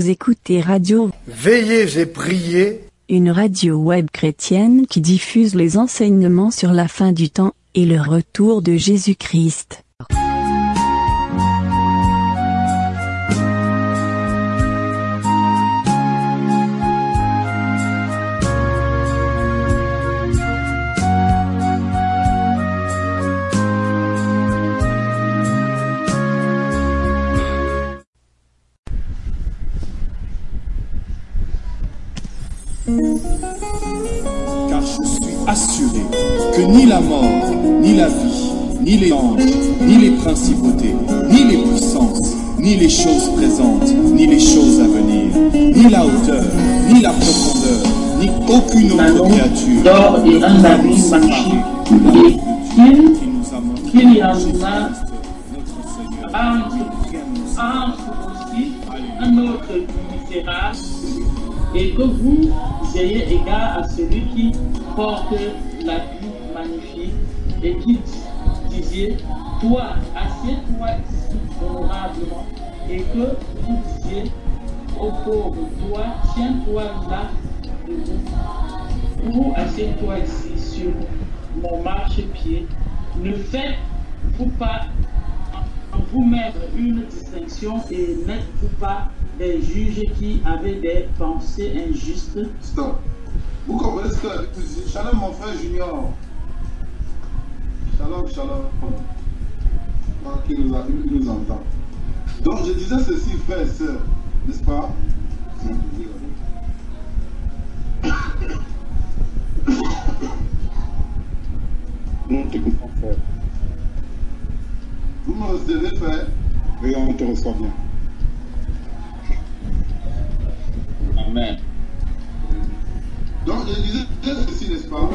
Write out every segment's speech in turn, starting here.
Vous écoutez Radio Veillez et priez, une radio web chrétienne qui diffuse les enseignements sur la fin du temps et le retour de Jésus-Christ. Car je suis assuré que ni la mort, ni la vie, ni les anges, ni les principautés, ni les puissances, ni les choses présentes, ni les choses à venir, ni la hauteur, ni la profondeur, ni aucune autre créature d'or et un habit magnifique, et qu'il y en a entre aussi un autre misérable, et que vous ayez égard à celui qui porte la vie magnifique et qui disiez, toi, assieds-toi ici honorablement, et que vous disiez aux pauvres, toi, tiens-toi là debout, ou assieds-toi ici sur mon marchepied. Ne faites-vous pas en vous-même une distinction et n'êtes-vous pas des juges qui avaient des pensées injustes? Stop. Vous comprenez ce que la Bible dit? Shalom mon frère Junior. Shalom, shalom. Il nous entend. Donc je disais ceci, frères et sœurs, n'est-ce pas? On te comprend, frère. Vous me recevez, frère? Oui, on te reçoit bien. Amen. Donc je disais ceci, n'est-ce pas?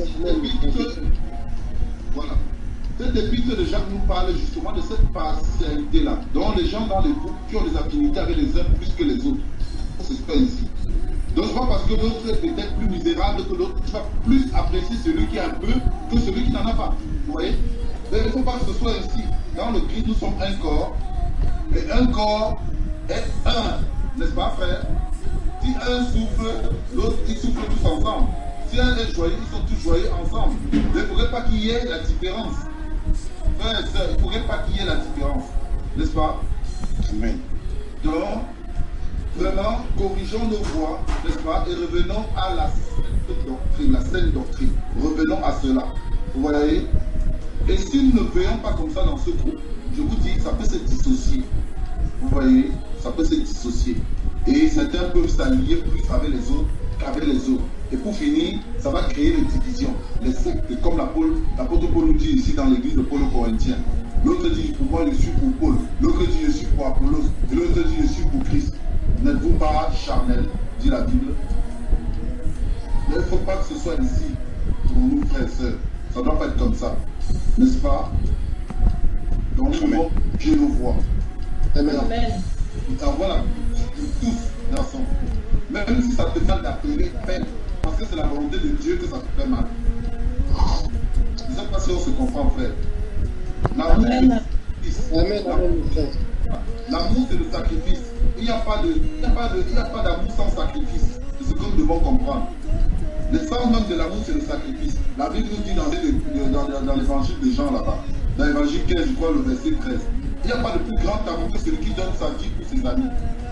Voilà. Cette épître de Jacques nous parle justement de cette partialité-là, dont les gens dans les groupes qui ont des affinités avec les uns plus que les autres. C'est ce pas ici. Donc c'est pas parce que l'autre est peut-être plus misérable que l'autre, tu vas plus apprécier celui qui a peu que celui qui n'en a pas. Vous voyez? Mais il ne faut pas que ce soit ainsi. Dans le Christ, nous sommes un corps, et un corps est un, n'est-ce pas, frère? Si un souffre, l'autre, ils souffrent tous ensemble. Si un est joyeux, ils sont tous joyeux ensemble. Il ne faudrait pas qu'il y ait la différence. Frère et sœur, il ne faudrait pas qu'il y ait la différence. N'est-ce pas? Amen. Donc, vraiment, corrigeons nos voies, n'est-ce pas? Et revenons à la saine doctrine. Revenons à cela. Vous voyez? Et si nous ne veillons pas comme ça dans ce groupe, je vous dis, ça peut se dissocier. Vous voyez? Ça peut se dissocier. Et certains peuvent s'allier plus avec les autres qu'avec les autres. Et pour finir, ça va créer des divisions, les sectes, comme l'apôtre Paul nous dit ici dans l'église de Paul aux Corinthiens. L'autre dit pour moi je suis pour Paul, l'autre dit je suis pour Apollos, et l'autre dit je suis pour Christ. N'êtes-vous pas charnel, dit la Bible? Mais il ne faut pas que ce soit ici pour nous, frères et sœurs. Ça ne doit pas être comme ça. N'est-ce pas? Donc, Dieu nous voit. Amen. Voilà, tous, garçons. Même si ça te fait mal d'appeler peine, parce que c'est la volonté de Dieu que ça te fait mal. Je ne sais pas si on se comprend, frère. L'amour, c'est le sacrifice. Il n'y a pas d'amour sans sacrifice. C'est ce que nous devons comprendre. L'essence même de l'amour, c'est le sacrifice. La Bible nous dit dans l'évangile de Jean là-bas, dans l'évangile 15, je crois, le verset 13. Il n'y a pas de plus grand amour que celui qui donne sa vie pour ses amis.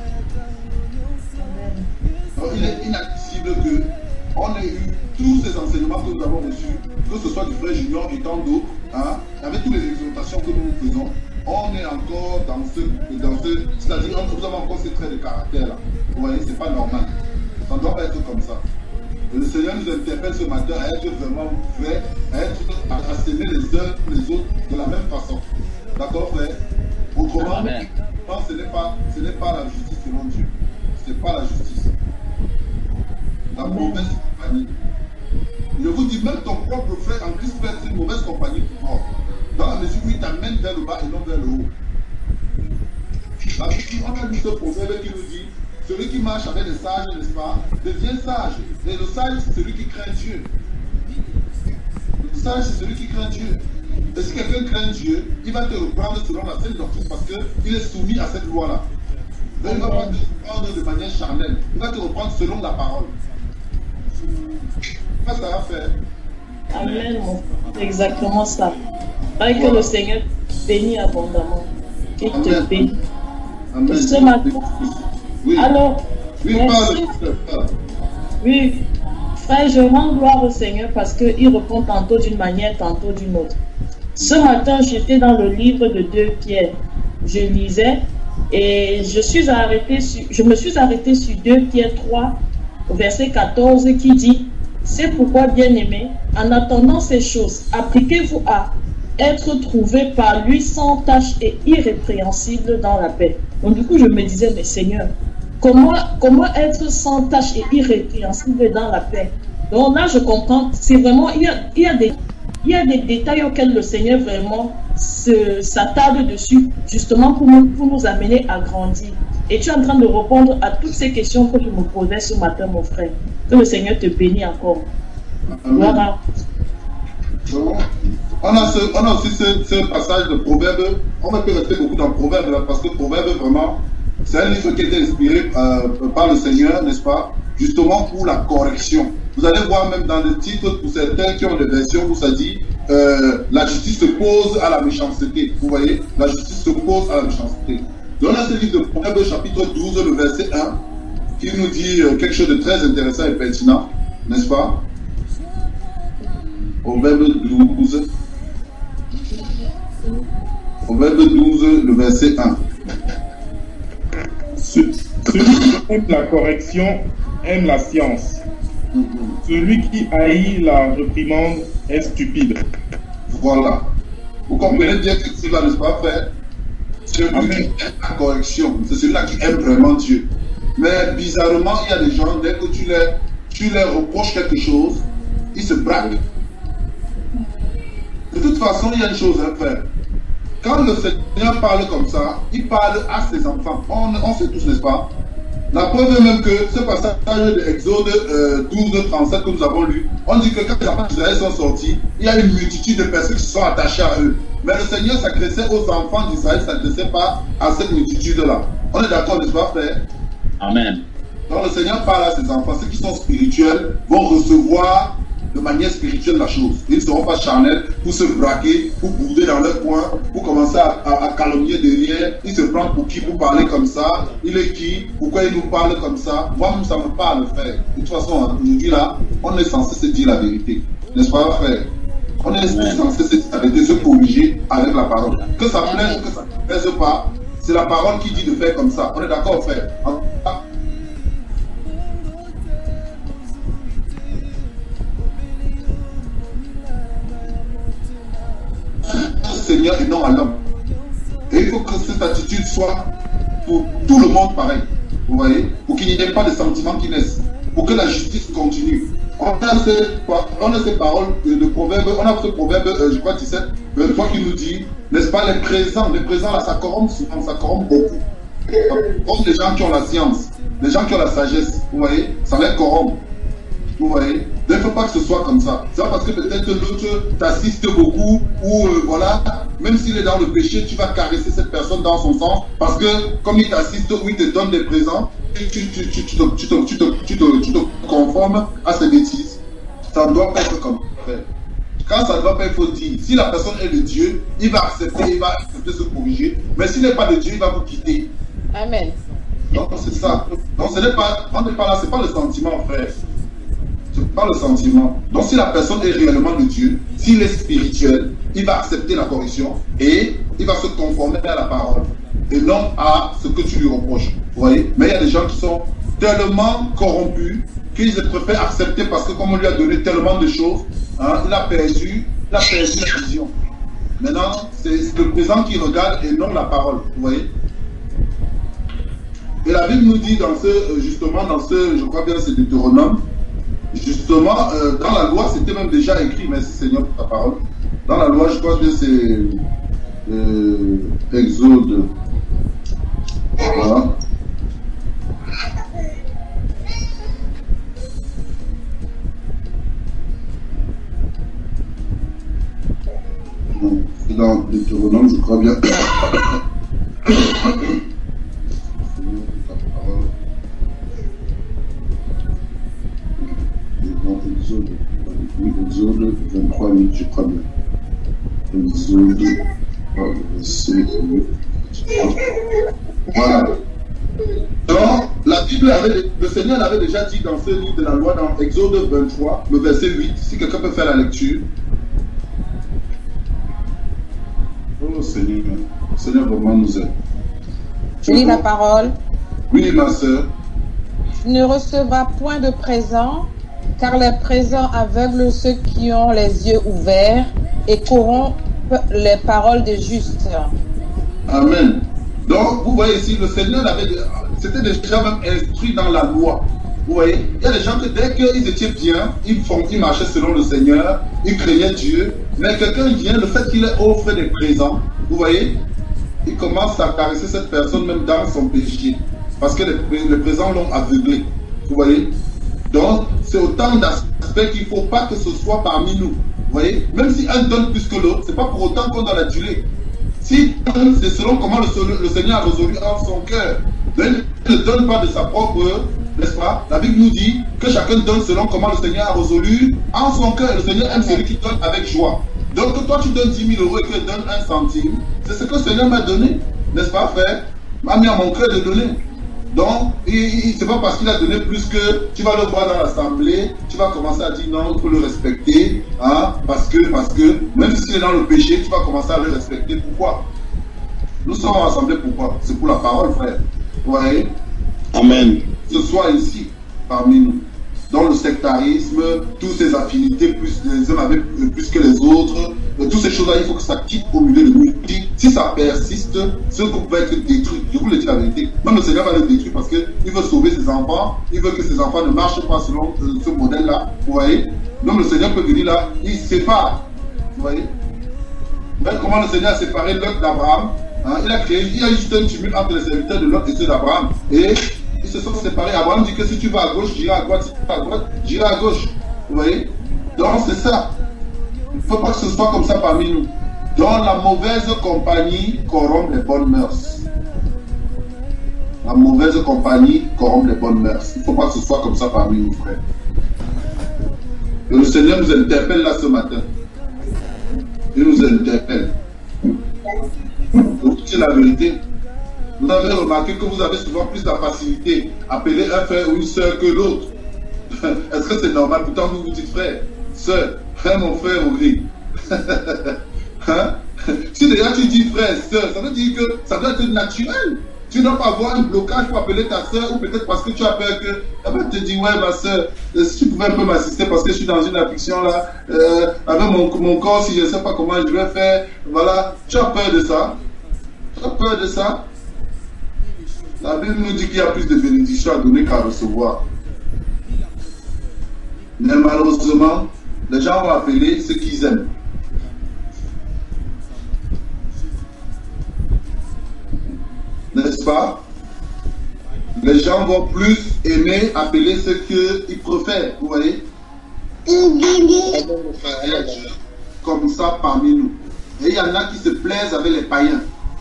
Donc, il est inadmissible qu'on ait eu tous ces enseignements que nous avons reçus, que ce soit du frère Junior et tant d'autres, hein, avec toutes les exhortations que nous faisons, on est encore dans ce c'est-à-dire nous avons encore ces traits de caractère là. Vous voyez, c'est pas normal. Ça ne doit pas être comme ça. Et le Seigneur nous interpelle ce matin à être vraiment vrai, à s'aimer les uns les autres de la même façon. D'accord, frère? Autrement, ce n'est pas la justice selon Dieu. Ce n'est pas la justice. La mauvaise compagnie. Je vous dis, même ton propre frère en Christ peut être une mauvaise compagnie pour toi. Dans la mesure où il t'amène vers le bas et non vers le haut. La Bible, on a lu ce proverbe qui nous dit, celui qui marche avec les sages, n'est-ce pas, devient sage. Et le sage, c'est celui qui craint Dieu. Le sage, c'est celui qui craint Dieu. Et si quelqu'un craint Dieu, il va te reprendre selon la saine doctrine parce qu'il est soumis à cette loi-là. Il ne va pas te reprendre de manière charnelle. Il va te reprendre selon la parole. Ça va faire. Amen, mon frère. C'est exactement ça. Avec que le Seigneur bénit abondamment. Qu'il te bénisse. Amen. Ce matin. Oui. Alors, Oui, merci. Oui. Frère, je rends gloire au Seigneur parce qu'il répond tantôt d'une manière, tantôt d'une autre. Ce matin, j'étais dans le livre de 2 Pierre. Je lisais et je me suis arrêté sur 2 Pierre 3, verset 14, qui dit: c'est pourquoi, bien-aimés, en attendant ces choses, appliquez-vous à être trouvés par lui sans tache et irrépréhensible dans la paix. Donc du coup, je me disais, mais Seigneur, comment être sans tache et irrépréhensible dans la paix? Donc là, je comprends, c'est vraiment, il y a des détails auxquels le Seigneur vraiment s'attarde dessus, justement pour nous amener à grandir. Et tu es en train de répondre à toutes ces questions que je me posais ce matin, mon frère. Que le Seigneur te bénisse encore. Voilà. On a aussi ce passage de Proverbes. On peut rester beaucoup dans Proverbes là, parce que Proverbes, vraiment, c'est un livre qui a été inspiré par le Seigneur, n'est-ce pas? Justement pour la correction. Vous allez voir même dans le titre, pour certains qui ont des versions où ça dit la justice se pose à la méchanceté. Vous voyez? La justice se pose à la méchanceté. Donc là, ce livre de Proverbes, chapitre 12, le verset 1, qui nous dit quelque chose de très intéressant et pertinent, n'est-ce pas? Proverbe 12. Proverbe 12, le verset 1. Celui qui aime la correction aime la science. Celui qui haït la réprimande est stupide. Voilà. Vous comprenez bien que cela, n'est-ce pas, frère? Celui qui aime la correction, c'est celui-là qui aime vraiment Dieu. Mais bizarrement, il y a des gens, dès que tu leur reproches quelque chose, ils se braquent. De toute façon, il y a une chose, hein, frère. Quand le Seigneur parle comme ça, il parle à ses enfants. On sait tous, n'est-ce pas? La preuve est même que ce passage de Exode 12, 37 que nous avons lu, on dit que quand les enfants d'Israël sont sortis, il y a une multitude de personnes qui se sont attachées à eux. Mais le Seigneur s'adressait aux enfants d'Israël, ne s'adressait pas à cette multitude-là. On est d'accord, n'est-ce pas, frère? Amen. Donc le Seigneur parle à ses enfants. Ceux qui sont spirituels vont recevoir de manière spirituelle la chose. Ils ne seront pas charnels pour se braquer, pour bouder dans leur coin, pour commencer à calomnier derrière. Ils se prennent pour qui? Pour parler comme ça. Il est qui? Pourquoi il nous parle comme ça? Moi-même, ça me parle, frère. De toute façon, aujourd'hui, là, on est censé se dire la vérité. N'est-ce pas, frère? On est censé se dire la vérité, se corriger avec la parole. Que ça plaise ou que ça ne plaise pas, c'est la parole qui dit de faire comme ça. On est d'accord, frère? Seigneur et non à l'homme. Et il faut que cette attitude soit pour tout le monde pareil. Vous voyez? Pour qu'il n'y ait pas de sentiments qui naissent. Pour que la justice continue. On a ces paroles de proverbe. On a ce proverbe, je crois 17, 23 qui nous dit, n'est-ce pas, les présents là, ça corrompt souvent, ça corrompt beaucoup. Comme les gens qui ont la science, les gens qui ont la sagesse, vous voyez, ça les corrompt. Vous voyez? Donc, il ne faut pas que ce soit comme ça. C'est pas parce que peut-être l'autre t'assiste beaucoup ou voilà, même s'il est dans le péché, tu vas caresser cette personne dans son sens parce que comme il t'assiste ou il te donne des présents, tu te conformes à ses bêtises. Ça ne doit pas être comme ça. Quand ça ne doit pas, il faut dire. Si la personne est de Dieu, il va accepter se corriger. Mais s'il n'est pas de Dieu, il va vous quitter. Amen. Donc c'est ça. Donc on n'est pas là, c'est pas le sentiment, frère. C'est pas le sentiment. Donc si la personne est réellement de Dieu, s'il est spirituel, il va accepter la correction et il va se conformer à la parole et non à ce que tu lui reproches. Vous voyez? Mais il y a des gens qui sont tellement corrompus qu'ils préfèrent accepter parce que comme on lui a donné tellement de choses, hein, il a perdu la vision. Maintenant, c'est le présent qui regarde et non la parole. Vous voyez? Et la Bible nous dit je crois bien c'est Deutéronome, justement, dans la loi, c'était même déjà écrit, merci Seigneur pour ta parole. Dans la loi, je crois que c'est Exode. Voilà. C'est dans Deutéronome, je crois bien. je crois bien. Exode, verset 8. Voilà. Donc, la Bible le Seigneur l'avait déjà dit dans ce livre de la loi, dans Exode 23, le verset 8. Si quelqu'un peut faire la lecture. Oh Seigneur, Seigneur vraiment nous aide. Je lis la parole. Oui, ma soeur. Tu ne recevras point de présent, car les présents aveuglent ceux qui ont les yeux ouverts et corrompent les paroles des justes. Amen. Donc, vous voyez ici, le Seigneur c'était déjà même instruit dans la loi. Vous voyez, il y a des gens que dès qu'ils étaient bien, ils marchaient selon le Seigneur, ils craignaient Dieu, mais quelqu'un vient, le fait qu'il offre des présents, vous voyez, il commence à caresser cette personne même dans son péché, parce que les présents l'ont aveuglé. Vous voyez. Donc, c'est autant d'aspects qu'il ne faut pas que ce soit parmi nous. Vous voyez, même si un donne plus que l'autre, ce n'est pas pour autant qu'on doit l'aduler. Si c'est selon comment le Seigneur a résolu en son cœur. Il ne donne pas de sa propre, n'est-ce pas? La Bible nous dit que chacun donne selon comment le Seigneur a résolu en son cœur. Le Seigneur aime celui qui donne avec joie. Donc que toi tu donnes 10 000 € et que je donne 1 centime, c'est ce que le Seigneur m'a donné, n'est-ce pas, frère? M'a mis à mon cœur de donner. Donc, c'est pas parce qu'il a donné plus que tu vas le voir dans l'assemblée, tu vas commencer à dire non, il faut le respecter, hein, parce que, même s'il est dans le péché, tu vas commencer à le respecter. Pourquoi? Nous sommes rassemblés pourquoi? C'est pour la parole, frère. Vous voyez? Amen. Ce soit ici, parmi nous. Dans le sectarisme, toutes ces affinités, plus les uns avec plus que les autres, toutes ces choses-là, il faut que ça quitte au milieu de nous. Si ça persiste, ce groupe va être détruit. Je vous le dis la vérité. Même le Seigneur va le détruire parce qu'il veut sauver ses enfants. Il veut que ses enfants ne marchent pas selon ce modèle-là. Vous voyez? Donc le Seigneur peut venir là, il sépare. Vous voyez? Même comment le Seigneur a séparé Lot d'Abraham. Hein? Il y a juste un tumulte entre les serviteurs de Lot et ceux d'Abraham. Et ils se sont séparés. Abraham dit que si tu vas à gauche, j'irai à droite. Si tu vas à droite, j'irai à gauche. Vous voyez? Donc c'est ça. Il ne faut pas que ce soit comme ça parmi nous. Donc la mauvaise compagnie corrompt les bonnes mœurs. La mauvaise compagnie corrompt les bonnes mœurs. Il ne faut pas que ce soit comme ça parmi nous, frères. Et le Seigneur nous interpelle là ce matin. Il nous interpelle. C'est la vérité. Vous avez remarqué que vous avez souvent plus de facilité à appeler un frère ou une soeur que l'autre. Est-ce que c'est normal? Pourtant vous vous dites frère, soeur, frère mon frère oui. Hein? Si déjà tu dis frère, soeur, ça veut dire que ça doit être naturel. Tu ne dois pas avoir un blocage pour appeler ta soeur, ou peut-être parce que tu as peur que elle va te dire ouais ma soeur, si tu pouvais un peu m'assister parce que je suis dans une affliction là, avec mon corps, si je ne sais pas comment je vais faire, voilà, tu as peur de ça. Tu as peur de ça. La Bible nous dit qu'il y a plus de bénédictions à donner qu'à recevoir. Mais malheureusement, les gens vont appeler ce qu'ils aiment. N'est-ce pas? Les gens vont plus aimer appeler ce qu'ils préfèrent, vous voyez? Comme ça parmi nous. Et il y en a qui se plaisent avec les païens.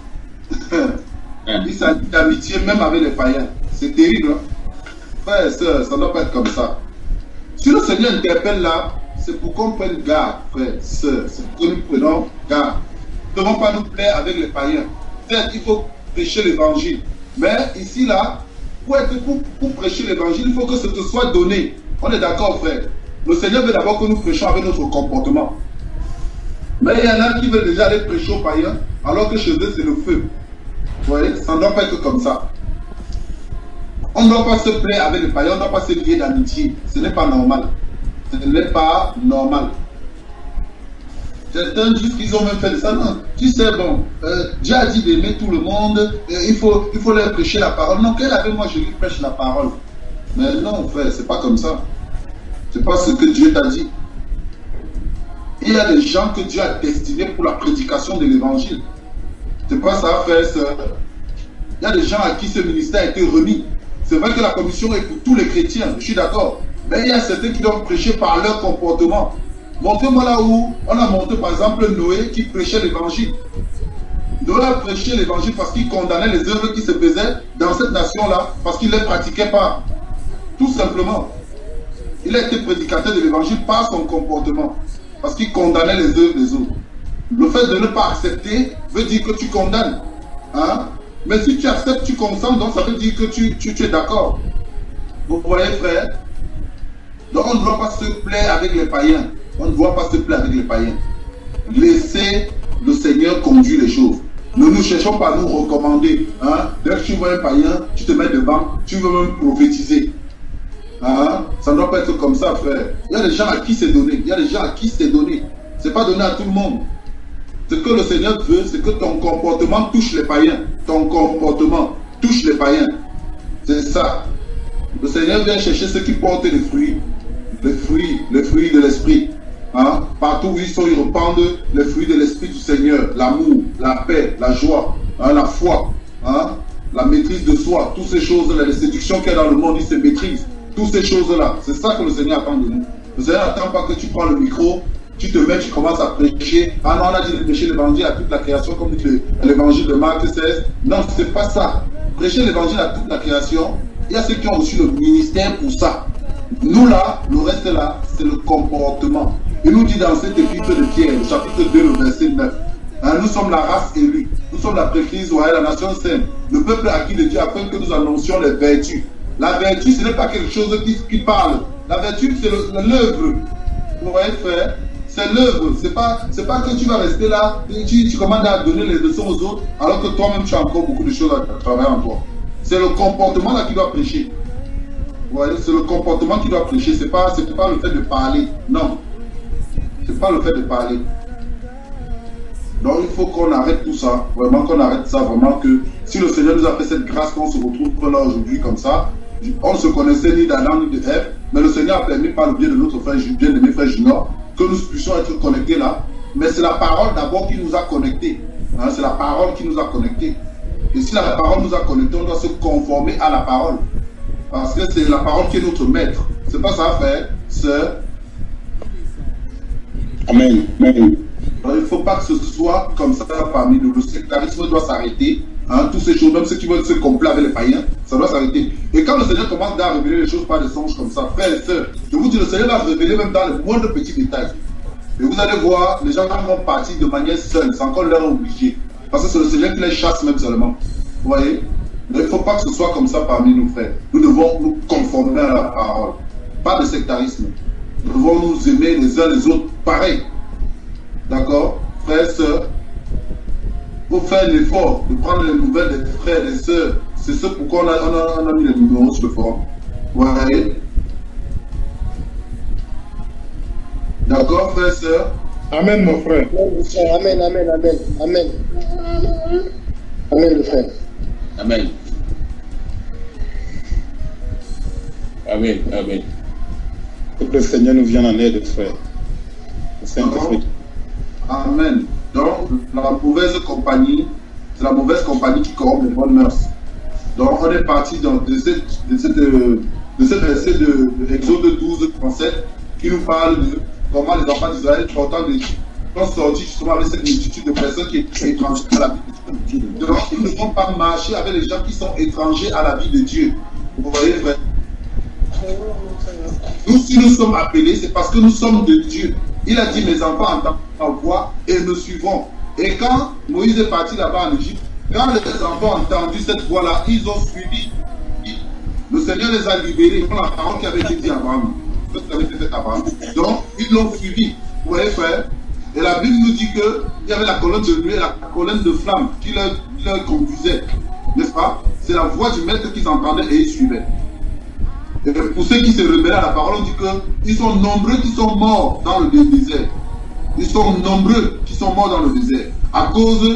Ils s'habillent d'amitié même avec les païens. C'est terrible. Hein? Frère et soeur, ça ne doit pas être comme ça. Si le Seigneur interpelle là, c'est pour qu'on prenne garde, frère, soeur. C'est pour que nous prenons garde. Nous ne devons pas nous plaire avec les païens. Peut-être il faut prêcher l'évangile. Mais ici là, pour prêcher l'évangile, il faut que ce te soit donné. On est d'accord, frère. Le Seigneur veut d'abord que nous prêchions avec notre comportement. Mais il y en a qui veulent déjà aller prêcher aux païens, alors que chez eux c'est le feu. Vous voyez, ça ne doit pas être comme ça. On ne doit pas se plaire avec les païens, on ne doit pas se lier d'amitié. Ce n'est pas normal. Ce n'est pas normal. Certains disent qu'ils ont même fait ça. Non, tu sais, bon, Dieu a dit d'aimer tout le monde, il faut leur prêcher la parole. Non, qu'elle avait, moi je lui prêche la parole. Mais non, frère, c'est pas comme ça. C'est pas ce que Dieu t'a dit. Il y a des gens que Dieu a destinés pour la prédication de l'évangile. C'est pas ça, frère, sœur. Il y a des gens à qui ce ministère a été remis. C'est vrai que la commission est pour tous les chrétiens, je suis d'accord. Mais il y a certains qui doivent prêcher par leur comportement. Montrez-moi là où on a montré par exemple Noé qui prêchait l'évangile. Noé a prêché l'évangile parce qu'il condamnait les œuvres qui se faisaient dans cette nation-là, parce qu'il ne les pratiquait pas. Tout simplement. Il a été prédicateur de l'évangile par son comportement. parce qu'ils condamnaient les œuvres des autres. Le fait de ne pas accepter veut dire que tu condamnes. Hein? Mais si tu acceptes, tu consens, donc ça veut dire que tu es d'accord. Vous voyez, frère? Donc on ne doit pas se plaire avec les païens. On ne doit pas se plaire avec les païens. Laissez le Seigneur conduire les choses. Ne nous cherchons pas à nous recommander. Hein? Dès que tu vois un païen, tu te mets devant, tu veux même prophétiser. Hein? Ça ne doit pas être comme ça, frère. Il y a des gens à qui c'est donné. Il y a des gens à qui c'est donné. Ce n'est pas donné à tout le monde. Ce que le Seigneur veut, c'est que ton comportement touche les païens. Ton comportement touche les païens. C'est ça. Le Seigneur vient chercher ceux qui portent les fruits. Les fruits de l'esprit. Hein? Partout où ils sont, ils répandent les fruits de l'esprit du Seigneur. L'amour, la paix, la joie, hein? La foi, hein? La maîtrise de soi. Toutes ces choses-là, les séductions qu'il y a dans le monde, ils se maîtrisent. Toutes ces choses-là. C'est ça que le Seigneur attend de nous. Le Seigneur n'attend pas que tu prends le micro, tu te mets, tu commences à prêcher. Ah non, on a dit de prêcher l'évangile à toute la création, comme dit l'évangile de Marc 16. Non, c'est pas ça. Prêcher l'évangile à toute la création, il y a ceux qui ont reçu le ministère pour ça. Nous là, le reste là, c'est le comportement. Il nous dit dans cet épître de Pierre, le chapitre 2, le verset 9, hein, nous sommes la race élue, nous sommes la précrise royale, la nation sainte, le peuple acquis de Dieu, afin que nous annoncions les vertus. La vertu, ce n'est pas quelque chose qui parle. La vertu, c'est l'œuvre. Vous voyez, frère? C'est l'œuvre. C'est pas que tu vas rester là, tu commandes à donner les leçons aux autres, alors que toi-même, tu as encore beaucoup de choses à travailler en toi. C'est le comportement là qui doit prêcher. Vous voyez, c'est le comportement qui doit prêcher. C'est pas le fait de parler. Non. C'est pas le fait de parler. Donc il faut qu'on arrête tout ça. Vraiment qu'on arrête ça. Vraiment que si le Seigneur nous a fait cette grâce qu'on se retrouve là aujourd'hui comme ça, on ne se connaissait ni d'Adam ni de Ève, mais le Seigneur a permis par le biais de notre frère bien-aimé frère Junior que nous puissions être connectés là. Mais c'est la parole d'abord qui nous a connectés. Hein, c'est la parole qui nous a connectés. Et si la parole nous a connectés, on doit se conformer à la parole. Parce que c'est la parole qui est notre maître. C'est pas ça, frère, sœur. Amen. Amen. Alors, il ne faut pas que ce soit comme ça parmi nous. Le sectarisme doit s'arrêter. Hein, toutes ces choses, même ceux qui veulent se complaire avec les païens, ça doit s'arrêter. Et quand le Seigneur commence à révéler les choses par des songes comme ça, frères et sœurs, je vous dis, le Seigneur va révéler même dans les moindres petits détails. Et vous allez voir, les gens vont partir de manière seule, c'est encore leur obligé. Parce que c'est le Seigneur qui les chasse même seulement. Vous voyez? Il ne faut pas que ce soit comme ça parmi nous, frères. Nous devons nous conformer à la parole. Pas de sectarisme. Nous devons nous aimer les uns les autres pareil. D'accord? Frères et sœurs, il faut faire l'effort de prendre les nouvelles des frères et des sœurs. C'est ce pourquoi on a mis les numéros sur le forum. Vous voyez? D'accord, frères et sœurs? Amen, mon frère. Amen, amen, amen, amen. Amen, le frère. Amen. Amen, amen. Que le Seigneur nous vienne en aide, frère. Le Saint-Esprit. Amen. Donc, la mauvaise compagnie, c'est la mauvaise compagnie qui corrompt les bonnes mœurs. Donc, on est parti de ce verset de Exode 12, 37, qui nous parle de comment les enfants d'Israël sont sortis justement avec cette multitude de personnes qui étaient étrangères à la vie de Dieu. Donc, ils ne vont pas marcher avec les gens qui sont étrangers à la vie de Dieu. Vous voyez, frère? Nous, si nous sommes appelés, c'est parce que nous sommes de Dieu. Il a dit, mes enfants entendent ma voix et me suivront. Et quand Moïse est parti là-bas en Égypte, quand les enfants ont entendu cette voix-là, ils ont suivi. Le Seigneur les a libérés pour la parole qui avait été dite à Abraham. Donc, ils l'ont suivi. Vous voyez, frère? Et la Bible nous dit qu'il y avait la colonne de nuée et la colonne de flamme qui leur conduisait. N'est-ce pas? C'est la voix du maître qu'ils entendaient et ils suivaient. Et pour ceux qui se rebellent à la parole, on dit qu'ils sont nombreux qui sont morts dans le désert. Ils sont nombreux qui sont morts dans le désert. À cause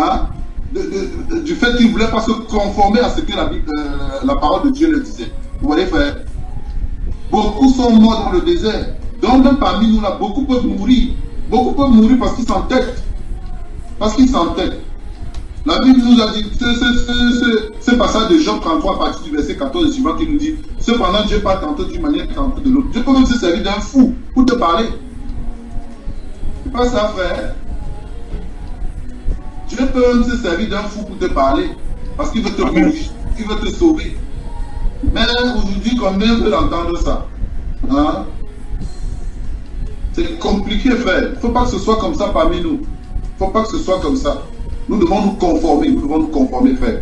du fait qu'ils ne voulaient pas se conformer à ce que la parole de Dieu leur disait. Vous voyez, frère? Beaucoup sont morts dans le désert. Donc, même parmi nous, là, beaucoup peuvent mourir. Beaucoup peuvent mourir parce qu'ils s'entêtent. Parce qu'ils s'entêtent. La Bible nous a dit, ce passage de Job 33 à partir du verset 14 et suivant qui nous dit, cependant Dieu parle tantôt d'une manière, tantôt de l'autre. Dieu peut même se servir d'un fou pour te parler. C'est pas ça, frère. Dieu peut même se servir d'un fou pour te parler. Parce qu'il veut te corriger, il veut te sauver. Mais aujourd'hui, combien veulent entendre ça? Hein? C'est compliqué, frère. Il ne faut pas que ce soit comme ça parmi nous. Il ne faut pas que ce soit comme ça. Nous devons nous conformer. Nous devons nous conformer, frère.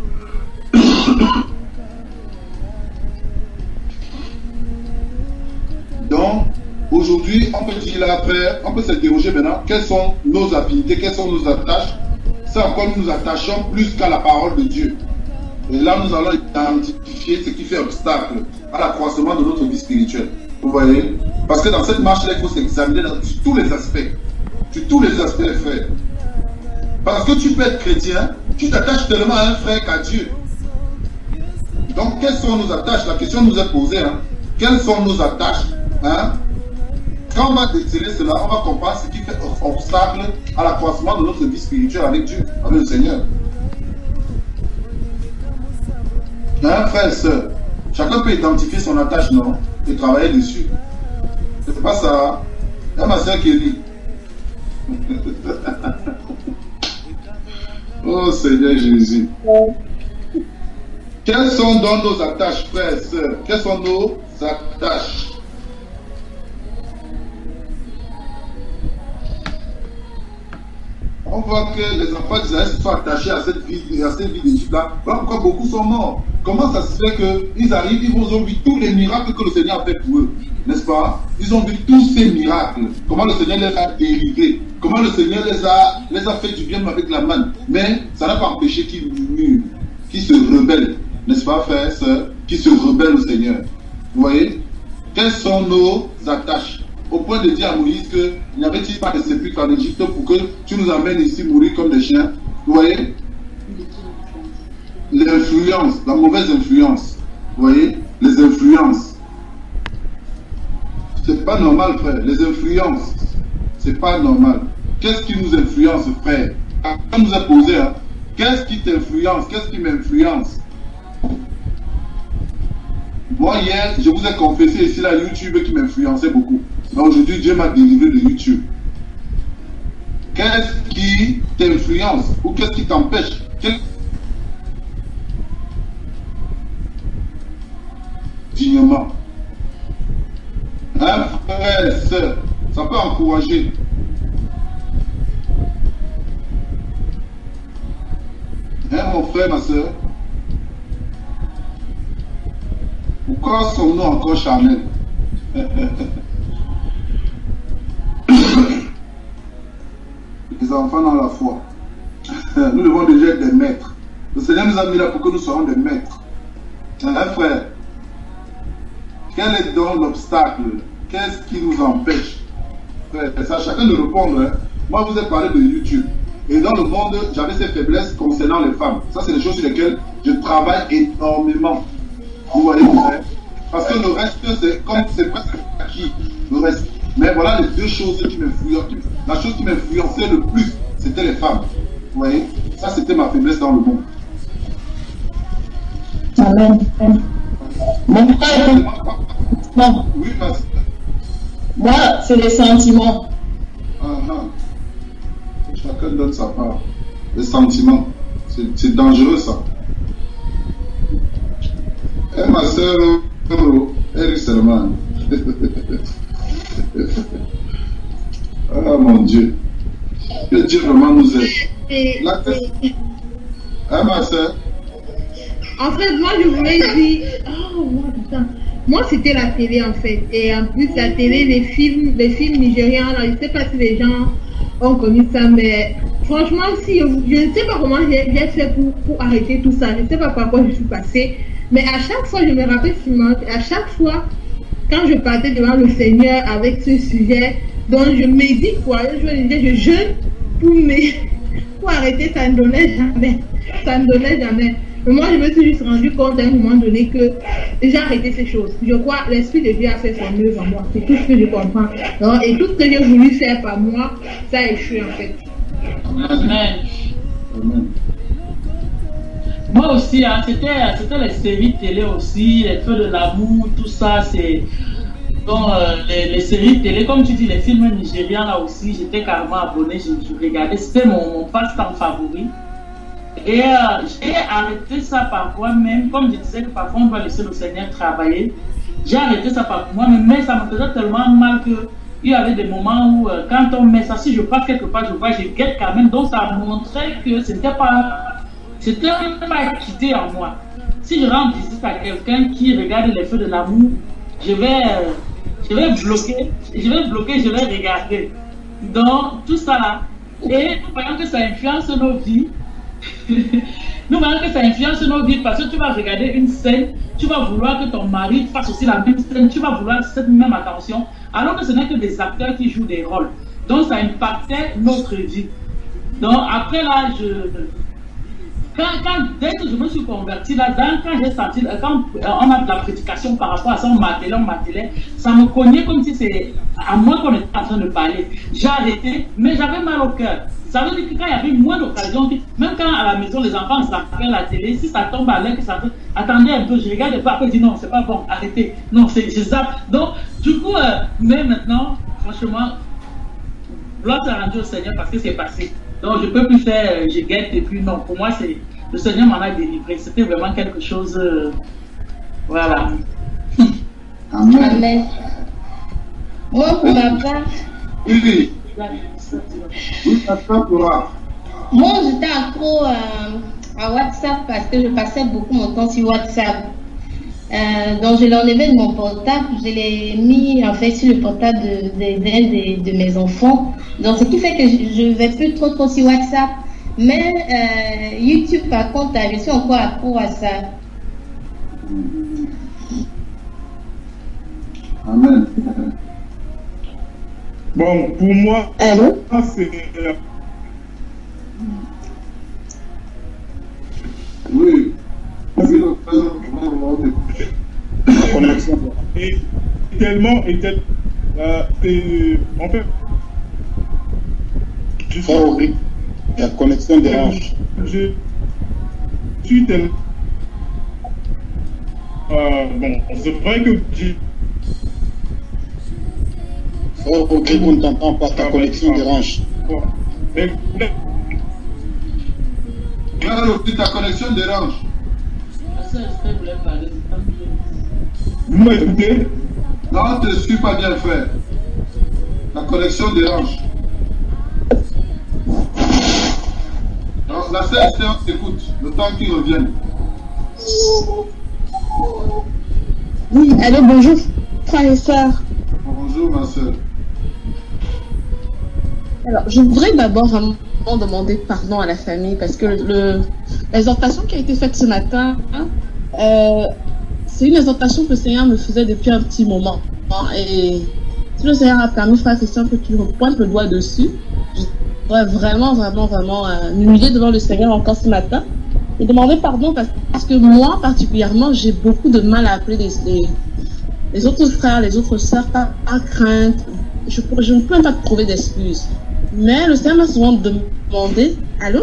Donc, aujourd'hui, on peut dire là, frère, on peut s'interroger maintenant, quelles sont nos affinités, quelles sont nos attaches. C'est à quoi nous nous attachons plus qu'à la parole de Dieu. Et là, nous allons identifier ce qui fait obstacle à l'accroissement de notre vie spirituelle. Vous voyez? Parce que dans cette marche-là, il faut s'examiner sur tous les aspects. Sur tous les aspects, frère. Parce que tu peux être chrétien, tu t'attaches tellement à un frère qu'à Dieu. Donc, quelles sont nos attaches? La question nous est posée. Hein? Quelles sont nos attaches? Hein? Quand on va déceler cela, on va comprendre ce qui fait obstacle à l'accroissement de notre vie spirituelle avec Dieu, avec le Seigneur. Hein, frère et soeur, chacun peut identifier son attache, non? Et travailler dessus. C'est pas ça. Hein, ma soeur Kelly. Oh Seigneur Jésus. Quelles sont donc nos attaches, frères et sœurs? Quelles sont nos attaches? On voit que les enfants d'Israël se sont attachés à cette vie d'Égypte-là. Voilà pourquoi beaucoup sont morts. Comment ça se fait qu'ils arrivent, ils ont vu tous les miracles que le Seigneur a fait pour eux, n'est-ce pas? Ils ont vu tous ces miracles. Comment le Seigneur les a délivrés. Comment le Seigneur les a fait du bien avec la manne. Mais ça n'a pas empêché qu'ils murmurent, qu'ils se rebellent, n'est-ce pas, frères et sœurs? Qu'ils se rebellent au Seigneur. Vous voyez? Quelles sont nos attaches? Au point de dire à Moïse qu'il n'y avait-il pas de sépulcre en Égypte pour que tu nous emmènes ici mourir comme des chiens. Vous voyez? L'influence, la mauvaise influence. Vous voyez? Les influences. C'est pas normal, frère. Les influences. C'est pas normal. Qu'est-ce qui nous influence, frère? On nous a posé, hein? Qu'est-ce qui t'influence? Qu'est-ce qui m'influence? Moi, hier, je vous ai confessé ici la YouTube qui m'influençait beaucoup. Mais aujourd'hui, Dieu m'a délivré de YouTube. Qu'est-ce qui t'influence ou qu'est-ce qui t'empêche? Dignement. Un frère et sœur, ça peut encourager. Hein, mon frère, ma sœur? Pourquoi sommes-nous encore charnels? Les enfants dans la foi. Nous devons déjà être des maîtres. Le Seigneur nous a mis là pour que nous soyons des maîtres. Hein, frère? Quel est donc l'obstacle? Qu'est-ce qui nous empêche? Frère, ça, chacun de répondre. Hein. Moi, je vous ai parlé de YouTube. Et dans le monde, j'avais ces faiblesses concernant les femmes. Ça, c'est des choses sur lesquelles je travaille énormément. Vous voyez, frère? Parce que le reste, c'est comme c'est presque acquis. Le reste. Mais voilà les deux choses qui m'influencent. La chose qui m'influençait le plus, c'était les femmes. Vous voyez? Ça, c'était ma faiblesse dans le monde. Amen. Mon frère, non. Oui, merci. Moi, c'est les sentiments. Chacun donne sa part. Les sentiments. C'est dangereux, ça. Et ma soeur, elle est seulement. Ah mon Dieu. Que Dieu vraiment nous aide. Hein, ma soeur? En fait, moi, je voulais dire... Oh, putain. Moi, c'était la télé, en fait. Et en plus, la télé, les films nigérians, là, je ne sais pas si les gens ont connu ça, mais franchement, si, je ne sais pas comment j'ai fait pour arrêter tout ça. Je ne sais pas par quoi je suis passée. Mais à chaque fois, je me rappelle, à chaque fois, quand je partais devant le Seigneur avec ce sujet, dont je médite, quoi, je jeûne pour arrêter, ça ne donnait jamais. Ça ne donnait jamais. Mais moi, je me suis juste rendu compte à un moment donné que j'ai arrêté ces choses. Je crois que l'Esprit de Dieu a fait son œuvre en moi. C'est tout ce que je comprends. Donc, et tout ce que j'ai voulu faire par moi, ça a échoué en fait. Amen. Amen. Moi aussi, hein, c'était les séries télé aussi, les feux de l'amour, tout ça, c'est... Donc, les séries télé, comme tu dis, les films nigérians là aussi, j'étais carrément abonné, je regardais, c'était mon passe-temps favori. Et j'ai arrêté ça par moi-même, comme je disais que parfois on doit laisser le Seigneur travailler. J'ai arrêté ça par moi-même, mais ça me faisait tellement mal que il y avait des moments où, quand on met ça, si je passe quelque part, je vois, je guette quand même. Donc, ça montrait que c'était pas quitté en moi. Si je rends visite à quelqu'un qui regarde les feux de l'amour, je vais bloquer, je vais regarder. Donc, tout ça là. Et nous voyons que ça influence nos vies. Nous voyons que ça influence nos vies parce que tu vas regarder une scène, tu vas vouloir que ton mari fasse aussi la même scène, tu vas vouloir cette même attention, alors que ce n'est que des acteurs qui jouent des rôles. Donc ça impactait notre vie. Donc après là, dès que je me suis converti là, quand j'ai senti, quand on a de la prédication par rapport à ça, on m'attelait, ça me cognait comme si c'est à moi qu'on était en train de parler. J'ai arrêté, mais j'avais mal au cœur. Ça veut dire que quand il y avait moins d'occasions, même quand à la maison les enfants zappaient la télé, si ça tombe à l'air, que ça attendez un peu, je regarde pas, après je dis non, c'est pas bon, arrêtez, non, je zappe. Donc, du coup, mais maintenant, franchement, gloire à Dieu au Seigneur parce que c'est passé. Donc, je peux plus faire, je guette et puis non, pour moi, c'est le Seigneur m'en a délivré. C'était vraiment quelque chose, voilà. Amen. Moi, pour ma part. Oui. Moi, j'étais accro à WhatsApp parce que je passais beaucoup mon temps sur WhatsApp. Donc, je l'ai enlevé de mon portable, je l'ai mis en fait sur le portable de mes enfants. Donc, ce qui fait que je ne vais plus trop sur WhatsApp. Mais YouTube, par contre, je suis encore accro à ça. Amen. Bon, pour moi, c'est... Oui. La connexion. Et tellement, en fait, la connexion dérange. Je suis tellement... bon, c'est vrai que Ok, on ne t'entend pas, ta connexion dérange. Ta connexion dérange. Vous m'écoutez? Non, on ne te suit pas bien fait. La connexion dérange. Donc, la CST, on t'écoute, le temps qu'ils reviennent. Oui, allô, bonjour, frères et sœurs. Bonjour, ma soeur. Alors, je voudrais d'abord vraiment demander pardon à la famille parce que l'exhortation qui a été faite ce matin, c'est une exhortation que le Seigneur me faisait depuis un petit moment. Et si le Seigneur a permis, frère Christian, que tu pointes le doigt dessus, je voudrais vraiment m'humilier devant le Seigneur encore ce matin et demander pardon parce que moi, particulièrement, j'ai beaucoup de mal à appeler les autres frères, les autres sœurs par crainte. Je ne peux pas trouver d'excuses. Mais le Seigneur m'a souvent demandé... Allô?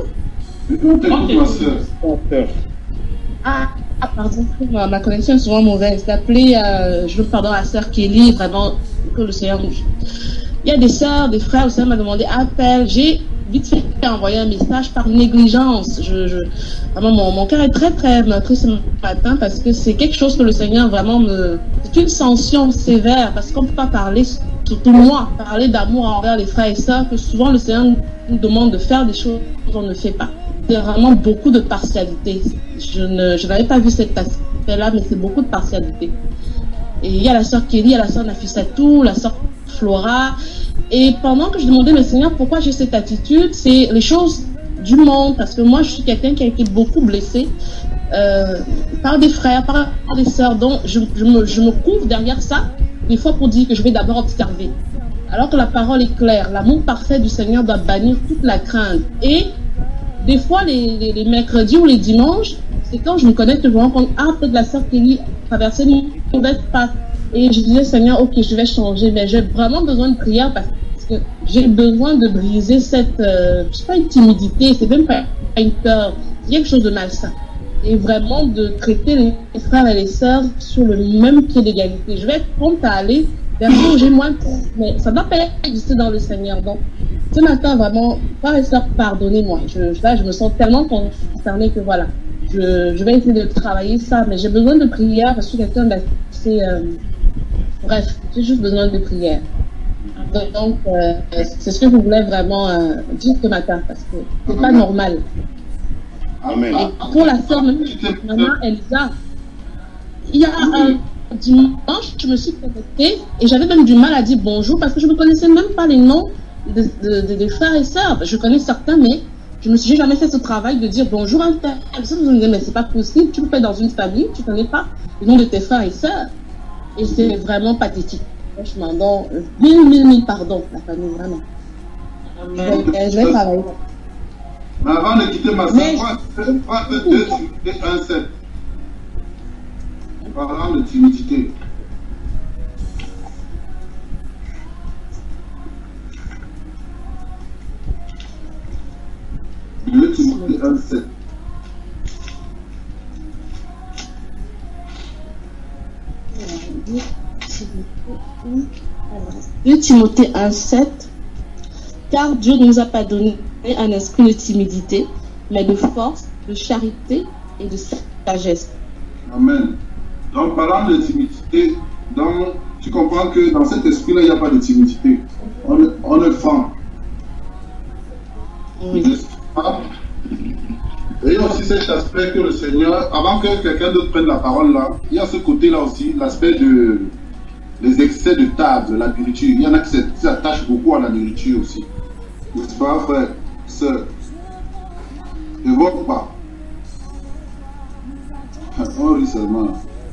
Pardon, ma connexion est souvent mauvaise. D'appeler, je veux pardon à la sœur Kelly, vraiment, que le Seigneur... Il y a des sœurs, des frères, le Seigneur m'a demandé appel. J'ai vite fait envoyer un message par négligence. Vraiment, mon cœur est très meurtri ce matin parce que c'est quelque chose que le Seigneur vraiment c'est une sanction sévère parce qu'on ne peut pas parler, surtout moi, parler d'amour envers les frères et sœurs, que souvent le Seigneur nous demande de faire des choses qu'on ne fait pas. C'est vraiment beaucoup de partialité. Je n'avais pas vu cet aspect-là, mais c'est beaucoup de partialité. Et il y a la sœur Kelly, il y a la sœur Nafissatou, la sœur Flora. Et pendant que je demandais au Seigneur pourquoi j'ai cette attitude, c'est les choses du monde, parce que moi je suis quelqu'un qui a été beaucoup blessé par des frères, par des sœurs, donc je me couvre derrière ça, des fois pour dire que je vais d'abord observer. Alors que la parole est claire, l'amour parfait du Seigneur doit bannir toute la crainte. Et des fois les mercredis ou les dimanches, c'est quand je me connecte que je me rends compte, peut-être la sœur Kelly traversait une mauvaise passe. Et je disais, Seigneur, ok, je vais changer, mais j'ai vraiment besoin de prière parce que j'ai besoin de briser cette, c'est pas une timidité, c'est même pas une peur, c'est quelque chose de malsain. Et vraiment de traiter les frères et les sœurs sur le même pied d'égalité. Je vais être prompte à aller vers où j'ai moins, mais ça ne doit pas exister dans le Seigneur. Donc, ce matin, vraiment, frères et sœurs, pardonnez-moi. Je me sens tellement concernée que voilà, je vais essayer de travailler ça, mais j'ai besoin de prière parce que quelqu'un d'assez, bref, j'ai juste besoin de prière. Donc, c'est ce que je voulais vraiment dire ce matin, parce que c'est pas normal. Amen. Et pour la sœur, maman Elsa, il y a un dimanche, je me suis connectée et j'avais même du mal à dire bonjour parce que je ne connaissais même pas les noms des frères et sœurs. Je connais certains, mais j'ai jamais fait ce travail de dire bonjour à un tel. Je me disais, mais c'est pas possible, tu peux faire dans une famille, tu ne connais pas le nom de tes frères et sœurs. Et c'est vraiment pathétique. Franchement, donc, mille pardons, la famille, vraiment. Je vais travailler. Mais avant de quitter ma sœur, prends 2 Timothée 1,7. Parlant de timidité. Le Timothée 1,7. Le Timothée 1,7. Car Dieu ne nous a pas donné un esprit de timidité, mais de force, de charité et de sagesse. Amen. Donc, parlant de timidité, tu comprends que dans cet esprit-là, il n'y a pas de timidité. On est franc. Oui. Et il y a aussi cet aspect que le Seigneur, avant que quelqu'un d'autre prenne la parole là, il y a ce côté-là aussi, l'aspect des excès de table, la nourriture. Il y en a qui s'attachent beaucoup à la nourriture aussi. N'est-ce pas, frère, sœur? Ne vote pas. On rit seulement.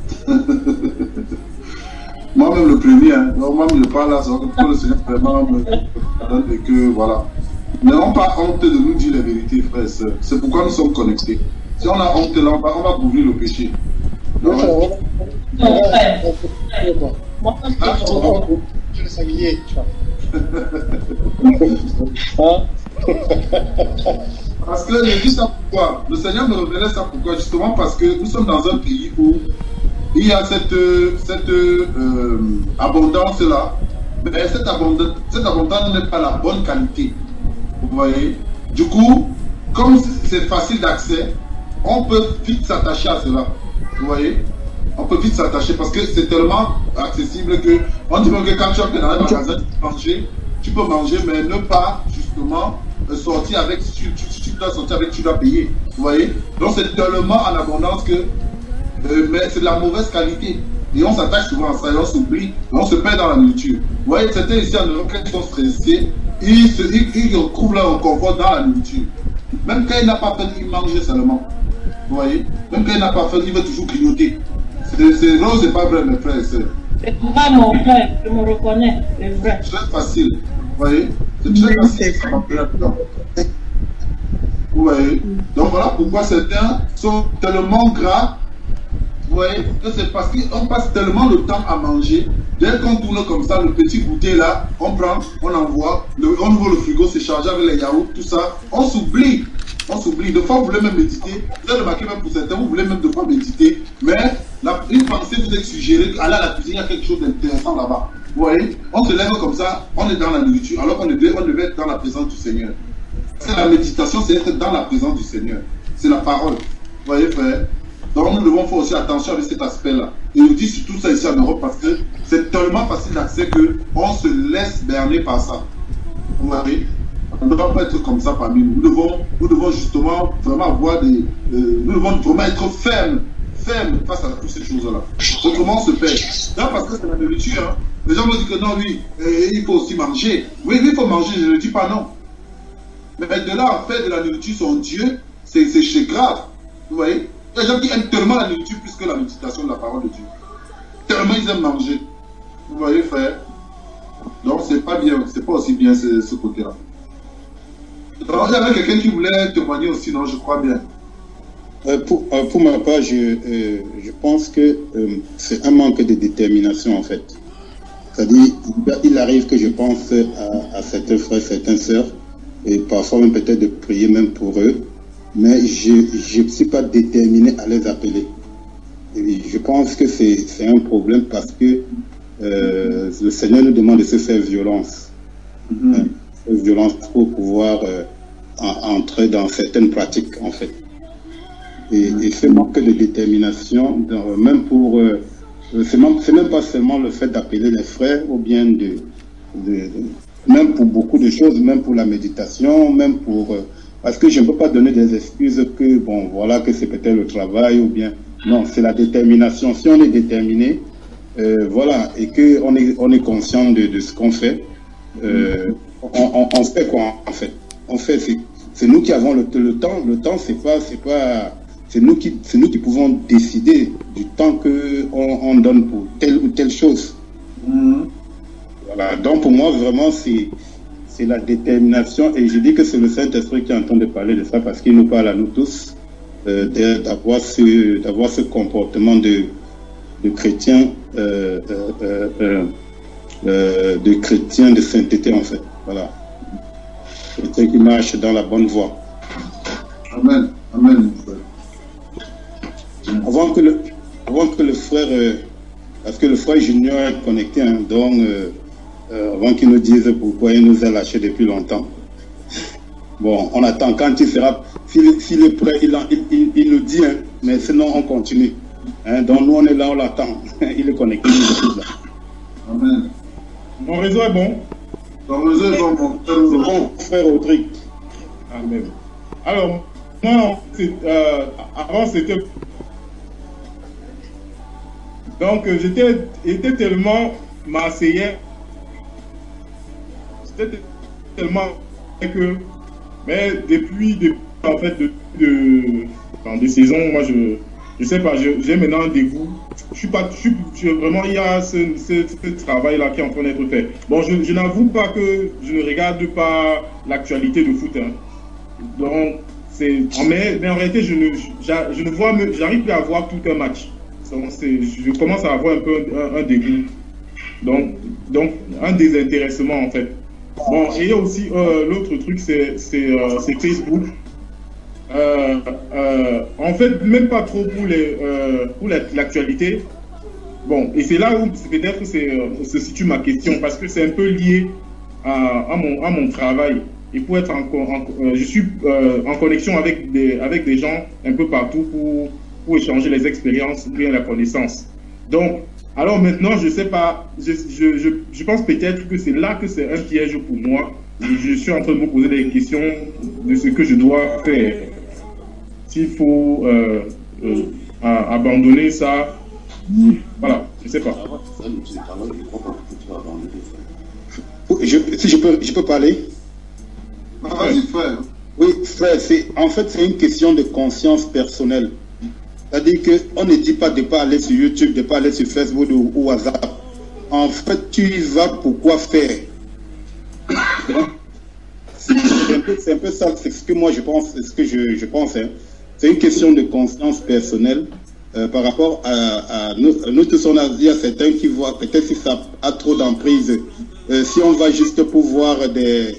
Moi-même le premier, hein. Moi-même je parle là, c'est que le Seigneur vraiment me donne et que voilà. N'ayons pas honte de nous dire la vérité, frère et sœur. C'est pourquoi nous sommes connectés. Si on a honte là, on va couvrir le péché. Non, je le saviez, tu vois. Parce que je dis ça pourquoi? Le Seigneur me révélait ça pourquoi? Justement parce que nous sommes dans un pays où il y a cette abondance-là. Mais cette abondance n'est pas la bonne qualité. Vous voyez? Du coup, comme c'est facile d'accès, on peut vite s'attacher à cela. Vous voyez? On peut vite s'attacher parce que c'est tellement accessible que on dit que quand tu es dans un magasin, tu peux manger, mais ne pas justement sortir avec, si tu dois sortir avec, tu dois payer. Vous voyez? Donc c'est tellement en abondance que mais c'est de la mauvaise qualité. Et on s'attache souvent à ça et on s'oublie, on se perd dans la nourriture. Vous voyez, certains ici en Europe, quand ils sont stressés, ils retrouvent leur confort dans la nourriture. Même quand il n'a pas faim, il mange seulement. Vous voyez? Même quand il n'a pas faim, il veut toujours grignoter. Non, c'est pas vrai, mes frères et sœurs. C'est pas mon frère, je me reconnais, c'est vrai. C'est très facile. Vous voyez? C'est très facile. Vous voyez? Donc voilà pourquoi certains sont tellement gras. Vous voyez, c'est parce qu'on passe tellement de temps à manger. Dès qu'on tourne comme ça, le petit goûter là, on prend, on envoie, on ouvre le frigo, c'est chargé avec les yaourts, tout ça. On s'oublie. On s'oublie. Des fois, vous voulez même méditer. Vous avez remarqué même pour certains, vous voulez même des fois méditer. Mais une pensée vous est suggérée qu'aller à la cuisine, il y a quelque chose d'intéressant là-bas. Vous voyez, on se lève comme ça, on est dans la nourriture, alors qu'on devait être dans la présence du Seigneur. C'est la méditation, c'est être dans la présence du Seigneur. C'est la parole. Vous voyez, frère? Donc nous devons faire aussi attention avec cet aspect-là. Et je dis surtout ça ici en Europe parce que c'est tellement facile d'accès qu'on se laisse berner par ça. Vous voyez? On ne doit pas être comme ça parmi nous. Nous devons justement vraiment avoir nous devons vraiment être fermes face à toutes ces choses-là. Autrement on se perd. Là parce que c'est la nourriture. Hein. Les gens me disent que non, oui, il faut aussi manger. Oui, il faut manger, je ne dis pas non. Mais de là à faire de la nourriture son Dieu, c'est grave. Vous voyez? Il y a des gens qui aiment tellement la nourriture plus que la méditation de la parole de Dieu. Tellement ils aiment manger. Vous voyez, frère? Donc, c'est pas bien, c'est pas aussi bien ce côté-là. Donc, il y avait quelqu'un qui voulait témoigner aussi, non? Je crois bien. Pour ma part, je pense que c'est un manque de détermination, en fait. C'est-à-dire, il arrive que je pense à certains frères, certaines sœurs, et parfois même peut-être de prier même pour eux. Mais je ne suis pas déterminé à les appeler. Et je pense que c'est un problème parce que le Seigneur nous demande de se faire violence. Violence pour pouvoir entrer dans certaines pratiques, en fait. Et ce manque de détermination, même pour... c'est même pas seulement le fait d'appeler les frères ou bien même pour beaucoup de choses, même pour la méditation, même pour... parce que je ne peux pas donner des excuses que, bon, voilà, que c'est peut-être le travail ou bien... Non, c'est la détermination. Si on est déterminé, voilà, et qu'on est conscient de ce qu'on fait, on fait quoi, en fait? On fait, c'est nous qui avons le temps. Le temps, c'est nous qui pouvons décider du temps qu'on donne pour telle ou telle chose. Voilà. Donc, pour moi, vraiment, c'est la détermination. Et je dis que c'est le Saint-Esprit qui est en train de parler de ça parce qu'il nous parle à nous tous d'avoir ce comportement de chrétien, de chrétien de sainteté, en fait. Voilà. Chrétien qui marche dans la bonne voie. Amen. Amen. Avant que le frère, parce que le frère Junior est connecté, hein, donc avant qu'il nous dise pourquoi il nous a lâchés depuis longtemps. Bon, on attend quand il sera, s'il est prêt, il nous dit, hein, mais sinon on continue. Hein, donc nous on est là, on l'attend. Il est connecté. Amen. Mon réseau est bon. Ton réseau est bon, mon frère. C'est bon, frère Audrey. Amen. Alors, moi, avant c'était... Donc, j'étais tellement marseillais, c'était tellement que, mais depuis en fait, dans des saisons, moi, je sais pas, j'ai maintenant un dégoût. Vraiment, il y a ce travail-là qui est en train d'être fait. Bon, je n'avoue pas que je ne regarde pas l'actualité de foot. Hein. Donc, mais en réalité, je ne vois, j'arrive plus à voir tout un match. Donc, je commence à avoir un peu un dégoût. Donc, un désintéressement, en fait. Bon, et il y a aussi l'autre truc, c'est Facebook. En fait, même pas trop pour l'actualité. Bon, et c'est là où peut-être se situe ma question, parce que c'est un peu lié à mon travail. Et pour être je suis en connexion avec des gens un peu partout pour échanger les expériences ou bien la connaissance. Donc, alors maintenant, je sais pas, je pense peut-être que c'est là que c'est un piège pour moi. Je suis en train de me poser des questions de ce que je dois faire. S'il faut abandonner ça, voilà, je sais pas. Si je peux parler. Vas-y, frère. Oui, frère, en fait, c'est une question de conscience personnelle. C'est-à-dire qu'on ne dit pas de ne pas aller sur YouTube, de ne pas aller sur Facebook ou WhatsApp. En fait, tu y vas pour quoi faire. C'est un peu ça, c'est ce que moi je pense, c'est ce que je pense. Hein. C'est une question de conscience personnelle par rapport à nous tous. Il y a certains qui voient, peut-être si ça a trop d'emprise, si on va juste pour voir des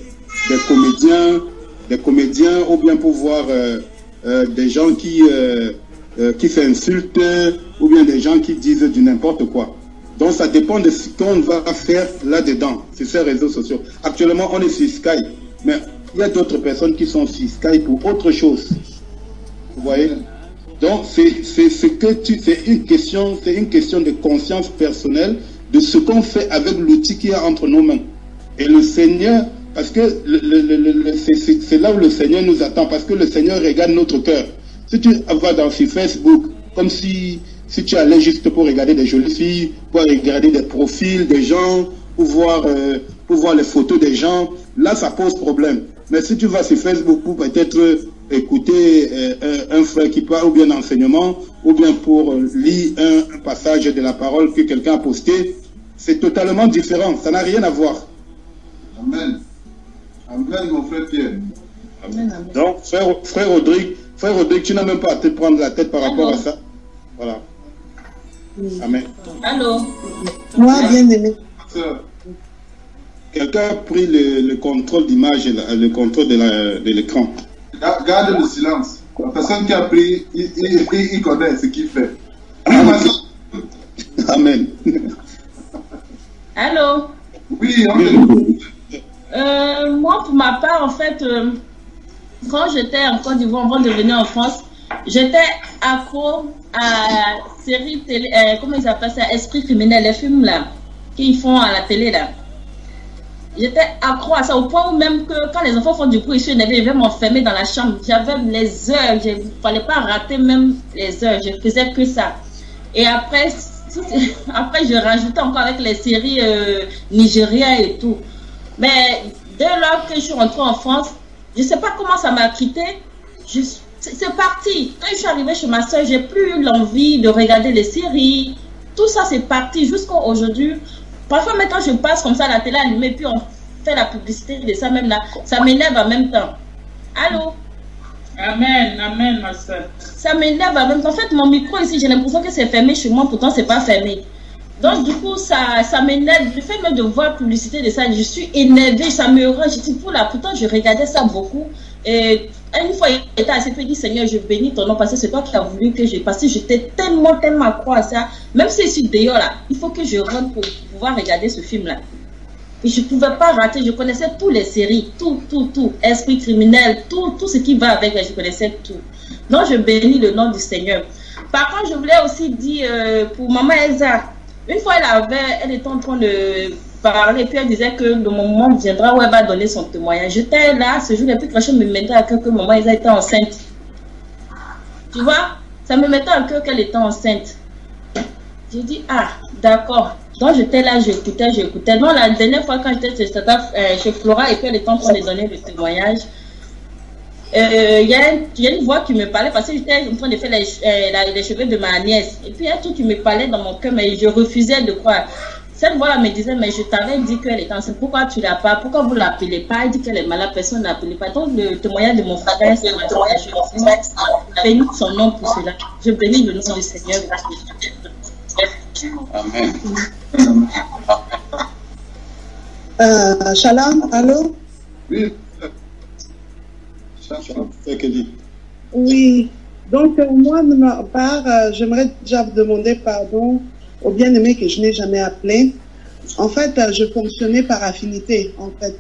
comédiens ou bien pour voir des gens qui s'insultent ou bien des gens qui disent du n'importe quoi. Donc ça dépend de ce qu'on va faire là-dedans, sur ces réseaux sociaux. Actuellement, on est sur Skype, mais il y a d'autres personnes qui sont sur Skype pour autre chose. Vous voyez? Donc c'est une question de conscience personnelle de ce qu'on fait avec l'outil qu'il y a entre nos mains. Et le Seigneur, parce que c'est là où le Seigneur nous attend, parce que le Seigneur regarde notre cœur. Si tu vas sur Facebook, comme si tu allais juste pour regarder des jolies filles, pour regarder des profils des gens, pour voir les photos des gens, là ça pose problème. Mais si tu vas sur Facebook pour peut-être écouter un frère qui parle, ou bien d'enseignement, ou bien pour lire un passage de la parole que quelqu'un a posté, c'est totalement différent, ça n'a rien à voir. Amen. Amen, mon frère Pierre. Amen. Donc, frère Rodrigue, tu n'as même pas à te prendre la tête par rapport à ça. Voilà. Amen. Allô? Moi, bien aimé. Quelqu'un a pris le contrôle d'image, le contrôle de l'écran. Garde le silence. La personne qui a pris, il connaît ce qu'il fait. Amen. Allô? Oui, moi, pour ma part, en fait, quand j'étais en Côte d'Ivoire, avant de venir en France, j'étais accro à série télé, comment ils appellent ça, Esprit criminel, les films là, qu'ils font à la télé là. J'étais accro à ça au point où même que quand les enfants font du bruit, je suis énervée, je vais m'enfermer dans la chambre. J'avais les heures, il ne fallait pas rater même les heures, je faisais que ça. Et après je rajoutais encore avec les séries nigériennes et tout. Mais dès lors que je suis rentrée en France, je ne sais pas comment ça m'a quitté. C'est parti. Quand je suis arrivée chez ma soeur, j'ai plus eu l'envie de regarder les séries. Tout ça, c'est parti jusqu'à aujourd'hui. Parfois, maintenant, je passe comme ça à la télé animée, puis on fait la publicité de ça même là. Ça m'énerve en même temps. Allô? Amen, amen, ma soeur. Ça m'énerve en même temps. En fait, mon micro ici, j'ai l'impression que c'est fermé chez moi, pourtant, c'est pas fermé. Donc, du coup, ça m'énerve. Le fait même de voir publicité de ça, je suis énervée, ça me rend. Je dis, pourtant, je regardais ça beaucoup. Et une fois, il était assez peu dit, Seigneur, je bénis ton nom parce que c'est toi qui as voulu que je passe. J'étais tellement accro à ça. Même si je suis dehors là, il faut que je rentre pour pouvoir regarder ce film-là. Et je ne pouvais pas rater. Je connaissais toutes les séries, tout. Esprit criminel, tout ce qui va avec, je connaissais tout. Donc, je bénis le nom du Seigneur. Par contre, je voulais aussi dire pour Maman Elsa, une fois, elle était en train de parler, puis elle disait que le moment viendra où elle va donner son témoignage. J'étais là, ce jour, et puis quand je me mettais à cœur que Maman Elsa était enceinte. Tu vois, ça me mettait à cœur qu'elle était enceinte. J'ai dit, ah, d'accord. Donc, j'étais là, j'écoutais. Donc, la dernière fois, quand j'étais chez Flora, et puis elle était en train de donner le témoignage, il y a une voix qui me parlait parce que j'étais en train de faire les cheveux de ma nièce. Et puis il y a tout qui me parlait dans mon cœur, mais je refusais de croire. Cette voix-là me disait, mais je t'avais dit qu'elle était enceinte. Pourquoi tu l'as pas? Pourquoi vous ne l'appelez pas? Elle dit qu'elle est malade, personne ne l'appelait pas. Donc le témoignage de mon frère, c'est le témoignage de mon frère. Je bénis son nom pour cela. Je bénis le nom du Seigneur. Amen. Shalom, allô? Oui. Oui, donc moi de ma part, j'aimerais déjà demander pardon au bien-aimé que je n'ai jamais appelé. En fait, je fonctionnais par affinité. En fait,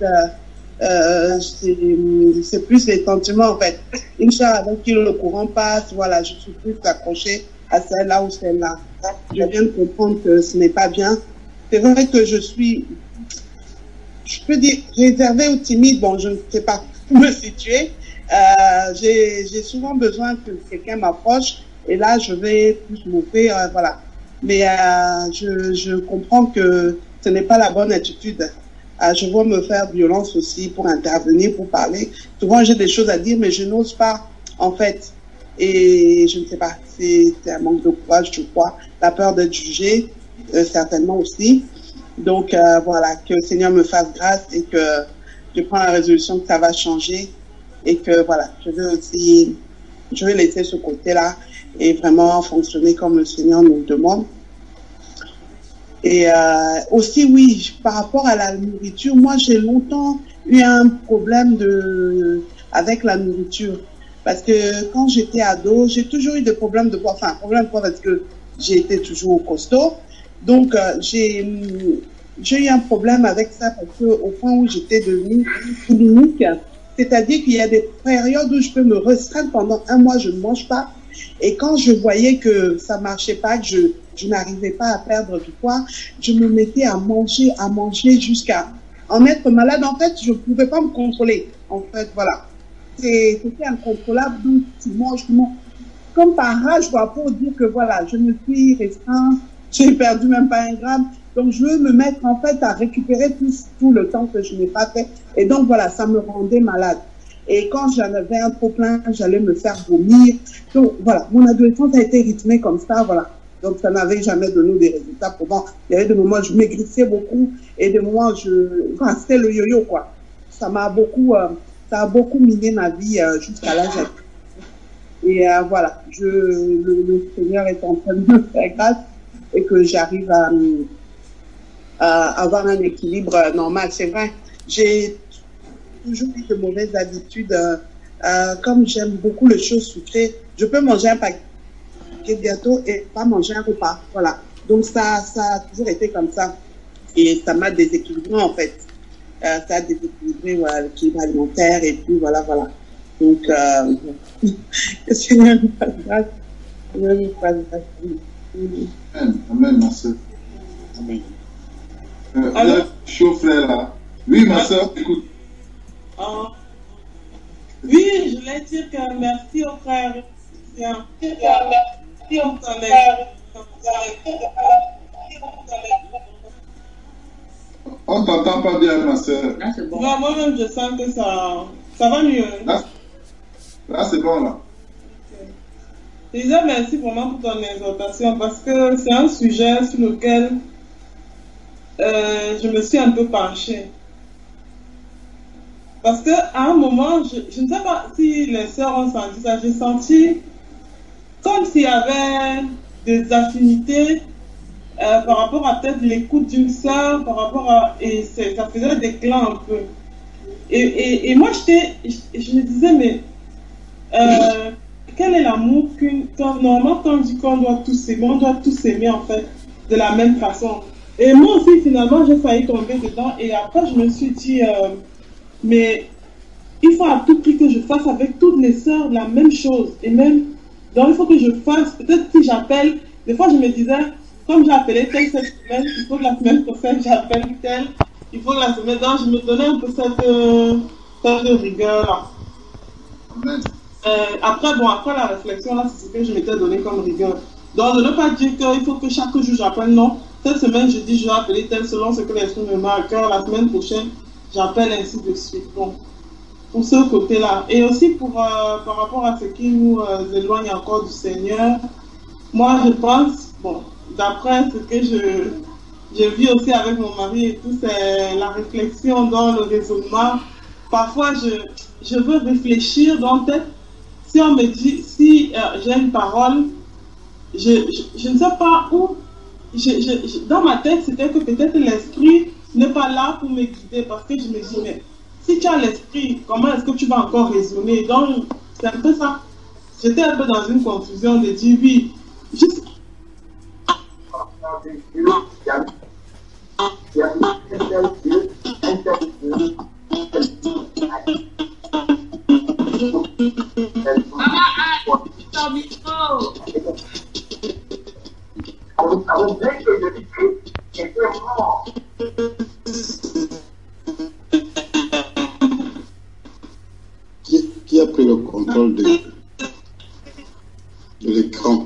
c'est plus les sentiments en fait. Inch'Allah, donc le courant passe, voilà, je suis plus accrochée à celle-là ou celle-là. Je viens de comprendre que ce n'est pas bien. C'est vrai que je peux dire réservée ou timide, bon, je ne sais pas où me situer. J'ai souvent besoin que quelqu'un m'approche et là je vais plus m'ouvrir, voilà. Mais je comprends que ce n'est pas la bonne attitude. Je vois me faire violence aussi pour intervenir, pour parler. Souvent j'ai des choses à dire mais je n'ose pas en fait. Et je ne sais pas, c'est un manque de courage, je crois. La peur d'être jugé, certainement aussi. Donc voilà, que le Seigneur me fasse grâce et que je prends la résolution que ça va changer. Et que voilà, je vais laisser ce côté-là et vraiment fonctionner comme le Seigneur nous le demande. Et aussi, oui, par rapport à la nourriture, moi j'ai longtemps eu un problème avec la nourriture. Parce que quand j'étais ado, j'ai toujours eu des problèmes de poids. Enfin, problème de poids parce que j'ai été toujours costaud. Donc, j'ai eu un problème avec ça parce que au point où j'étais devenue boulimique. C'est-à-dire qu'il y a des périodes où je peux me restreindre pendant un mois, je ne mange pas. Et quand je voyais que ça marchait pas, que je n'arrivais pas à perdre du poids, je me mettais à manger jusqu'à en être malade. En fait, je ne pouvais pas me contrôler. En fait, voilà. C'était incontrôlable. Donc, tu manges. Comme par rage, pour dire que voilà, je me suis restreint, j'ai perdu même pas 1 gramme. Donc, je veux me mettre, en fait, à récupérer tout le temps que je n'ai pas fait. Et donc, voilà, ça me rendait malade. Et quand j'en avais un trop plein, j'allais me faire vomir. Donc, voilà, mon adolescence a été rythmée comme ça, voilà. Donc, ça n'avait jamais donné des résultats pour moi. Il y avait des moments où je maigrissais beaucoup et des moments où c'était le yo-yo, quoi. Ça a beaucoup miné ma vie jusqu'à l'âge adulte. Et voilà, le Seigneur est en train de me faire grâce et que j'arrive à avoir un équilibre normal. C'est vrai, j'ai toujours eu de mauvaises habitudes. Comme j'aime beaucoup les choses sucrées, je peux manger un paquet de gâteaux et pas manger un repas. Voilà. Donc ça a toujours été comme ça. Et ça m'a déséquilibré en fait. Ça a déséquilibré l'équilibre alimentaire et puis voilà. Donc, que Seigneur nous fasse grâce. Amen, ma soeur. Amen. Le chaud frère là, Oui, ma soeur, écoute. Oui, je voulais dire que merci au frère. Merci au frère. On t'entend pas bien, ma soeur. Bon. Non, moi-même, je sens que ça va mieux. Là c'est bon, là. Je disais merci vraiment pour ton exhortation parce que c'est un sujet sur lequel je me suis un peu penchée. Parce qu'à un moment, je ne sais pas si les sœurs ont senti ça, j'ai senti comme s'il y avait des affinités par rapport à peut-être l'écoute d'une sœur, par rapport à... Et ça faisait des clans un peu. Et moi, je me disais, mais quel est l'amour normalement, quand on dit qu'on doit tous aimer, on doit tous aimer en fait de la même façon. Et moi aussi, finalement, j'ai failli tomber dedans. Et après, je me suis dit, mais il faut à tout prix que je fasse avec toutes les sœurs la même chose. Et même, donc il faut que je fasse, peut-être si j'appelle, des fois je me disais, comme j'ai appelé telle cette semaine, il faut que la semaine prochaine j'appelle telle, il faut que la semaine, donc je me donnais un peu cette rigueur-là. Après la réflexion, là, c'est ce que je m'étais donné comme rigueur. Donc, de ne pas dire qu'il faut que chaque jour j'appelle, non. Cette semaine, je dis, je vais appeler tel selon ce que l'esprit me met à cœur. La semaine prochaine, j'appelle ainsi de suite. Donc, pour ce côté-là. Et aussi par rapport à ce qui nous éloigne encore du Seigneur, moi, je pense, bon, d'après ce que je vis aussi avec mon mari et tout, c'est la réflexion dans le raisonnement. Parfois, je veux réfléchir dans tête. Si on me dit, si j'ai une parole, je ne sais pas où. Dans ma tête, c'était que peut-être l'esprit n'est pas là pour me guider parce que je me dis, mais si tu as l'esprit, comment est-ce que tu vas encore raisonner? Donc, c'est un peu ça. J'étais un peu dans une confusion de dire oui. Juste... Qui a pris le contrôle de l'écran?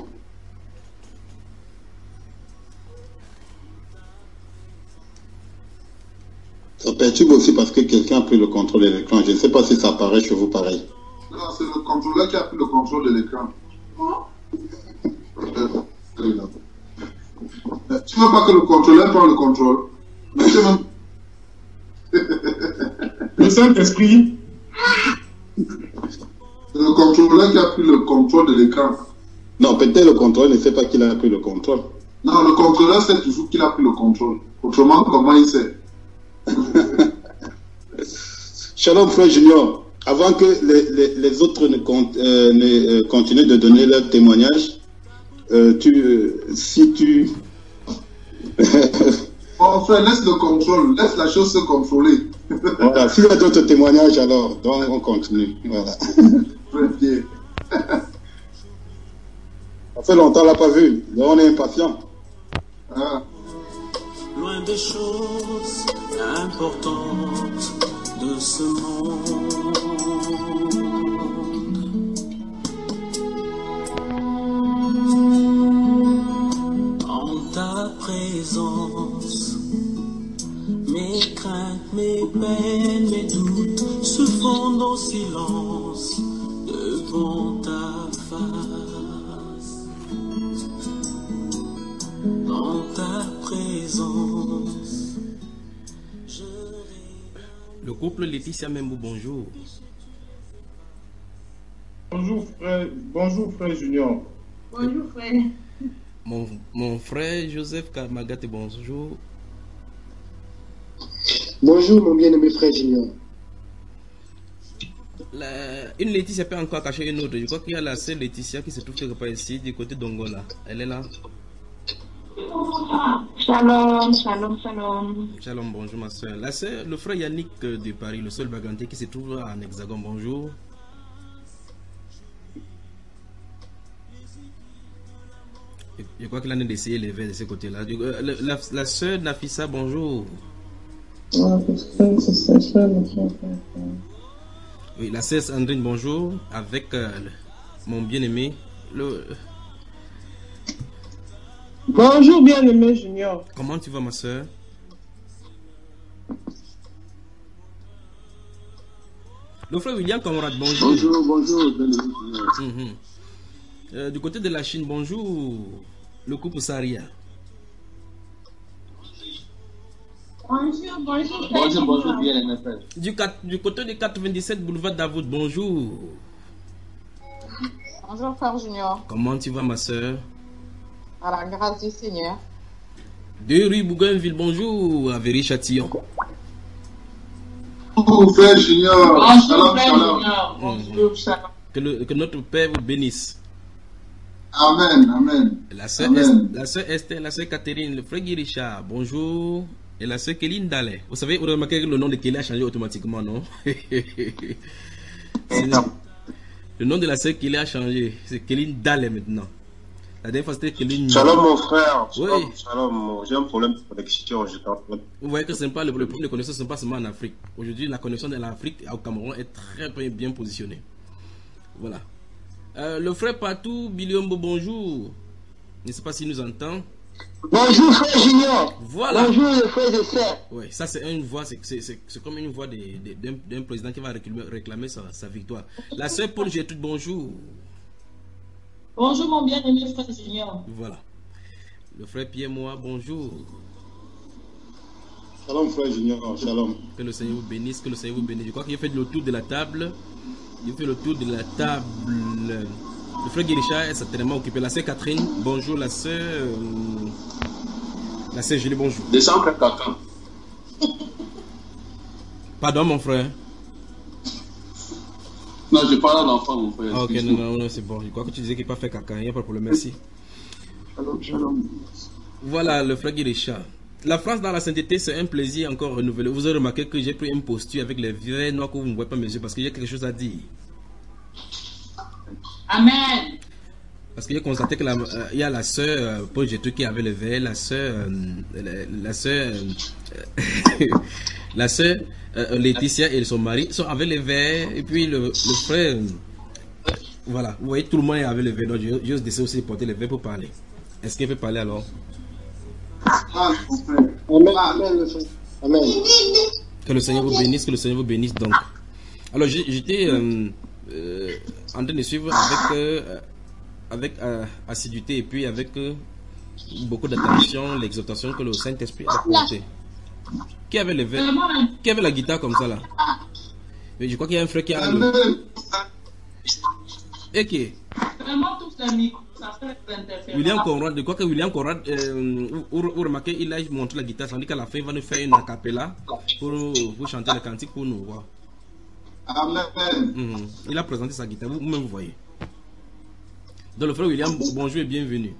Ça perturbe aussi parce que quelqu'un a pris le contrôle de l'écran. Je ne sais pas si ça apparaît chez vous pareil. Non, c'est le contrôleur qui a pris le contrôle de l'écran. Tu ne veux pas que le contrôleur prenne le contrôle? Le Saint-Esprit. C'est le contrôleur qui a pris le contrôle de l'écran. Non, peut-être le contrôleur ne sait pas qu'il a pris le contrôle. Non, le contrôleur sait toujours qu'il a pris le contrôle. Autrement, comment il sait? Shalom, frère Junior. Avant que les autres ne continuent de donner leur témoignage, si tu... Bon, frère, laisse le contrôle, laisse la chose se contrôler. Voilà, s'il y a d'autres témoignages, alors, donc on continue. Voilà. Très bien. Ça fait longtemps, on l'a pas vu, donc on est impatient. Ah. Loin des choses importantes de ce monde, en ta présence, mes craintes, mes peines, mes doutes se fondent en silence devant ta face. Dans ta présence. Le couple Laetitia Membo, bonjour. Bonjour frère Junior. Bonjour frère. Mon frère Joseph Kamagate, bonjour. Bonjour mon bien-aimé frère Junior. Une Laetitia peut encore cacher une autre. Je crois qu'il y a la sœur Laetitia qui se trouve quelque part ici, du côté d'Ongola. Elle est là. Shalom, shalom, shalom. Shalom, bonjour ma soeur. La soeur, le frère Yannick de Paris, le seul baganté qui se trouve en Hexagone, bonjour. Je crois qu'il en a d'essayer les verres de ce côté-là. La soeur Nafissa, bonjour. Oui, la sœur Sandrine, bonjour, avec mon bien-aimé. Bonjour, bien-aimé Junior. Comment tu vas, ma sœur? Le frère William Camarade, bonjour. Bonjour, bien-aimé Junior. Du côté de la Chine, bonjour. Le couple Saria. Bonjour, bien-aimé frère. Du côté de 97 boulevard Davout, bonjour. Bonjour, frère Junior. Comment tu vas, ma soeur? À la grâce du Seigneur. De rue Bougainville, bonjour. À Véry-Châtillon. Bonjour, frère Junior. Bonjour, frère Junior. Bonjour, shalom. Que notre Père vous bénisse. Amen, amen. La sœur Esther, la sœur Catherine, le frère Guy Richard, bonjour. Et la sœur Kéline Dallet. Vous savez, vous remarquez que le nom de Kéline a changé automatiquement, non? Le nom de la sœur Kéline a changé. C'est Kéline Dallet maintenant. La dernière fois c'était Kéline. Shalom mon frère. Oui. Shalom. J'ai un problème de connexion. Vous voyez que ce n'est pas le problème de connexion, ce n'est pas seulement en Afrique. Aujourd'hui, la connexion de l'Afrique au Cameroun est très bien positionnée. Voilà. Le frère Patou Biliombo, bonjour. Je ne sais pas s'il nous entend. Bonjour frère Junior. Voilà. Bonjour les frères et sœurs. Oui, ça c'est une voix, c'est comme une voix d'un président qui va réclamer sa victoire. La sœur Paul Gertrude, bonjour. Bonjour mon bien-aimé frère Junior. Voilà. Le frère Pierre Moa, bonjour. Shalom frère Junior, shalom. Que le Seigneur vous bénisse, que le Seigneur vous bénisse. Je crois qu'il a fait le tour de la table. Il fait le tour de la table. Le frère Guérisha est certainement occupé. La sœur Catherine, bonjour. La sœur Julie, bonjour. Descends, frère Caca. Pardon, mon frère. Non, je parle à l'enfant, mon frère. Ah, ok, non, c'est bon. Je crois que tu disais qu'il n'a pas fait caca. Il n'y a pas de problème, merci. Shalom, shalom. Voilà, le frère Guérisha. La France dans la sainteté, c'est un plaisir encore renouvelé. Vous avez remarqué que j'ai pris une posture avec les vieux noirs que vous ne voyez pas mes yeux parce qu'il y a quelque chose à dire. Amen. Parce qu'il a constaté que il y a la sœur Paul Gertrude qui avait le verre, la sœur Laetitia et son mari sont avec les verres, et puis le frère, voilà, vous voyez, tout le monde est avec le verre, donc je décide aussi de porter le verre pour parler. Est-ce qu'il peut parler alors? Amen. Que le Seigneur vous bénisse, que le Seigneur vous bénisse. Donc, alors j'étais en train de suivre avec assiduité et puis avec beaucoup d'attention l'exhortation que le Saint-Esprit a apportée. Qui avait le verre? Qui avait la guitare comme ça là? Mais je crois qu'il y a un frère qui a et qui? Vraiment tous les micros, ça fait interférence. William Conrad, je crois que William Conrad, vous remarquez, il a montré la guitare, tandis qu'à la fin il va nous faire une acapella pour chanter le cantique pour nous voir. Amen. Il a présenté sa guitare, vous-même vous voyez. Donc le frère William, bonjour et bienvenue.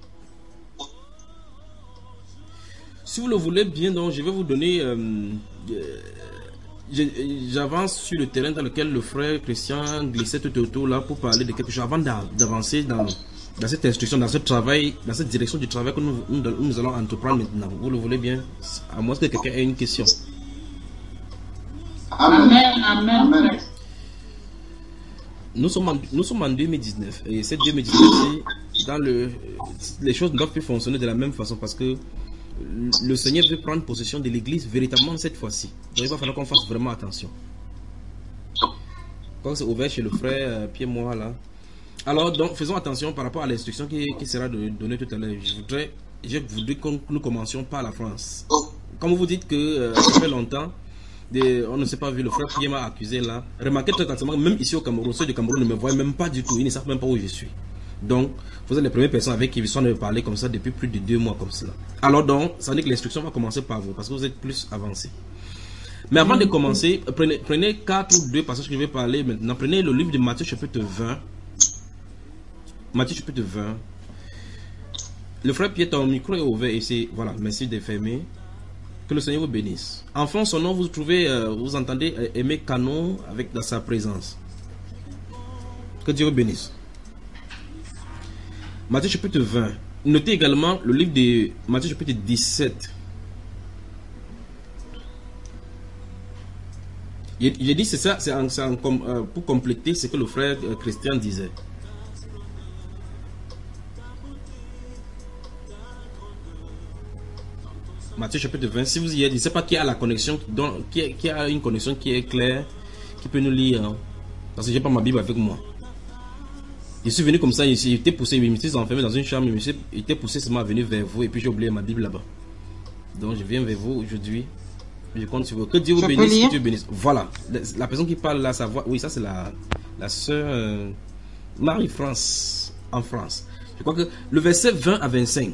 Si vous le voulez bien, donc je vais vous donner... j'avance sur le terrain dans lequel le frère Christian glissait tout autour là pour parler de quelque chose avant d'avancer dans cette instruction, dans ce travail, dans cette direction du travail que nous allons entreprendre maintenant. Vous le voulez bien? À moins que quelqu'un ait une question. Amen, amen. Nous sommes en 2019 et cette 2019, les choses ne doivent plus fonctionner de la même façon parce que le Seigneur veut prendre possession de l'église véritablement cette fois-ci. Donc il va falloir qu'on fasse vraiment attention. Quand c'est ouvert chez le frère Pierre Moa là. Alors donc faisons attention par rapport à l'instruction qui sera donnée tout à l'heure. Je voudrais que nous commencions par la France. Comme vous dites que ça fait longtemps, on ne s'est pas vu, le frère Pierre m'a accusé là. Remarquez très attention, même ici au Cameroun, ceux du Cameroun ne me voient même pas du tout. Ils ne savent même pas où je suis. Donc, vous êtes les premières personnes avec qui ils sont de parler comme ça depuis plus de 2 mois comme cela. Alors donc, ça veut dire que l'instruction va commencer par vous parce que vous êtes plus avancé. Mais avant de commencer, prenez 4 ou 2 passages que je vais parler maintenant. Prenez le livre de Matthieu chapitre 20. Matthieu chapitre 20. Le frère Pierre, ton micro est ouvert et c'est, voilà, merci de fermer. Que le Seigneur vous bénisse. Enfin, son nom, vous entendez aimer Canon dans sa présence. Que Dieu vous bénisse. Matthieu chapitre 20. Notez également le livre de Matthieu chapitre 17. J'ai dit c'est ça, pour compléter ce que le frère Christian disait. Matthieu chapitre 20, si vous y êtes, je ne sais pas qui a la connexion, qui a une connexion qui est claire, qui peut nous lire, hein? Parce que je n'ai pas ma Bible avec moi. Je suis venu comme ça ici, j'étais poussé, je me suis enfermé dans une chambre, j'étais poussé seulement à venir vers vous et puis j'ai oublié ma Bible là-bas. Donc je viens vers vous aujourd'hui. Je compte sur vous. Que Dieu vous bénisse, que Dieu bénisse. Voilà, la personne qui parle là, sa voix, oui, ça c'est la sœur Marie-France en France. Je crois que le verset 20 à 25.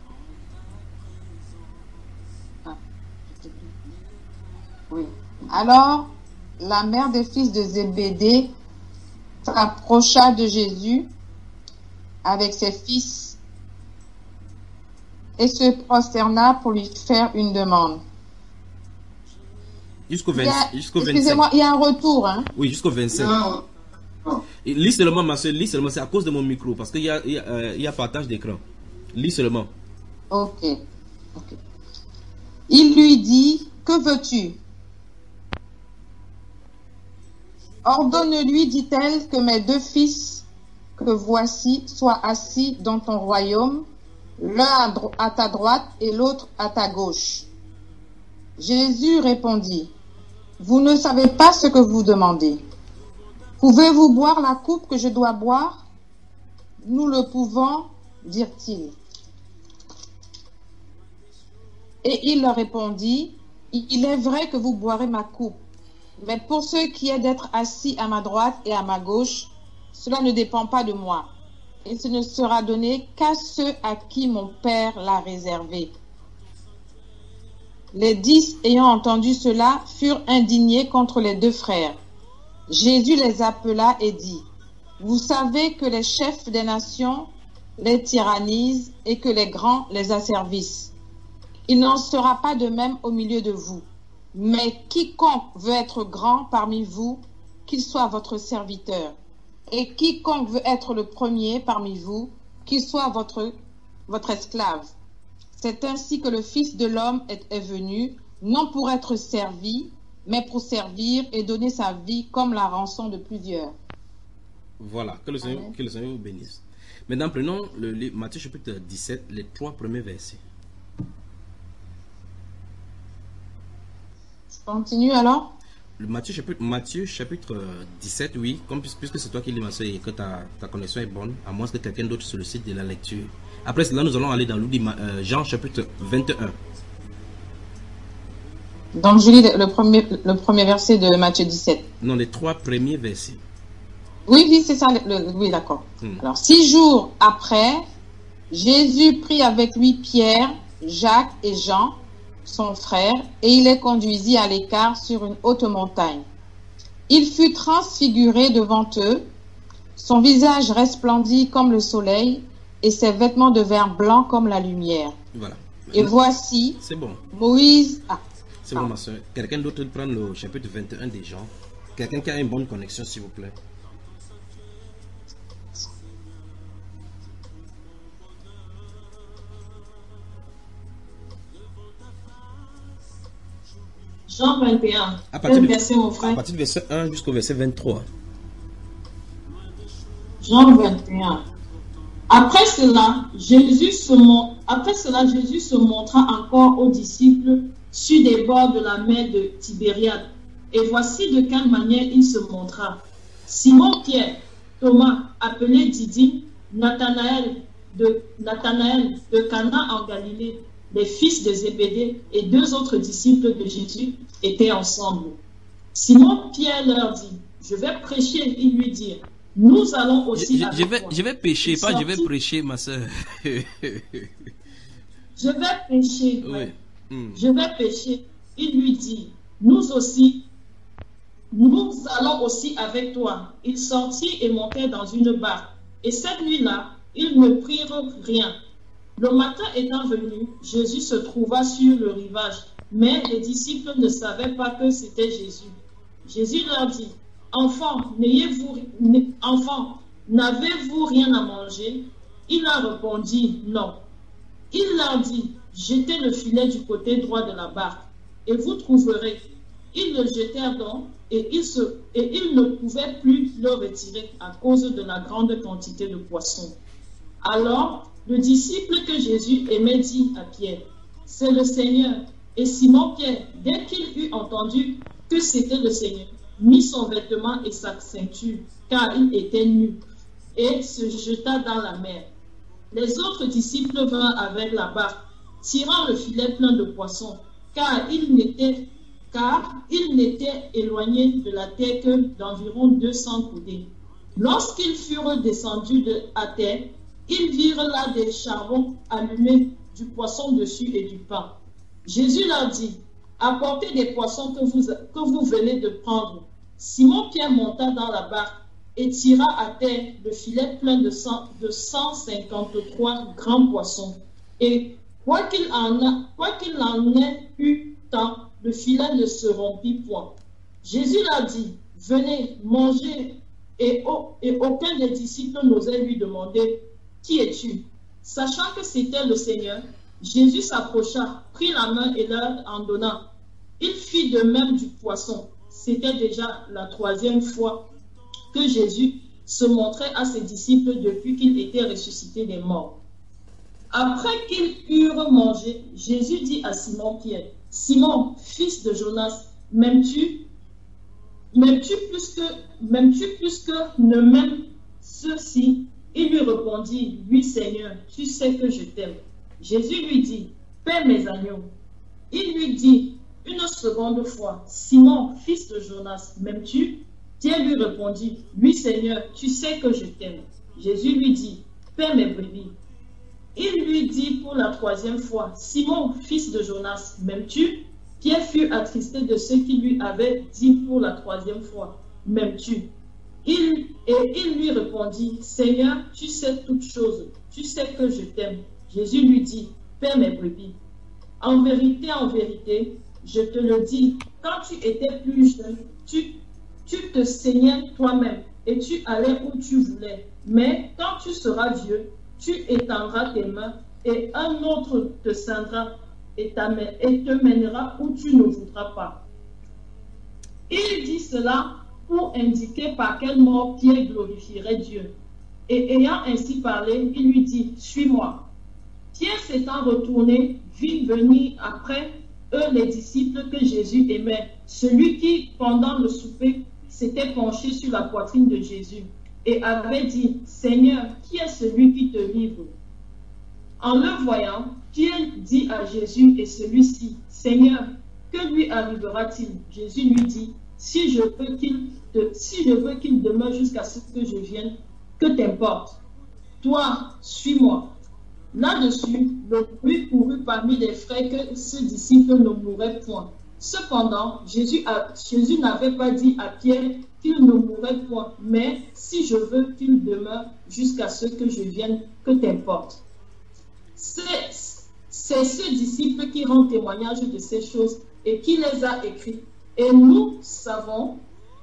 Oui. Alors, la mère des fils de Zébédée s'approcha de Jésus avec ses fils et se prosterna pour lui faire une demande. Jusqu'au 25. Excusez-moi, il y a un retour. Hein? Oui, jusqu'au 25. Lis seulement, ma soeur, lis seulement. C'est à cause de mon micro, parce qu'il y a partage d'écran. Lis seulement. Ok. Il lui dit, que veux-tu? Ordonne-lui, dit-elle, que mes deux fils que voici soient assis dans ton royaume, l'un à ta droite et l'autre à ta gauche. Jésus répondit, vous ne savez pas ce que vous demandez. Pouvez-vous boire la coupe que je dois boire? Nous le pouvons, dirent-ils. Et il leur répondit, il est vrai que vous boirez ma coupe. Mais pour ce qui est d'être assis à ma droite et à ma gauche, cela ne dépend pas de moi. Et ce ne sera donné qu'à ceux à qui mon Père l'a réservé. Les 10 ayant entendu cela furent indignés contre les deux frères. Jésus les appela et dit, vous savez que les chefs des nations les tyrannisent et que les grands les asservissent. Il n'en sera pas de même au milieu de vous. Mais quiconque veut être grand parmi vous, qu'il soit votre serviteur. Et quiconque veut être le premier parmi vous, qu'il soit votre esclave. C'est ainsi que le Fils de l'homme est venu, non pour être servi, mais pour servir et donner sa vie comme la rançon de plusieurs. Voilà, que le Seigneur vous bénisse. Maintenant, prenons le livre Matthieu chapitre 17, les 3 premiers versets. Continue alors. Le Matthieu chapitre 17, oui, puisque c'est toi qui lis ma soeur et que ta connexion est bonne, à moins que quelqu'un d'autre sollicite de la lecture. Après cela, nous allons aller dans Jean chapitre 21. Donc je lis le premier verset de Matthieu 17. Non, les 3 premiers versets. Oui, c'est ça. Oui, d'accord. Alors, 6 jours après, Jésus prit avec lui Pierre, Jacques et Jean, son frère, et il les conduisit à l'écart sur une haute montagne. Il fut transfiguré devant eux, son visage resplendit comme le soleil, et ses vêtements devinrent blancs comme la lumière. Voilà. Et voici, c'est bon. Moïse... C'est bon, ma soeur. Quelqu'un d'autre prend le chapitre 21 des Jean. Quelqu'un qui a une bonne connexion, s'il vous plaît. Jean 21. À partir du verset 1 jusqu'au verset 23. Jean 21. Après cela, Jésus se montra encore aux disciples sur des bords de la mer de Tibériade. Et voici de quelle manière il se montra. Simon-Pierre, Thomas, appelé Didyme, Nathanaël de Cana en Galilée, les fils de Zébédée et 2 autres disciples de Jésus étaient ensemble. Simon-Pierre leur dit, je vais prêcher, ils lui dirent. Nous allons aussi je vais pécher, pas je vais prêcher, ma soeur. Je vais pécher. Oui. Je vais pécher. Il lui dit, nous allons aussi avec toi. Il sortit et montait dans une barque. Et cette nuit-là, ils ne prirent rien. Le matin étant venu, Jésus se trouva sur le rivage. Mais les disciples ne savaient pas que c'était Jésus. Jésus leur dit, Enfants, n'avez-vous rien à manger? Il leur répondit, non. Il leur dit, jetez le filet du côté droit de la barque, et vous trouverez. Ils le jetèrent donc, et ils ne pouvaient plus le retirer à cause de la grande quantité de poissons. Alors, le disciple que Jésus aimait dit à Pierre, « C'est le Seigneur. » Et Simon-Pierre, dès qu'il eut entendu que c'était le Seigneur, mit son vêtement et sa ceinture, car il était nu, et se jeta dans la mer. Les autres disciples vinrent avec la barque, tirant le filet plein de poissons, car ils n'étaient éloignés de la terre que d'environ 200 coudées. Lorsqu'ils furent descendus à terre, ils virent là des charbons allumés, du poisson dessus et du pain. Jésus leur dit, « Apportez des poissons que vous venez de prendre. » Simon-Pierre monta dans la barque et tira à terre le filet plein de 153 grands poissons. Et quoi qu'il en ait eu tant, le filet ne se rompit point. Jésus leur dit, « Venez, mangez. » Et aucun des disciples n'osait lui demander, « Qui es-tu » Sachant que c'était le Seigneur, Jésus s'approcha, prit la main et leur en donna. Il fit de même du poisson. C'était déjà la 3e fois que Jésus se montrait à ses disciples depuis qu'il était ressuscité des morts. Après qu'ils eurent mangé, Jésus dit à Simon-Pierre, « Simon, fils de Jonas, m'aimes-tu plus que ne m'aiment ceux-ci » Il lui répondit, « Oui, Seigneur, tu sais que je t'aime. » Jésus lui dit, « Paie mes agneaux. » Il lui dit une seconde fois, « Simon, fils de Jonas, m'aimes-tu » Pierre lui répondit, « Oui, Seigneur, tu sais que je t'aime. » Jésus lui dit, « Paie mes brebis. » Il lui dit pour la 3e fois, « Simon, fils de Jonas, m'aimes-tu » Pierre fut attristé de ce qu'il lui avait dit pour la 3e fois, « M'aimes-tu » Il lui répondit, « Seigneur, tu sais toutes choses, tu sais que je t'aime. » Jésus lui dit, « Paie mes brebis. En vérité, je te le dis, quand tu étais plus jeune, tu te saignais toi-même et tu allais où tu voulais. Mais quand tu seras vieux, tu étendras tes mains et un autre te ceindra et te mènera où tu ne voudras pas. » Il dit cela pour indiquer par quelle mort Pierre glorifierait Dieu. Et ayant ainsi parlé, il lui dit, « Suis-moi. » Pierre s'étant retourné, vit venir après eux les disciples que Jésus aimait, celui qui, pendant le souper, s'était penché sur la poitrine de Jésus et avait dit, « Seigneur, qui est celui qui te livre ?» En le voyant, Pierre dit à Jésus et celui-ci, « Seigneur, que lui arrivera-t-il » Jésus lui dit, « Si je veux qu'il demeure jusqu'à ce que je vienne, que t'importe? Toi, suis-moi. » Là-dessus, le bruit courut parmi les frères que ce disciple ne mourrait point. Cependant, Jésus n'avait pas dit à Pierre qu'il ne mourrait point, mais si je veux qu'il demeure jusqu'à ce que je vienne, que t'importe. C'est ce disciple qui rend témoignage de ces choses et qui les a écrits. Et nous savons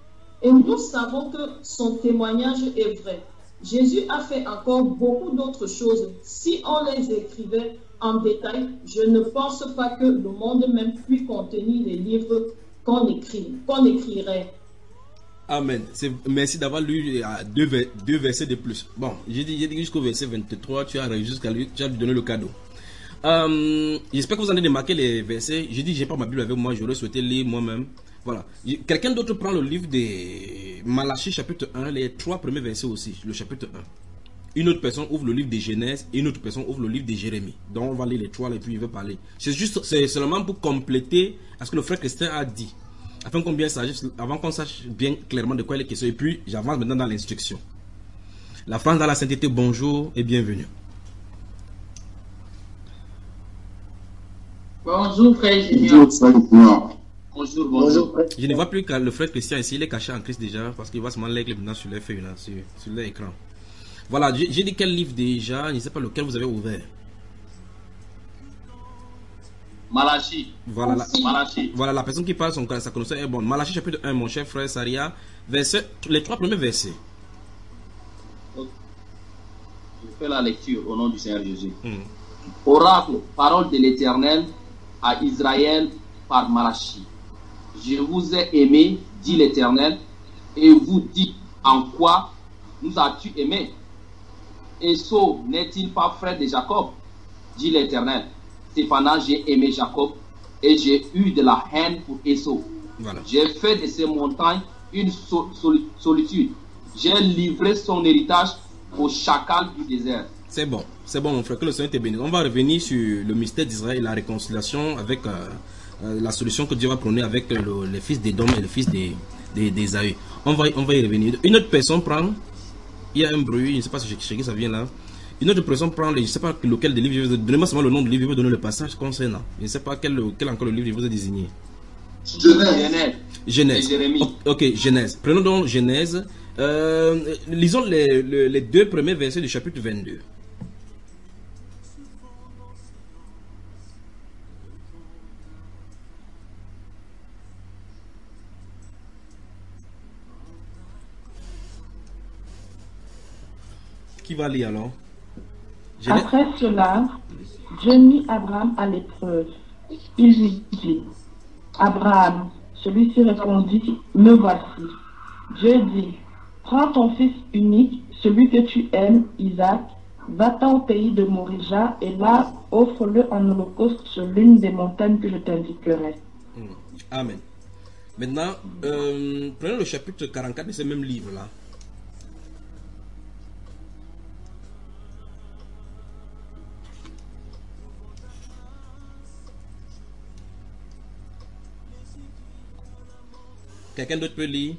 que son témoignage est vrai. Jésus a fait encore beaucoup d'autres choses. Si on les écrivait en détail, je ne pense pas que le monde même puisse contenir les livres qu'on écrirait. Amen. Merci d'avoir lu deux versets de plus. Bon, j'ai dit jusqu'au verset 23, tu as réussi jusqu'à lui, tu as lui donné le cadeau. J'espère que vous en avez remarqué les versets. J'ai dit, j'ai pas ma Bible avec moi, j'aurais souhaité lire moi-même. Voilà. Quelqu'un d'autre prend le livre de Malachie chapitre 1, les 3 premiers versets aussi, le chapitre 1. Une autre personne ouvre le livre de Genèse et une autre personne ouvre le livre de Jérémie. Donc on va lire les 3 et puis il va parler. C'est seulement pour compléter à ce que le frère Christian a dit. Afin qu'on sache bien clairement de quoi il est question. Et puis j'avance maintenant dans l'instruction. La France dans la sainteté, bonjour et bienvenue. Bonjour frère Junior. Bonjour. Je ne vois plus que le frère Christian ici, il est caché en Christ déjà, parce qu'il voit seulement l'aigle maintenant sur les feuilles, là, sur l'écran. Voilà, j'ai dit quel livre déjà, je ne sais pas lequel vous avez ouvert. Malachie. Voilà, Malachie. Voilà, la personne qui parle, sa connaissance est bonne. Malachie chapitre 1, mon cher frère Saria, les 3 premiers versets. Je fais la lecture au nom du Seigneur Jésus. Oracle, parole de l'Éternel à Israël par Malachie. Je vous ai aimé, dit l'Éternel, et vous dites, en quoi nous as-tu aimé? Esau n'est-il pas frère de Jacob? Dit l'Éternel. Cependant, j'ai aimé Jacob et j'ai eu de la haine pour Esau. Voilà. J'ai fait de ces montagnes une solitude. J'ai livré son héritage au chacal du désert. C'est bon, mon frère, que le Seigneur te bénisse. On va revenir sur le mystère d'Israël et la réconciliation avec la solution que Dieu va prôner avec les fils d'Édom et les fils d'Ésaü. On va y revenir. Une autre personne prend, il y a un bruit, je ne sais pas si chez qui ça vient là. Une autre personne prend, je ne sais pas lequel des livres, donnez-moi seulement le nom du livre, je vais donner le passage concernant. Je ne sais pas quel encore le livre je vous ai désigné. Genèse. Ok, Genèse. Prenons donc Genèse. Lisons les 2 premiers versets du chapitre 22. Qui va lire alors? Après cela, Dieu mit Abraham à l'épreuve. Il lui dit, Abraham, celui-ci répondit, me voici. Dieu dit, prends ton fils unique, celui que tu aimes, Isaac, va-t'en au pays de Morija et là, offre-le en holocauste sur l'une des montagnes que je t'indiquerai. Amen. Maintenant, prenons le chapitre 44 de ce même livre-là. Quelqu'un d'autre peut lire?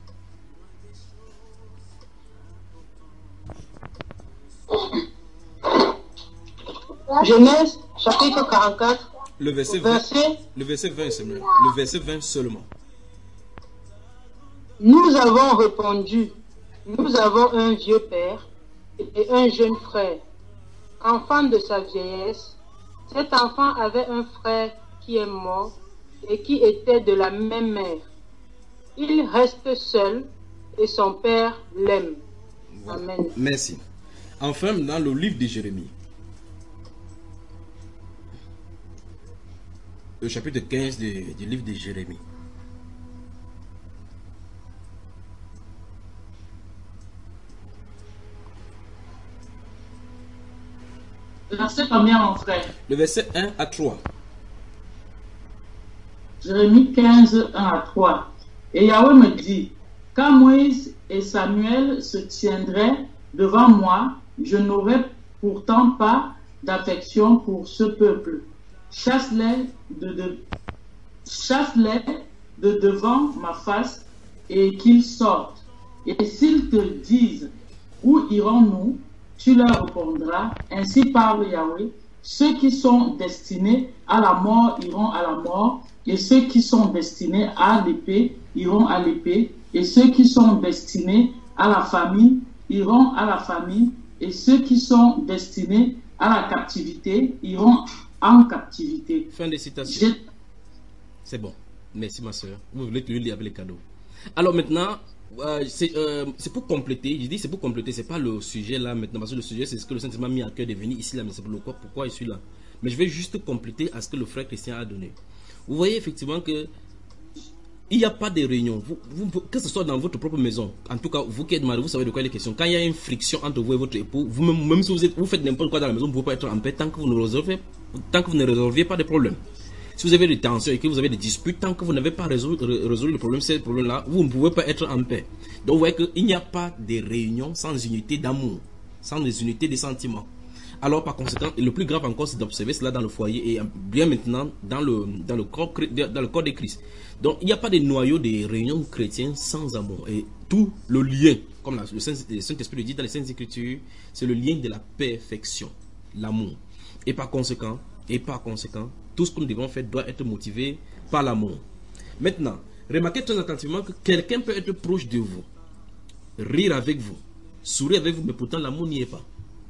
Genèse, chapitre 44. Le verset 20 seulement. Le verset 20 seulement. Nous avons répondu, nous avons un vieux père et un jeune frère, enfant de sa vieillesse. Cet enfant avait un frère qui est mort et qui était de la même mère. Il reste seul et son père l'aime. Amen. Merci. Enfin, dans le livre de Jérémie, le chapitre 15 du livre de Jérémie. Verset combien, mon frère? Le verset 1 à 3. Jérémie 15, 1 à 3. Et Yahweh me dit, quand Moïse et Samuel se tiendraient devant moi, je n'aurais pourtant pas d'affection pour ce peuple. Chasse-les de devant ma face et qu'ils sortent. Et s'ils te disent, où irons-nous? Tu leur répondras, ainsi parle Yahweh, ceux qui sont destinés à la mort iront à la mort, et ceux qui sont destinés à l'épée iront à l'épée, et ceux qui sont destinés à la famine iront à la famine, et ceux qui sont destinés à la captivité iront en captivité. Fin de citation. C'est bon. Merci ma soeur. Vous voulez te lire avec les cadeaux. Alors maintenant, c'est pour compléter. Je dis c'est pour compléter. C'est pas le sujet là maintenant. Parce que le sujet c'est ce que le Saint-Esprit m'a mis à cœur de venir ici là. Mais c'est pourquoi je suis là. Mais je vais juste compléter à ce que le frère Christian a donné. Vous voyez effectivement que il n'y a pas de réunion. Que ce soit dans votre propre maison, en tout cas, vous qui êtes marié, vous savez de quoi il est question. Quand il y a une friction entre vous et votre époux, même si vous faites n'importe quoi dans la maison, vous ne pouvez pas être en paix tant que vous ne résolvez pas de problème. Si vous avez des tensions et que vous avez des disputes, tant que vous n'avez pas résolu le problème, ces problèmes-là, vous ne pouvez pas être en paix. Donc vous voyez qu'il n'y a pas de réunion sans unité d'amour, sans des unités de sentiments. Alors par conséquent, le plus grave encore, c'est d'observer cela dans le foyer et bien maintenant dans le corps de Christ. Donc il n'y a pas de noyau de réunions chrétiennes sans amour. Et tout le lien, comme le Saint-Esprit le dit dans les Saintes Écritures, c'est le lien de la perfection, l'amour. Et par conséquent, tout ce que nous devons faire doit être motivé par l'amour. Maintenant, remarquez très attentivement que quelqu'un peut être proche de vous, rire avec vous, sourire avec vous, mais pourtant l'amour n'y est pas.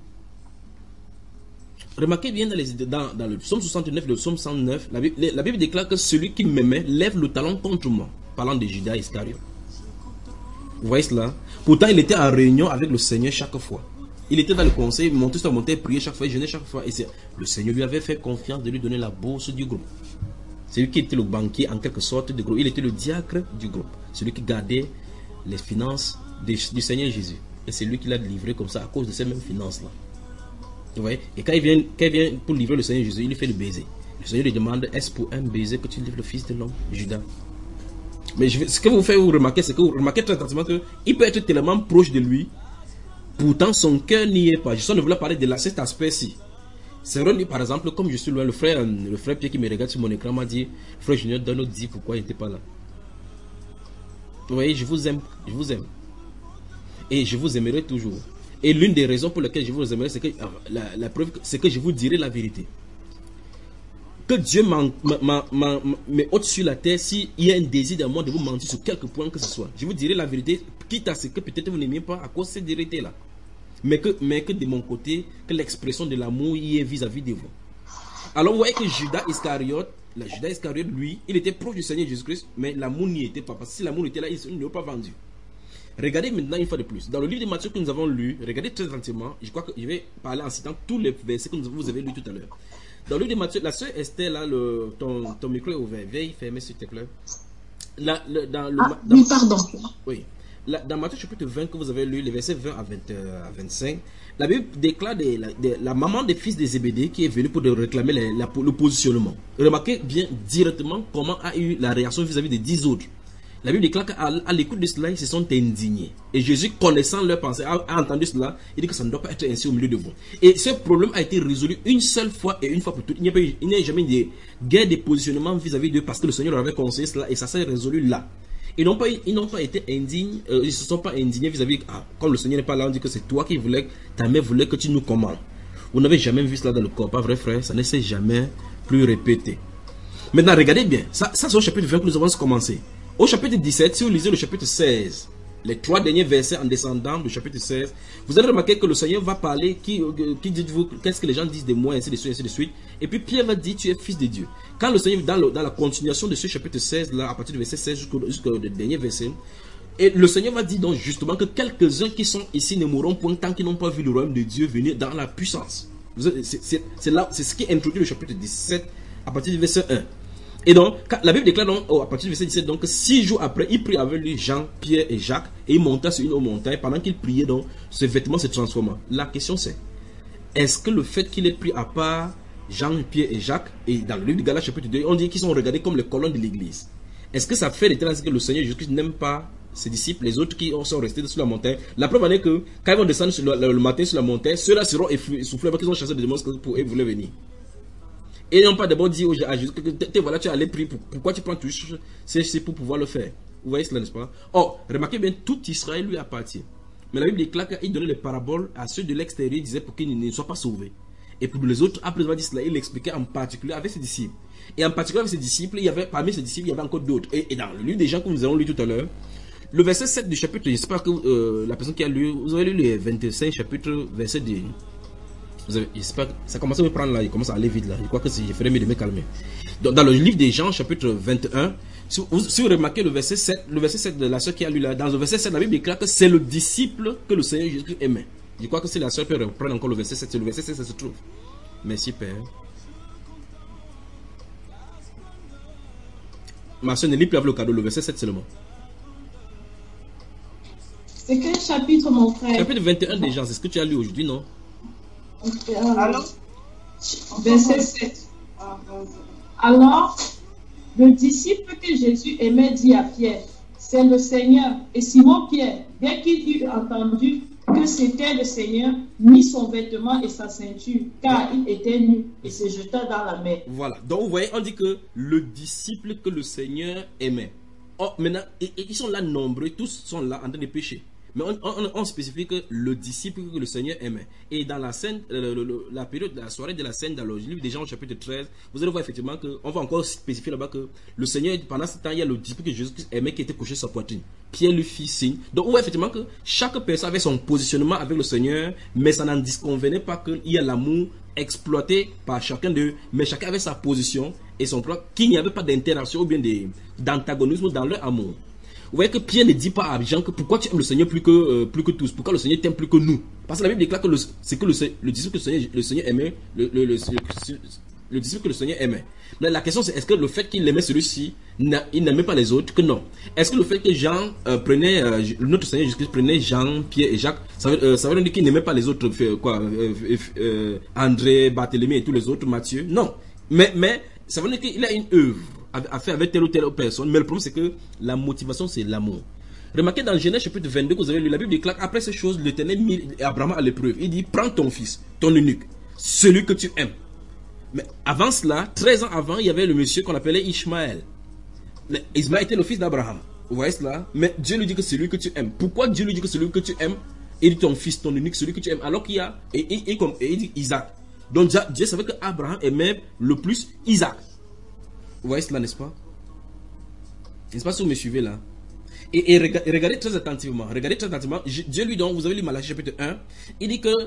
Remarquez bien dans le psaume 69 et le psaume 109, la Bible déclare que celui qui m'aimait lève le talon contre moi, parlant de Judas Iscariot. Vous voyez cela? Pourtant, il était en réunion avec le Seigneur chaque fois. Il était dans le conseil, montait, prier chaque fois, il jeûnait chaque fois. Et le Seigneur lui avait fait confiance de lui donner la bourse du groupe. C'est lui qui était le banquier en quelque sorte du groupe. Il était le diacre du groupe. Celui qui gardait les finances du Seigneur Jésus. Et c'est lui qui l'a livré comme ça à cause de ces mêmes finances-là. Vous voyez? Et quand il vient pour livrer le Seigneur Jésus, il lui fait le baiser. Le Seigneur lui demande, est-ce pour un baiser que tu livres le fils de l'homme, Judas? Mais ce que vous faites vous remarquer, c'est que vous remarquez très attentivement qu'il peut être tellement proche de lui, pourtant son cœur n'y est pas. Je suis en train de vouloir parler de cet aspect-ci. C'est vrai, lui, par exemple, comme je suis loin, le frère Pierre qui me regarde sur mon écran m'a dit, frère Junior, donne-nous 10 pourquoi il n'était pas là. Vous voyez, je vous aime. Et je vous aimerai toujours. Et l'une des raisons pour lesquelles je vous aimerai, c'est que la preuve, c'est que je vous dirai la vérité. Que Dieu me ôte sur la terre s'il y a un désir de moi de vous mentir sur quelque point que ce soit. Je vous dirai la vérité, quitte à ce que peut-être vous n'aimiez pas à cause de cette vérité-là. Mais que de mon côté, que l'expression de l'amour y est vis-à-vis de vous. Alors vous voyez que Judas Iscariote, lui, il était proche du Seigneur Jésus-Christ, mais l'amour n'y était pas. Parce que si l'amour était là, il ne l'aurait pas vendu. Regardez maintenant une fois de plus. Dans le livre de Matthieu que nous avons lu, regardez très attentivement. Je crois que je vais parler en citant tous les versets que vous avez lus tout à l'heure. Dans le livre de Matthieu, la sœur Esther, là, ton micro est ouvert. Veuille fermer s'il te plaît. Oui, pardon. Oui. Dans Matthieu chapitre 20 que vous avez lu, les versets 20 à 25, la Bible déclare la maman des fils de Zébédée qui est venue pour réclamer le positionnement. Remarquez bien directement comment a eu la réaction vis-à-vis des 10 autres. La Bible déclare qu'à l'écoute de cela, ils se sont indignés. Et Jésus, connaissant leur pensée, a entendu cela. Il dit que ça ne doit pas être ainsi au milieu de vous. Et ce problème a été résolu une seule fois et une fois pour toutes. Il n'y a jamais eu de guerre de positionnement vis-à-vis d'eux parce que le Seigneur leur avait conseillé cela et ça s'est résolu là. Ils n'ont pas été indignes, ils ne se sont pas indignés vis-à-vis, comme le Seigneur n'est pas là, on dit que c'est toi qui voulais, ta mère voulait que tu nous commandes. Vous n'avez jamais vu cela dans le corps, pas vrai frère? Ça ne s'est jamais plus répété. Maintenant, regardez bien, ça c'est au chapitre 20 que nous avons commencé. Au chapitre 17, si vous lisez le chapitre 16, les 3 derniers versets en descendant du chapitre 16, vous allez remarquer que le Seigneur va parler, qui dites-vous, qu'est-ce que les gens disent de moi, ainsi de suite, ainsi de suite. Et puis Pierre va dire, tu es fils de Dieu. Quand le Seigneur, dans la continuation de ce chapitre 16, là, à partir du verset 16 jusqu'au dernier verset, et le Seigneur va dire donc justement que quelques-uns qui sont ici ne mourront point tant qu'ils n'ont pas vu le royaume de Dieu venir dans la puissance. C'est ce qui introduit le chapitre 17 à partir du verset 1. Et donc, la Bible déclare donc, à partir du verset 17, donc 6 jours après, il prit avec lui Jean, Pierre et Jacques, et il monta sur une autre montagne. Pendant qu'il priait, donc, ses vêtements se transforma. La question c'est, est-ce que le fait qu'il ait pris à part Jean, Pierre et Jacques, et dans le livre de Galates chapitre 2, on dit qu'ils sont regardés comme les colonnes de l'église. Est-ce que ça fait l'éternité que le Seigneur Jésus-Christ n'aime pas ses disciples, les autres qui sont restés sur la montagne? La preuve en est que, quand ils vont descendre le matin sur la montagne, ceux-là seront essoufflés parce qu'ils ont chassé des démons pour eux voulaient venir. Et ils n'ont pas d'abord dit à Jésus que voilà, tu es allé prier, pourquoi tu prends tout ça? C'est pour pouvoir le faire. Vous voyez cela, n'est-ce pas? Or, remarquez bien, tout Israël lui appartient. Mais la Bible déclare qu'il donnait les paraboles à ceux de l'extérieur, il disait pour qu'ils ne soient pas sauvés. Et pour les autres, après avoir dit cela, il l'expliquait en particulier avec ses disciples. Et en particulier avec ses disciples, parmi ses disciples, il y avait encore d'autres. Et dans le livre des gens que nous avons lu tout à l'heure, le verset 7 du chapitre, j'espère que la personne qui a lu, vous avez lu les 25 chapitres, verset 2. J'espère que ça commence à me prendre là, il commence à aller vite là. Je crois que je ferais mieux de me calmer. Donc, dans le livre des Jean, chapitre 21, si vous remarquez le verset 7 de la sœur qui a lu là, dans le verset 7, la Bible déclare que c'est le disciple que le Seigneur Jésus aimait. Je crois que si la sœur peut reprendre encore le verset 7, c'est le verset 7 ça se trouve. Merci Père. Ma sœur ne lit plus avec le cadeau, le verset 7 seulement. C'est quel chapitre, mon frère? Chapitre 21 des Jean, c'est ce que tu as lu aujourd'hui, non? Alors, verset 7. Alors, le disciple que Jésus aimait dit à Pierre, c'est le Seigneur. Et Simon Pierre, dès qu'il eut entendu que c'était le Seigneur, mit son vêtement et sa ceinture, car il était nu, et se jeta dans la mer. Voilà. Donc vous voyez, on dit que le disciple que le Seigneur aimait. Oh, maintenant, ils sont là nombreux, tous sont là en train de pécher. Mais on spécifie que le disciple que le Seigneur aimait. Et dans la scène, la période de la soirée de la scène, dans le livre des Jean au chapitre 13, vous allez voir effectivement qu'on va encore spécifier là-bas que le Seigneur, pendant ce temps, il y a le disciple que Jésus aimait qui était couché sur sa poitrine. Pierre lui fit signe. Donc on voit effectivement que chaque personne avait son positionnement avec le Seigneur, mais ça n'en disconvenait pas qu'il y a l'amour exploité par chacun d'eux, mais chacun avait sa position et son plan, qu'il n'y avait pas d'interaction ou bien d'antagonisme dans leur amour. Vous voyez que Pierre ne dit pas à Jean que pourquoi tu aimes le Seigneur plus que tous, pourquoi le Seigneur t'aime plus que nous. Parce que la Bible déclare que c'est que le disciple que le Seigneur aimait, le disciple que le Seigneur aimait. Mais la question c'est, est-ce que le fait qu'il aimait celui-ci, il n'aimait pas les autres? Que non. Est-ce que le fait que Jean prenait, notre Seigneur Jésus-Christ prenait Jean, Pierre et Jacques, ça veut dire qu'il n'aimait pas les autres, André, Barthélemy et tous les autres, Matthieu? Non. Mais ça veut dire qu'il a une œuvre à faire avec telle ou telle personne. Mais le problème c'est que la motivation c'est l'amour. Remarquez dans Genèse chapitre 22 que vous avez lu, la Bible déclare après ces choses, l'Éternel mit Abraham à l'épreuve. Il dit, prends ton fils, ton unique, celui que tu aimes. Mais avant cela, 13 ans avant, il y avait le monsieur qu'on appelait Ishmaël. Ismaël était le fils d'Abraham. Vous voyez cela? Mais Dieu lui dit que c'est celui que tu aimes. Pourquoi Dieu lui dit que c'est celui que tu aimes? Il dit ton fils, ton unique, celui que tu aimes. Alors qu'il y a, et il dit Isaac. Donc Dieu savait que Abraham aimait le plus Isaac. Vous voyez cela, n'est-ce pas? N'est-ce pas si vous me suivez là? Et regardez très attentivement. Dieu lui donne, vous avez lu Malachie chapitre 1, il dit que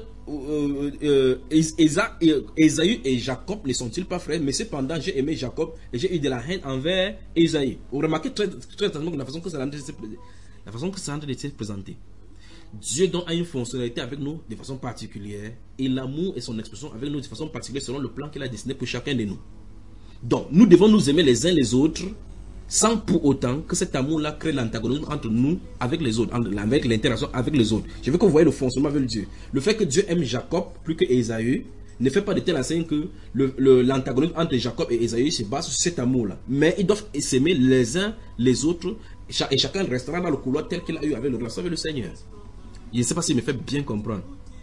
Ésaü et Jacob ne sont-ils pas frères? Mais cependant, j'ai aimé Jacob et j'ai eu de la haine envers Ésaü. Vous remarquez très attentivement la façon que ça a été présenté. Dieu donne une fonctionnalité avec nous de façon particulière et l'amour et son expression avec nous de façon particulière selon le plan qu'il a dessiné pour chacun de nous. Donc, nous devons nous aimer les uns les autres sans pour autant que cet amour-là crée l'antagonisme entre nous avec les autres, avec l'interaction avec les autres. Je veux que vous voyez le fonctionnement avec Dieu. Le fait que Dieu aime Jacob plus que Ésaü ne fait pas de telle enseigne que l'antagonisme entre Jacob et Ésaü se base sur cet amour-là. Mais ils doivent s'aimer les uns les autres et chacun restera dans le couloir tel qu'il a eu avec le relation avec le Seigneur. Je ne sais pas s'il me fait bien comprendre.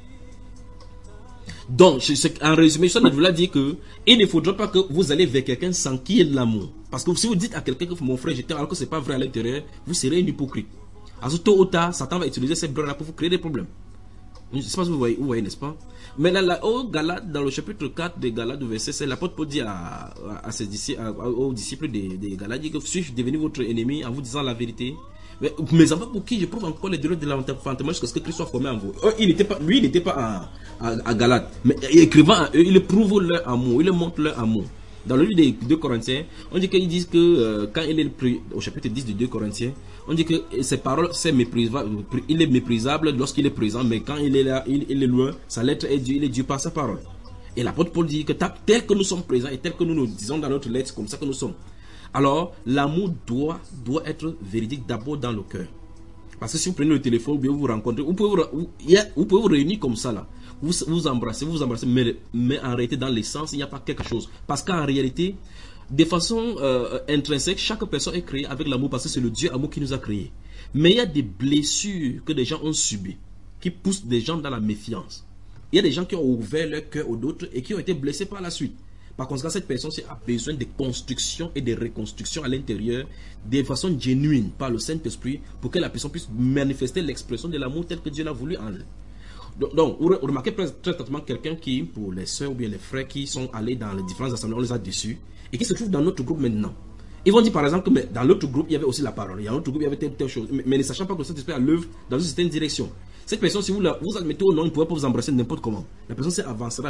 Donc, en résumé, je voulais dire que il ne faudra pas que vous allez vers quelqu'un sans qu'il y ait de l'amour. Parce que si vous dites à quelqu'un que mon frère, je t'aime, alors que ce n'est pas vrai à l'intérieur, vous serez un hypocrite. Alors, tôt ou tard, Satan va utiliser ces brins-là pour vous créer des problèmes. Je ne sais pas si vous voyez, n'est-ce pas? Mais là, au Galate, dans le chapitre 4 des Galates, du verset 16, l'apôtre Paul dit aux disciples des Galates, dit que suis-je devenu votre ennemi en vous disant la vérité? Mais mes enfants, pour qui je prouve encore les déroutes de l'enfantement jusqu'à ce que Christ soit formé en vous. Lui, il n'était pas à Galate. Mais écrivant à eux, il prouve leur amour, il montre leur amour. Dans le livre des 2 Corinthiens, on dit qu'ils disent que quand il est au chapitre 10 de 2 Corinthiens, on dit que ses paroles, il est méprisable lorsqu'il est présent, mais quand il est là, il est loin, sa lettre est due, il est dû par sa parole. Et l'apôtre Paul dit que tel que nous sommes présents et tel que nous disons dans notre lettre, comme ça que nous sommes. Alors, l'amour doit être véridique d'abord dans le cœur. Parce que si vous prenez le téléphone, ou bien vous vous rencontrez, vous pouvez vous réunir comme ça là. Vous embrassez, mais en réalité, dans l'essence, il n'y a pas quelque chose. Parce qu'en réalité, de façon intrinsèque, chaque personne est créée avec l'amour parce que c'est le Dieu amour qui nous a créés. Mais il y a des blessures que des gens ont subies, qui poussent des gens dans la méfiance. Il y a des gens qui ont ouvert leur cœur aux autres et qui ont été blessés par la suite. Par conséquent, cette personne a besoin de construction et de reconstruction à l'intérieur de façon genuine par le Saint-Esprit pour que la personne puisse manifester l'expression de l'amour tel que Dieu l'a voulu en elle. Donc, vous remarquez très certainement quelqu'un qui, pour les soeurs ou bien les frères qui sont allés dans les différentes assemblées, on les a déçus et qui se trouvent dans notre groupe maintenant. Ils vont dire par exemple que dans l'autre groupe, il y avait aussi la parole. Il y a un autre groupe, il y avait telle chose. Mais ne sachant pas que le Saint-Esprit a l'œuvre dans une certaine direction. Cette personne, si vous admettez au nom, il ne pourrait pas vous embrasser n'importe comment. La personne avancera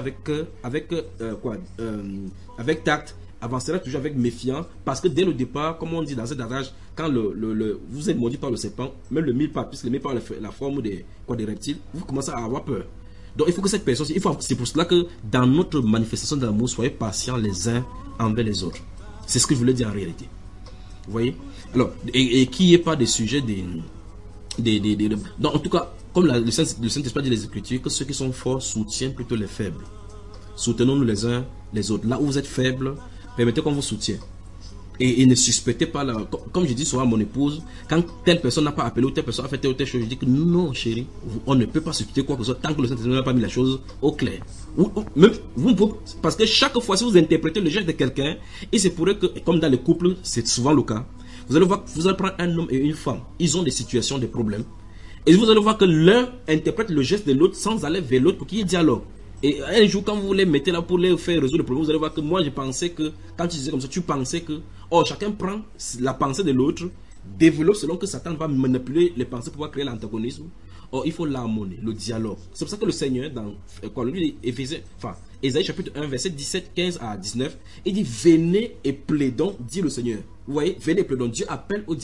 avec tact, avancera toujours avec méfiance. Parce que dès le départ, comme on dit dans cet adage, quand vous êtes mordu par le serpent, même le mille pas, puisque le mille par la forme des reptiles, vous commencez à avoir peur. Donc il faut que cette personne, c'est pour cela que dans notre manifestation de l'amour, soyez patients les uns envers les autres. C'est ce que je voulais dire en réalité. Vous voyez? Alors, et qu'il n'y ait pas de sujet donc, en tout cas, comme le Saint-Esprit dit les Écritures, que ceux qui sont forts soutiennent plutôt les faibles. Soutenons-nous les uns les autres. Là où vous êtes faibles, permettez qu'on vous soutienne. Et ne suspectez pas, comme je dis souvent à mon épouse, quand telle personne n'a pas appelé ou telle personne a fait telle ou telle chose, je dis que non, chérie, on ne peut pas suspecter quoi que ce soit tant que le Saint-Esprit n'a pas mis la chose au clair. Parce que chaque fois, si vous interprétez le geste de quelqu'un, et c'est pour eux que, comme dans les couples, c'est souvent le cas, vous allez voir, vous allez prendre un homme et une femme, ils ont des situations, des problèmes, et vous allez voir que l'un interprète le geste de l'autre sans aller vers l'autre pour qu'il y ait dialogue. Et un jour, quand vous les mettez là pour les faire résoudre le problème, vous allez voir que moi, je pensais que, quand tu disais comme ça, tu pensais que, chacun prend la pensée de l'autre, développe selon que Satan va manipuler les pensées pour pouvoir créer l'antagonisme. Il faut l'harmonie, le dialogue. C'est pour ça que le Seigneur, dans le livre Ésaïe chapitre 1, verset 17, 15 à 19, il dit, venez et plaidons, dit le Seigneur. Vous voyez, venez et plaidons. Dieu appelle au dialogue.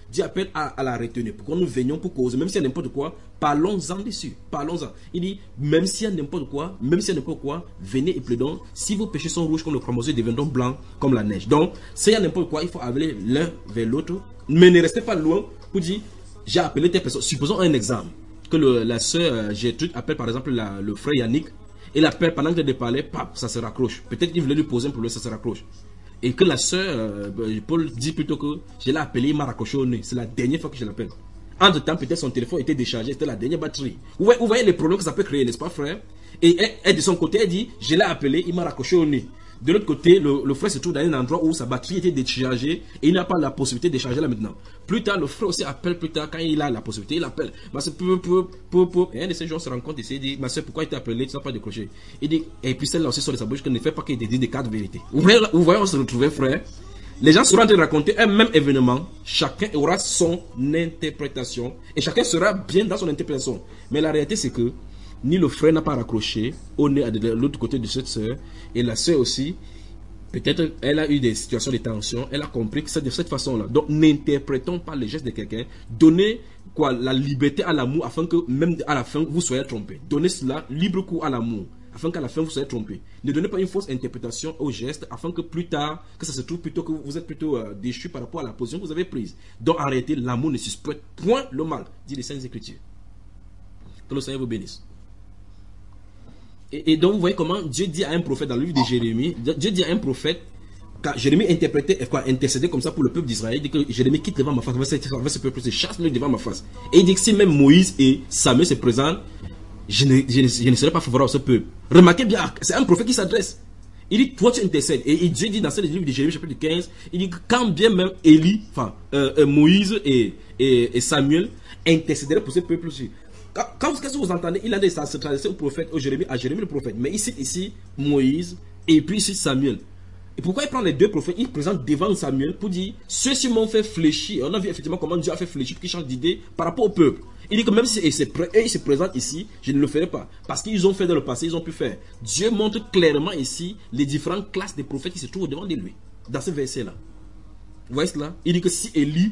Dieu appelle à la retenue. Pourquoi nous venions pour causer, même s'il y a n'importe quoi, parlons-en dessus. Parlons-en. Il dit, même s'il y a n'importe quoi, venez et plaidons. Si vos péchés sont rouges comme le cramoisi, deviendront blancs comme la neige. Donc, s'il y a n'importe quoi, il faut aller l'un vers l'autre. Mais ne restez pas loin pour dire, j'ai appelé telle personne. Supposons un exemple. Que la sœur Gertrude appelle par exemple le frère Yannick. Il appelle pendant que de parler, pap, ça se raccroche. Peut-être qu'il voulait lui poser un problème, ça se raccroche. Et que la sœur, Paul dit plutôt que je l'ai appelé, il m'a raccroché au nez. C'est la dernière fois que je l'appelle. Entre temps, peut-être son téléphone était déchargé, c'était la dernière batterie. Vous voyez les problèmes que ça peut créer, n'est-ce pas, frère? Et elle, de son côté, elle dit, je l'ai appelé, il m'a raccroché au nez. De l'autre côté, le frère se trouve dans un endroit où sa batterie était déchargée et il n'a pas la possibilité de décharger là maintenant. Plus tard, le frère aussi appelle plus tard quand il a la possibilité, il appelle. Ma soeur, et un de ces gens se rend compte et il dit, ma soeur, pourquoi il t'a appelé, tu n'as pas décroché? Il dit, et puis celle-là aussi sur sa bouche qu'elle ne fait pas qu'il dit des quatre vérités. Vous voyez, on se retrouvait, frère. Les gens seront en train de raconter un même événement, chacun aura son interprétation et chacun sera bien dans son interprétation. Mais la réalité, c'est que ni le frère n'a pas raccroché au nez de l'autre côté de cette sœur, et la sœur aussi, peut-être elle a eu des situations de tension, elle a compris que c'est de cette façon-là. Donc n'interprétons pas les gestes de quelqu'un, donnez la liberté à l'amour afin que même à la fin vous soyez trompés. Donnez cela libre cours à l'amour afin qu'à la fin vous soyez trompés. Ne donnez pas une fausse interprétation aux gestes afin que plus tard, que ça se trouve plutôt que vous êtes plutôt déchu par rapport à la position que vous avez prise. Donc en réalité, l'amour ne suspecte point le mal, dit les Saintes Écritures. Que le Seigneur vous bénisse. Et donc vous voyez comment Dieu dit à un prophète dans le livre de Jérémie, Dieu dit à un prophète, quand Jérémie intercédait comme ça pour le peuple d'Israël, il dit que Jérémie quitte devant ma face, va ce peuple, se chasse-le devant ma face. Et il dit que si même Moïse et Samuel se présentent, je ne serai pas favorable à ce peuple. Remarquez bien, c'est un prophète qui s'adresse. Il dit, toi tu intercèdes. Et Dieu dit dans ce livre de Jérémie chapitre 15, il dit que quand bien même Moïse et Samuel intercéderaient pour ce peuple aussi. Qu'est-ce que vous entendez? Il a dit ça se traduisait au prophète, à Jérémie le prophète. Mais ici, Moïse et puis ici Samuel. Et pourquoi il prend les deux prophètes? Il présente devant Samuel pour dire, ceux-ci m'ont fait fléchir. On a vu effectivement comment Dieu a fait fléchir pour qu'il change d'idée par rapport au peuple. Il dit que même si ils se présentent ici, je ne le ferai pas. Parce qu'ils ont fait dans le passé, ils ont pu faire. Dieu montre clairement ici les différentes classes des prophètes qui se trouvent devant de lui. Dans ce verset-là. Vous voyez cela? Il dit que si Élie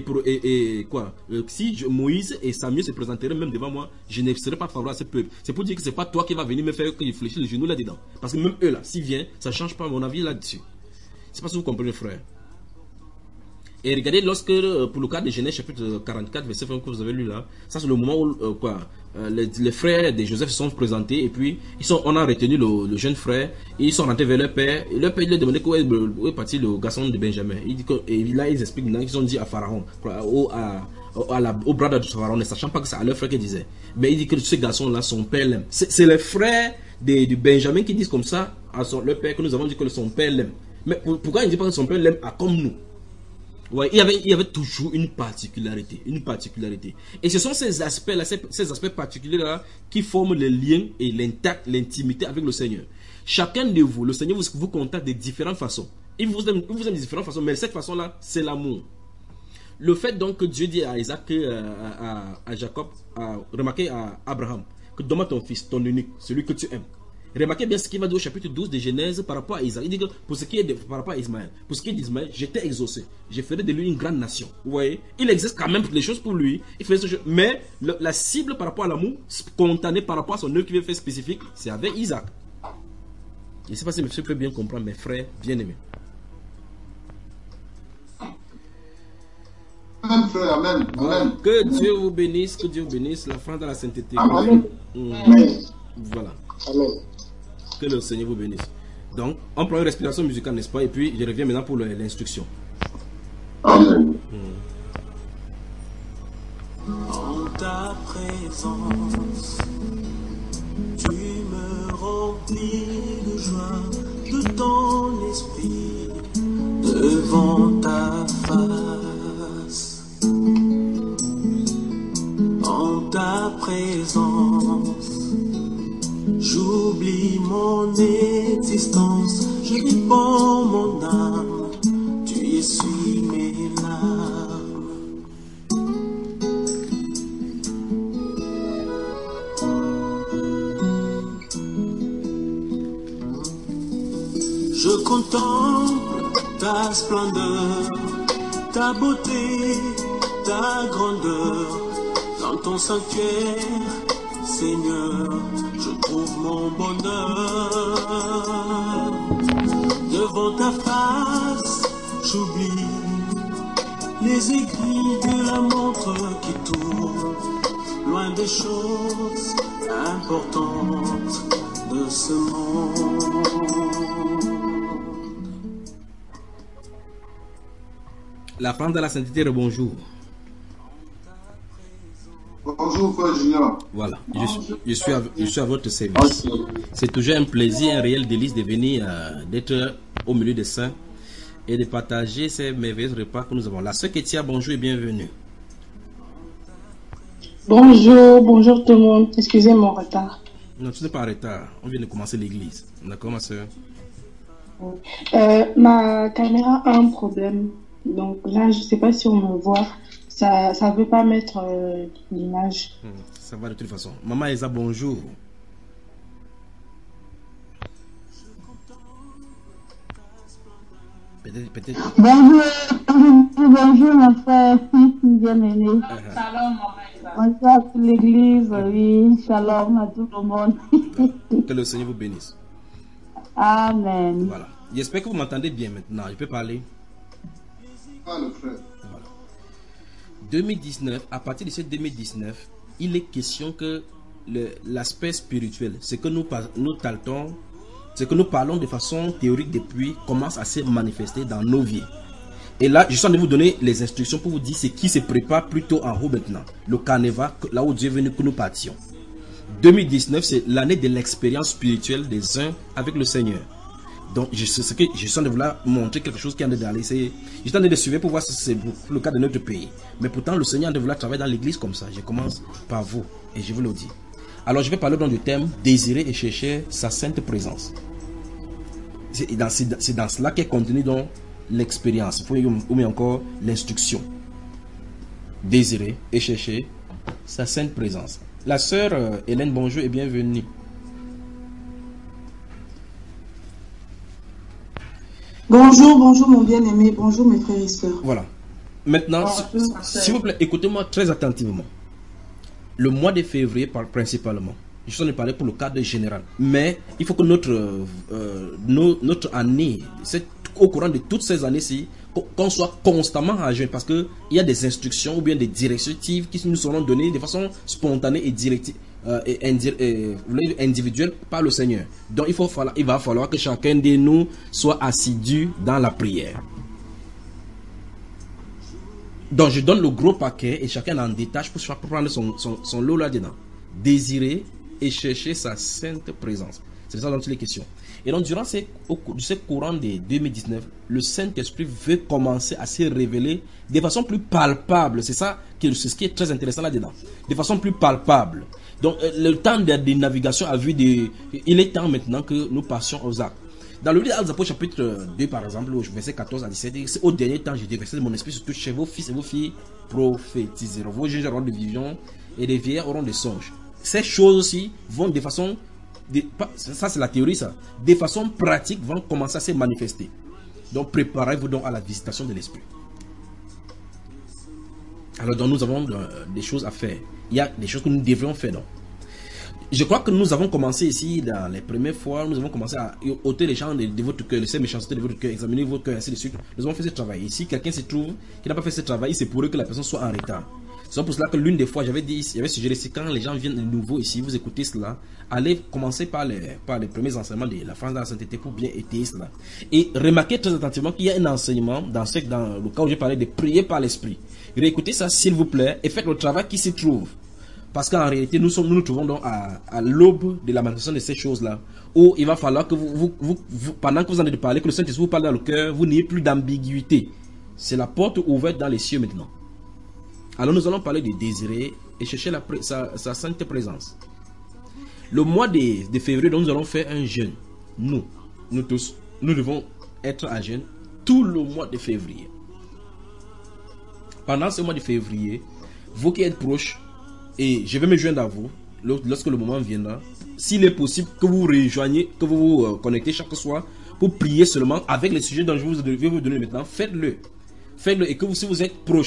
si Moïse et Samuel se présenteraient même devant moi, je ne serai pas favorable à ce peuple. C'est pour dire que ce n'est pas toi qui vas venir me faire que je fléchisse le genou là-dedans. Parce que même eux là, s'ils viennent, ça ne change pas mon avis là-dessus. Je ne sais pas si vous comprenez, frère. Et regardez, lorsque, pour le cas de Genèse chapitre 44, verset 20 que vous avez lu là, ça c'est le moment où les frères de Joseph se sont présentés et puis on a retenu le jeune frère et ils sont rentrés vers leur père. Et leur père il lui a demandé où est parti le garçon de Benjamin. Il dit que, et là ils expliquent maintenant qu'ils ont dit à Pharaon, au bras de Pharaon, ne sachant pas que c'est à leur frère qu'ils disaient. Mais il dit que ce garçon là, son père l'aime. C'est les frères de Benjamin qui disent comme ça à leur père que nous avons dit que son père l'aime. Mais pourquoi il ne dit pas que son père l'aime comme nous? Ouais, il y avait toujours une particularité. Et ce sont ces aspects-là, ces aspects particuliers-là qui forment le lien et l'intimité avec le Seigneur. Chacun de vous, le Seigneur vous contacte de différentes façons. Il vous aime de différentes façons, mais cette façon-là, c'est l'amour. Le fait donc que Dieu dit à Isaac, à Jacob, remarquez à Abraham, que donne-moi ton fils, ton unique, celui que tu aimes. Remarquez bien ce qu'il va dire au chapitre 12 de Genèse par rapport à Isaac. Il dit que pour ce qui est par rapport à Ismaël, pour ce qui est d'Ismaël, j'étais exaucé. Je ferai de lui une grande nation. Vous voyez, il existe quand même les choses pour lui. Il fait ce jeu. Mais la cible par rapport à l'amour, spontané par rapport à son œuvre qui veut faire spécifique, c'est avec Isaac. Je ne sais pas si monsieur peut bien comprendre, mes frères bien-aimés. Amen, frère, amen. Amen. Que Dieu vous bénisse, la France dans la sainteté. Amen. Voilà. Amen. Que le Seigneur vous bénisse. Donc, on prend une respiration musicale, n'est-ce pas? Et puis, je reviens maintenant pour l'instruction. Amen. En ta présence, tu me remplis de joie, de ton esprit, devant ta face. En ta présence, j'oublie mon existence, je répands mon âme, tu essuies mes larmes. Je contemple ta splendeur, ta beauté ta grandeur. Dans ton sanctuaire, Seigneur, je trouve mon bonheur. Devant ta face, j'oublie les aiguilles de la montre qui tourne, loin des choses importantes de ce monde. La France de la sainteté, bonjour. Bonjour, frère Junior. Voilà, je suis à votre service. C'est toujours un plaisir, un réel délice de venir, d'être au milieu des saints et de partager ces merveilleux repas que nous avons. La sœur Ketia, bonjour et bienvenue. Bonjour tout le monde. Excusez mon retard. Non, tu n'es pas en retard. On vient de commencer l'église. D'accord, ma sœur? Ma caméra a un problème. Donc là, je ne sais pas si on me voit. Ça ne veut pas mettre l'image. Ça va de toute façon. Maman Esa, bonjour. Peut-être. Bonjour, mon frère bien-aimé. Shalom, maman Esa. Bonjour à toute l'église, oui. Shalom à tout le monde. Que le Seigneur vous bénisse. Amen. Voilà. J'espère que vous m'entendez bien maintenant. Je peux parler? Le frère. Voilà. 2019, à partir de ce 2019, il est question que l'aspect spirituel, ce que nous parlons de façon théorique depuis, commence à se manifester dans nos vies. Et là, je suis en train de vous donner les instructions pour vous dire ce qui se prépare plutôt en haut maintenant. Le carnaval, là où Dieu est venu que nous partions. 2019, c'est l'année de l'expérience spirituelle des uns avec le Seigneur. Donc, je suis en train de vous montrer quelque chose qui est en train d'aller. Je suis en train de suivre pour voir si c'est le cas de notre pays. Mais pourtant, le Seigneur est en train de vouloir travailler dans l'église comme ça. Je commence par vous et je vous le dis. Alors, je vais parler dans le thème désirer et chercher sa sainte présence. C'est dans cela qu'est contenu dans l'expérience, ou bien encore l'instruction. Désirer et chercher sa sainte présence. La sœur Hélène, bonjour et bienvenue. Bonjour mon bien-aimé, bonjour mes frères et sœurs. Voilà. Maintenant, s'il vous plaît, écoutez-moi très attentivement. Le mois de février, principalement, je suis en train de parler pour le cadre général, mais il faut que notre année, au courant de toutes ces années-ci, qu'on soit constamment à jeûner, parce qu'il y a des instructions ou bien des directives qui nous seront données de façon spontanée et directive. Individuel par le Seigneur. Donc il va falloir que chacun de nous soit assidu dans la prière. Donc je donne le gros paquet et chacun en détache pour prendre son lot là-dedans. Désirer et chercher sa sainte présence. C'est ça dont il est question. Et donc durant ce courant de 2019, le Saint-Esprit veut commencer à se révéler de façon plus palpable. C'est ce qui est très intéressant là-dedans. De façon plus palpable. Donc le temps de navigation a vu il est temps maintenant que nous passions aux actes. Dans le livre d'Apôtres chapitre 2 par exemple, verset 14 à 17, c'est au dernier temps j'ai déversé mon esprit sur tous chez vos fils et vos filles prophétiseront. Vos jeunes auront des visions et les vieillards auront des songes. Ces choses aussi vont de façon, ça c'est la théorie ça, de façon pratique vont commencer à se manifester. Donc préparez-vous donc à la visitation de l'esprit. Alors donc nous avons des choses à faire. Il y a des choses que nous devrions faire donc. Je crois que nous avons commencé ici dans les premières fois, nous avons commencé à ôter les gens de votre cœur, laisser les méchancetés de votre cœur, examiner votre cœur, ainsi de suite. Nous avons fait ce travail. Et si quelqu'un se trouve qui n'a pas fait ce travail, c'est pour eux que la personne soit en retard. C'est pour cela que l'une des fois, j'avais suggéré, c'est quand les gens viennent de nouveau ici, vous écoutez cela, allez commencer par les premiers enseignements de la France de la sainteté pour bien étayer cela. Et remarquez très attentivement qu'il y a un enseignement dans le cas où j'ai parlé de prier par l'esprit. Réécoutez ça s'il vous plaît et faites le travail qui s'y trouve. Parce qu'en réalité, nous nous trouvons donc à l'aube de la manifestation de ces choses-là, où il va falloir que pendant que vous en êtes parlé, que le Saint-Esprit vous parle dans le cœur, vous n'ayez plus d'ambiguïté. C'est la porte ouverte dans les cieux maintenant. Alors nous allons parler de désirer et chercher sa sainte présence. Le mois de février, donc, nous allons faire un jeûne. Nous tous, nous devons être à jeûne tout le mois de février. Pendant ce mois de février, vous qui êtes proches, et je vais me joindre à vous lorsque le moment viendra. S'il est possible que vous rejoigniez, que vous vous connectez chaque soir pour prier seulement avec les sujets dont je vais vous donner maintenant, faites-le. Faites-le et que si vous êtes proche,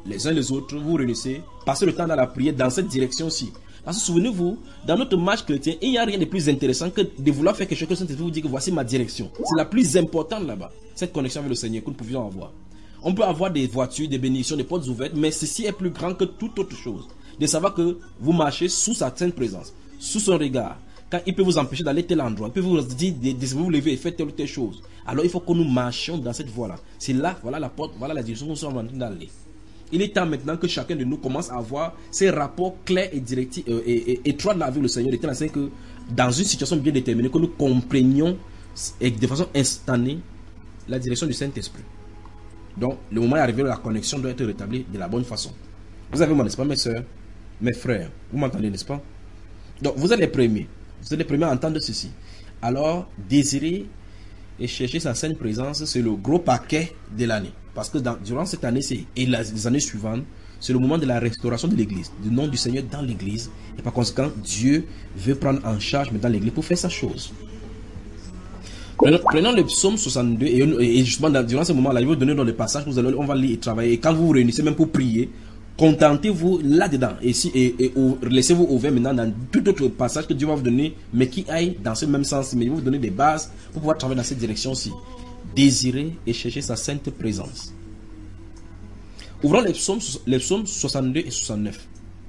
les uns les autres, vous réunissez, passez le temps dans la prière dans cette direction-ci. Parce que souvenez-vous, dans notre marche chrétienne, il n'y a rien de plus intéressant que de vouloir faire quelque chose que Saint-Esprit vous dit que voici ma direction. C'est la plus importante là-bas, cette connexion avec le Seigneur que nous pouvions avoir. On peut avoir des voitures, des bénédictions, des portes ouvertes, mais ceci est plus grand que toute autre chose. De savoir que vous marchez sous sa sainte présence, sous son regard. Quand il peut vous empêcher d'aller tel endroit, il peut vous dire de vous lever et faire telle ou telle chose. Alors il faut que nous marchions dans cette voie-là. C'est là, voilà la porte, voilà la direction où nous sommes en train d'aller. Il est temps maintenant que chacun de nous commence à avoir ces rapports clairs et directifs et étroits avec le Seigneur, de telle sorte que dans une situation bien déterminée, que nous comprenions et de façon instantanée la direction du Saint-Esprit. Donc le moment est arrivé où la connexion doit être rétablie de la bonne façon. Vous avez moi, n'est-ce pas, mes soeurs, mes frères? Vous m'entendez, n'est-ce pas? Donc vous êtes les premiers. Vous êtes les premiers à entendre ceci. Alors, désirer et chercher sa sainte présence, c'est le gros paquet de l'année. Parce que durant cette année et les années suivantes, c'est le moment de la restauration de l'église, du nom du Seigneur dans l'église. Et par conséquent, Dieu veut prendre en charge dans l'église pour faire sa chose. Prenons le psaume 62 et justement durant ce moment-là, il va vous donner dans le passage, on va lire et travailler. Et quand vous vous réunissez même pour prier, contentez-vous là-dedans et laissez-vous ouvert maintenant dans tout autre passage que Dieu va vous donner, mais qui aille dans ce même sens, mais il va vous donner des bases pour pouvoir travailler dans cette direction-ci. Désirer et chercher sa sainte présence. Ouvrons les psaumes 62 et 69.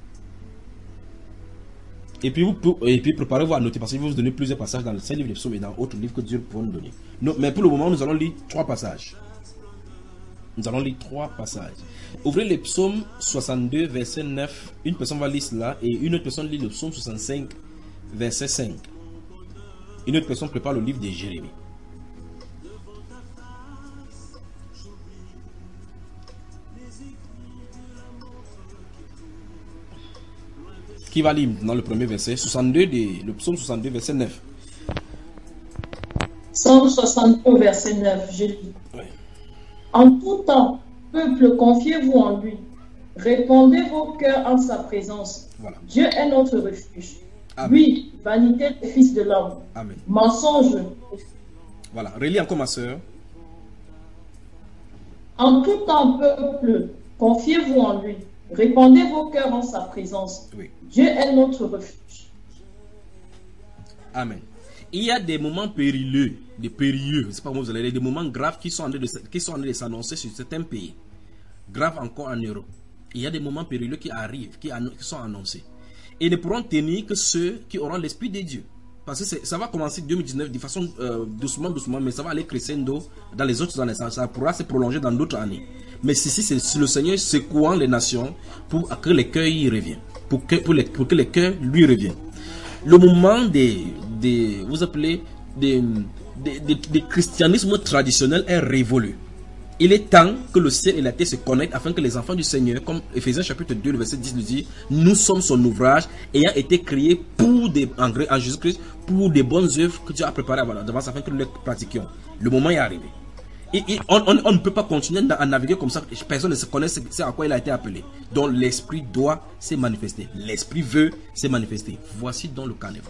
Et puis préparez-vous à noter, parce qu'il va vous donner plusieurs passages dans le Saint livre des psaumes et dans d'autres livres que Dieu peut nous donner. Mais pour le moment, nous allons lire 3 passages. Nous allons lire 3 passages. Ouvrez le psaume 62, verset 9. Une personne va lire cela et une autre personne lit le psaume 65, verset 5. Une autre personne prépare le livre de Jérémie. Qui va lire dans le premier verset, le psaume 62, verset 9. Psaume 62, verset 9, je lis. Oui. En tout temps, peuple, confiez-vous en lui. Répandez vos cœurs en sa présence. Voilà. Dieu est notre refuge. Amen. Oui, vanité des fils de l'homme. Amen. Mensonge. Voilà, relis encore ma soeur. En tout temps, peuple, confiez-vous en lui. Répandez vos cœurs en sa présence. Oui. Dieu est notre refuge. Amen. Il y a des moments périlleux, je ne sais pas comment vous allez dire, des moments graves qui sont en train de s'annoncer sur certains pays. Graves encore en Europe. Il y a des moments périlleux qui arrivent, qui sont annoncés. Et ne pourront tenir que ceux qui auront l'Esprit de Dieu. Parce que ça va commencer 2019 de façon doucement, mais ça va aller crescendo dans les autres années. Ça pourra se prolonger dans d'autres années. Mais ceci, c'est le Seigneur secouant les nations pour que les cœurs y reviennent. Pour que les cœurs lui reviennent. Le moment vous appelez des christianisme traditionnel est révolu. Il est temps que le ciel et la terre se connectent afin que les enfants du Seigneur, comme Ephésiens chapitre 2, le verset 10 nous dit, nous sommes son ouvrage ayant été créés en Jésus-Christ pour des bonnes œuvres que Dieu a préparées d'avance afin que nous les pratiquions. Le moment est arrivé. On ne peut pas continuer à naviguer comme ça. Personne ne se connaît c'est à quoi il a été appelé. Donc l'esprit doit se manifester. L'esprit veut se manifester. Voici donc le carnaval.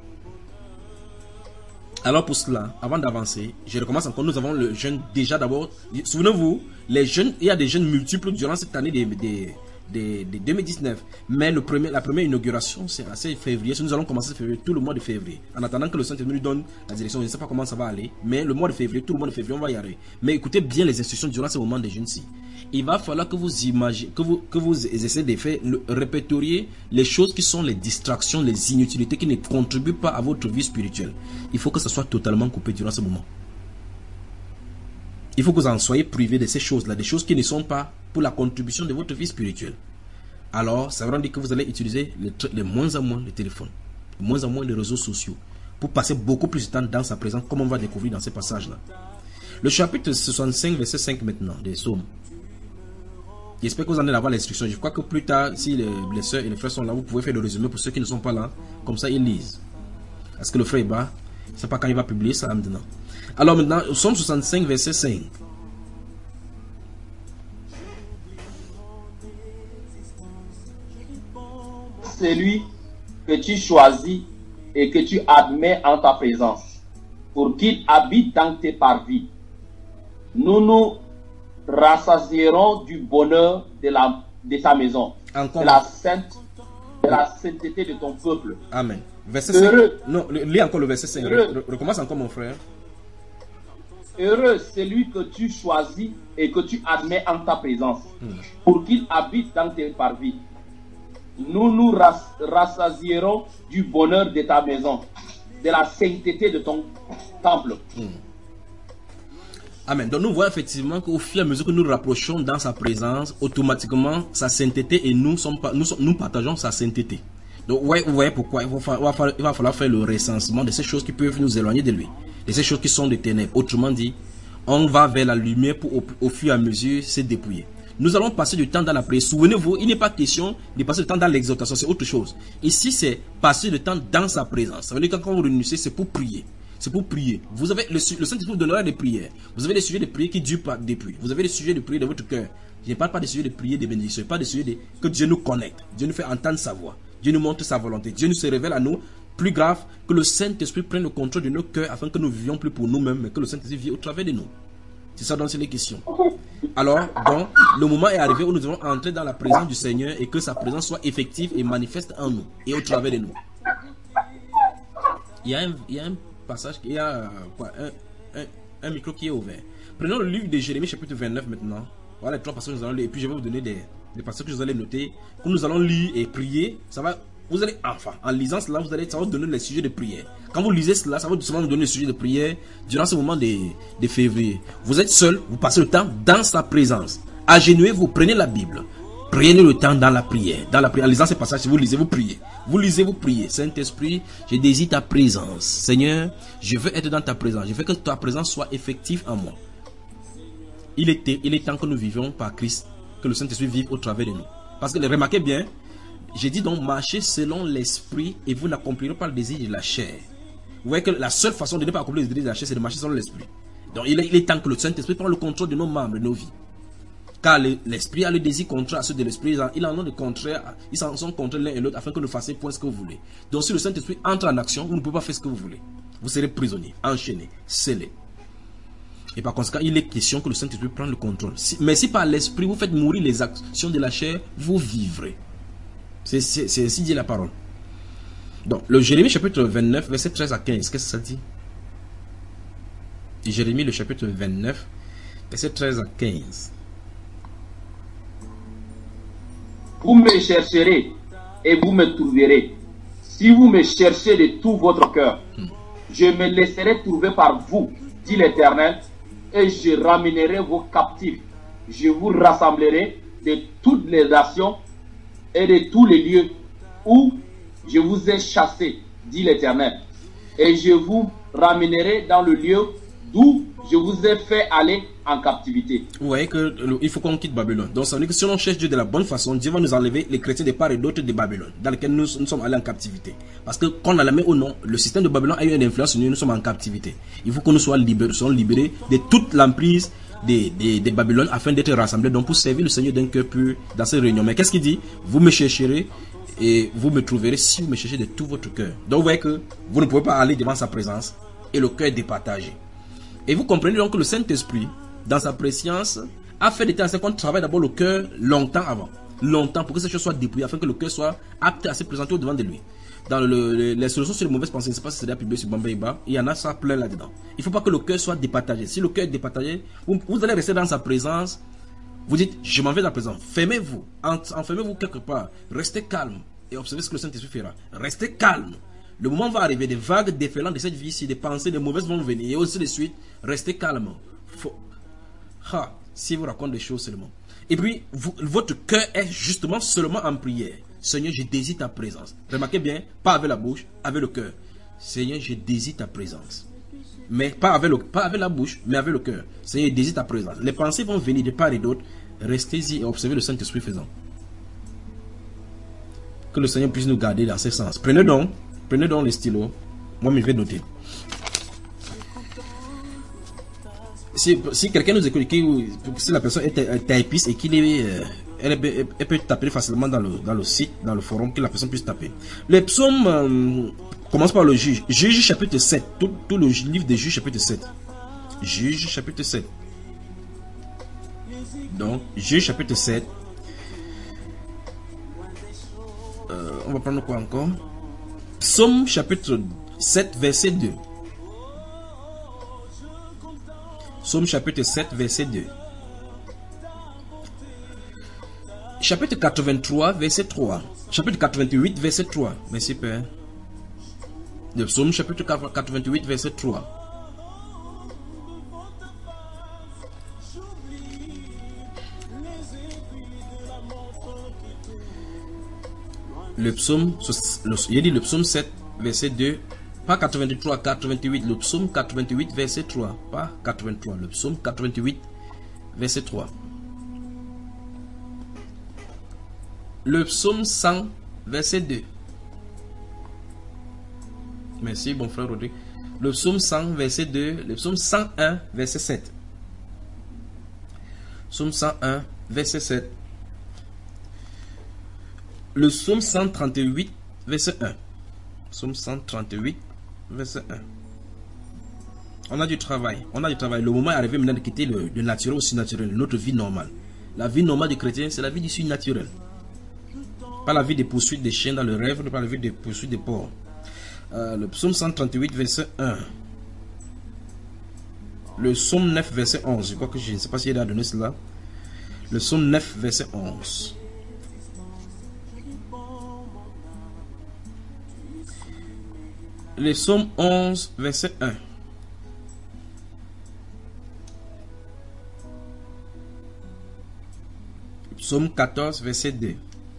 Alors pour cela, avant d'avancer, je recommence encore. Nous avons le jeûne déjà d'abord. Souvenez-vous, les jeûnes, il y a des jeûnes multiples durant cette année de 2019. Mais la première inauguration, c'est assez février. Nous allons commencer février, tout le mois de février. En attendant que le Saint-Esprit nous donne la direction, je ne sais pas comment ça va aller. Mais le mois de février, tout le mois de février, on va y arriver. Mais écoutez bien les instructions durant ce moment de jeûne-ci. Il va falloir que vous imaginez, que vous essayez de faire, répertorier les choses qui sont les distractions, les inutilités qui ne contribuent pas à votre vie spirituelle. Il faut que ça soit totalement coupé durant ce moment. Il faut que vous en soyez privés de ces choses-là, des choses qui ne sont pas pour la contribution de votre vie spirituelle. Alors, ça veut dire que vous allez utiliser de moins en moins le téléphone, de moins en moins les réseaux sociaux, pour passer beaucoup plus de temps dans sa présence, comme on va découvrir dans ces passages-là. Le chapitre 65, verset 5 maintenant, des psaumes. J'espère que vous en allez avoir l'instruction. Je crois que plus tard, si les soeurs et les frères sont là, vous pouvez faire le résumé pour ceux qui ne sont pas là. Comme ça, ils lisent. Parce que le frère est bas. Je ne sais pas quand il va publier ça maintenant. Alors maintenant, psaume 65, verset 5. Celui que tu choisis et que tu admets en ta présence, pour qu'il habite dans tes parvis. Nous nous rassasieront du bonheur de ta maison, de la sainteté de ton peuple. Amen. Verset 5. Non, lis encore le verset 5. Recommence encore, mon frère. Heureux celui que tu choisis et que tu admets en ta présence, pour qu'il habite dans tes parvis. Nous rassasierons du bonheur de ta maison, de la sainteté de ton temple. Amen. Donc nous voyons effectivement qu'au fur et à mesure que nous rapprochons dans sa présence, automatiquement sa sainteté et nous partageons sa sainteté. Donc vous voyez pourquoi il va falloir faire le recensement de ces choses qui peuvent nous éloigner de lui, de ces choses qui sont des ténèbres. Autrement dit, on va vers la lumière pour au fur et à mesure se dépouiller. Nous allons passer du temps dans la prière. Souvenez-vous, il n'est pas question de passer du temps dans l'exhortation, c'est autre chose. Ici, c'est passer du temps dans sa présence. Ça veut dire que quand vous réunissez, c'est pour prier. C'est pour prier. Vous avez le Saint-Esprit vous donnera des prières. Vous avez des sujets de prière qui durent pas depuis. Vous avez des sujets de prière de votre cœur. Je ne parle pas des sujets de prière de bénédiction. Je parle des sujets que Dieu nous connecte. Dieu nous fait entendre sa voix. Dieu nous montre sa volonté. Dieu nous se révèle à nous. Plus grave, que le Saint-Esprit prenne le contrôle de nos cœurs afin que nous ne vivions plus pour nous-mêmes, mais que le Saint-Esprit vive au travers de nous. C'est ça dont c'est les questions. Alors, donc, le moment est arrivé où nous devons entrer dans la présence du Seigneur et que sa présence soit effective et manifeste en nous et au travers de nous. Il y a un passage, il y a un micro qui est ouvert. Prenons le livre de Jérémie chapitre 29 maintenant. Voilà les 3 passages que nous allons lire et puis je vais vous donner des passages que vous allez noter. Quand nous allons lire et prier, ça va, vous allez, enfin, en lisant cela, ça va vous donner les sujets de prière. Quand vous lisez cela, ça va justement vous donner les sujets de prière durant ce moment de février. Vous êtes seul, vous passez le temps dans sa présence. Agenouillez-vous, prenez la Bible. Prenez le temps dans la prière. En lisant ces passages, si vous lisez, vous priez. Vous lisez, vous priez. Saint-Esprit, je désire ta présence. Seigneur, je veux être dans ta présence. Je veux que ta présence soit effective en moi. Il est temps que nous vivions par Christ, que le Saint-Esprit vive au travers de nous. Parce que, remarquez bien, j'ai dit donc, marchez selon l'esprit et vous n'accomplirez pas le désir de la chair. Vous voyez que la seule façon de ne pas accomplir le désir de la chair, c'est de marcher selon l'esprit. Donc, il est temps que le Saint-Esprit prenne le contrôle de nos membres, de nos vies. Car l'esprit a le désir contraire à ceux de l'esprit. Il en a de contraire, ils sont contre l'un et l'autre afin que vous fassiez point ce que vous voulez. Donc si le Saint-Esprit entre en action, vous ne pouvez pas faire ce que vous voulez. Vous serez prisonnier, enchaîné, scellé. Et par conséquent, il est question que le Saint-Esprit prenne le contrôle. Mais si par l'esprit vous faites mourir les actions de la chair, vous vivrez. C'est ainsi dit la parole. Donc, le Jérémie chapitre 29, verset 13 à 15, qu'est-ce que ça dit? Jérémie le chapitre 29, verset 13 à 15. Vous me chercherez et vous me trouverez. Si vous me cherchez de tout votre cœur, je me laisserai trouver par vous, dit l'Éternel, et je ramènerai vos captifs. Je vous rassemblerai de toutes les nations et de tous les lieux où je vous ai chassés, dit l'Éternel. Et je vous ramènerai dans le lieu d'où je vous ai fait aller en captivité. Vous voyez qu'il faut qu'on quitte Babylone. Donc ça veut dire que si on cherche Dieu de la bonne façon, Dieu va nous enlever les chrétiens de part et d'autre de Babylone, dans lequel nous sommes allés en captivité. Parce que qu'on a la main ou non, le système de Babylone a eu une influence sur nous, nous sommes en captivité. Il faut que nous soyons libérés de toute l'emprise de Babylone afin d'être rassemblés, donc pour servir le Seigneur d'un cœur pur dans ces réunions. Mais qu'est-ce qu'il dit? Vous me chercherez et vous me trouverez si vous me cherchez de tout votre cœur. Donc vous voyez que vous ne pouvez pas aller devant sa présence et le cœur est départagé. Et vous comprenez donc que le Saint-Esprit, dans sa préscience, a fait des temps qu'on travaille d'abord le cœur longtemps avant. Longtemps pour que ces choses soient dépouillées, afin que le cœur soit apte à se présenter au devant de lui. Dans les solutions sur les mauvaises pensées, je ne sais pas si c'est déjà publié sur Bambaiba, il y en a ça plein là-dedans. Il ne faut pas que le cœur soit départagé. Si le cœur est départagé, vous allez rester dans sa présence. Vous dites, je m'en vais dans la présence. Fermez-vous, enfermez-vous quelque part. Restez calme et observez ce que le Saint-Esprit fera. Restez calme. Le moment va arriver, des vagues déferlantes de cette vie-ci, des pensées, des mauvaises vont venir, et aussi de suite, restez calme. Si vous racontez des choses seulement. Et puis, votre cœur est justement seulement en prière. Seigneur, je désire ta présence. Remarquez bien, pas avec la bouche, avec le cœur. Seigneur, je désire ta présence. Mais pas avec la bouche, mais avec le cœur. Seigneur, je désire ta présence. Les pensées vont venir de part et d'autre. Restez-y et observez le Saint-Esprit faisant. Que le Seigneur puisse nous garder dans ce sens. Prenez donc les stylos. Moi, je vais noter. Si quelqu'un nous écoute, si la personne est typiste et qu'il est, elle peut taper facilement dans le site, dans le forum, que la personne puisse taper. Les psaumes commencent par le Juge. Juge chapitre 7. Tout le livre des Juges chapitre 7. Juge chapitre 7. Donc, Juge chapitre 7. On va prendre quoi encore? Psaume chapitre 7, verset 2. Psaume chapitre 7, verset 2. Chapitre 83, verset 3. Chapitre 88, verset 3. Merci Père. Le psaume chapitre 88, verset 3. Le psaume, il dit le psaume 7, verset 2. Pas 83, 88. Le psaume 88, verset 3. Pas 83. Le psaume 88, verset 3. Le psaume 100, verset 2. Merci, bon frère Rodrigue. Le psaume 100, verset 2. Le psaume 101, verset 7. Psaume 101, verset 7. Le psaume 138, verset 1. Psaume 138, verset 1. On a du travail. On a du travail. Le moment est arrivé maintenant de quitter le naturel au surnaturel. Notre vie normale. La vie normale du chrétien, c'est la vie du surnaturel. Pas la vie des poursuites des chiens dans le rêve, pas la vie des poursuites des porcs. Le psaume 138, verset 1. Le psaume 9, verset 11. Je crois que je ne sais pas s'il a donné cela. Le psaume 9, verset 11. Le psaume 11, verset 1. Psaume 14, verset 2.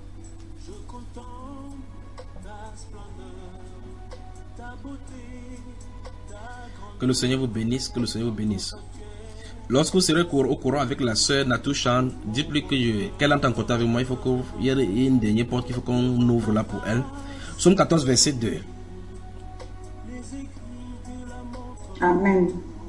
Que le Seigneur vous bénisse, que le Seigneur vous bénisse. Lorsque vous serez au courant avec la sœur Natouchan, dites-lui qu'elle entre en contact avec moi. Il faut qu'il y ait une dernière porte qu'il faut qu'on ouvre là pour elle. Psaume 14, verset 2. Amen.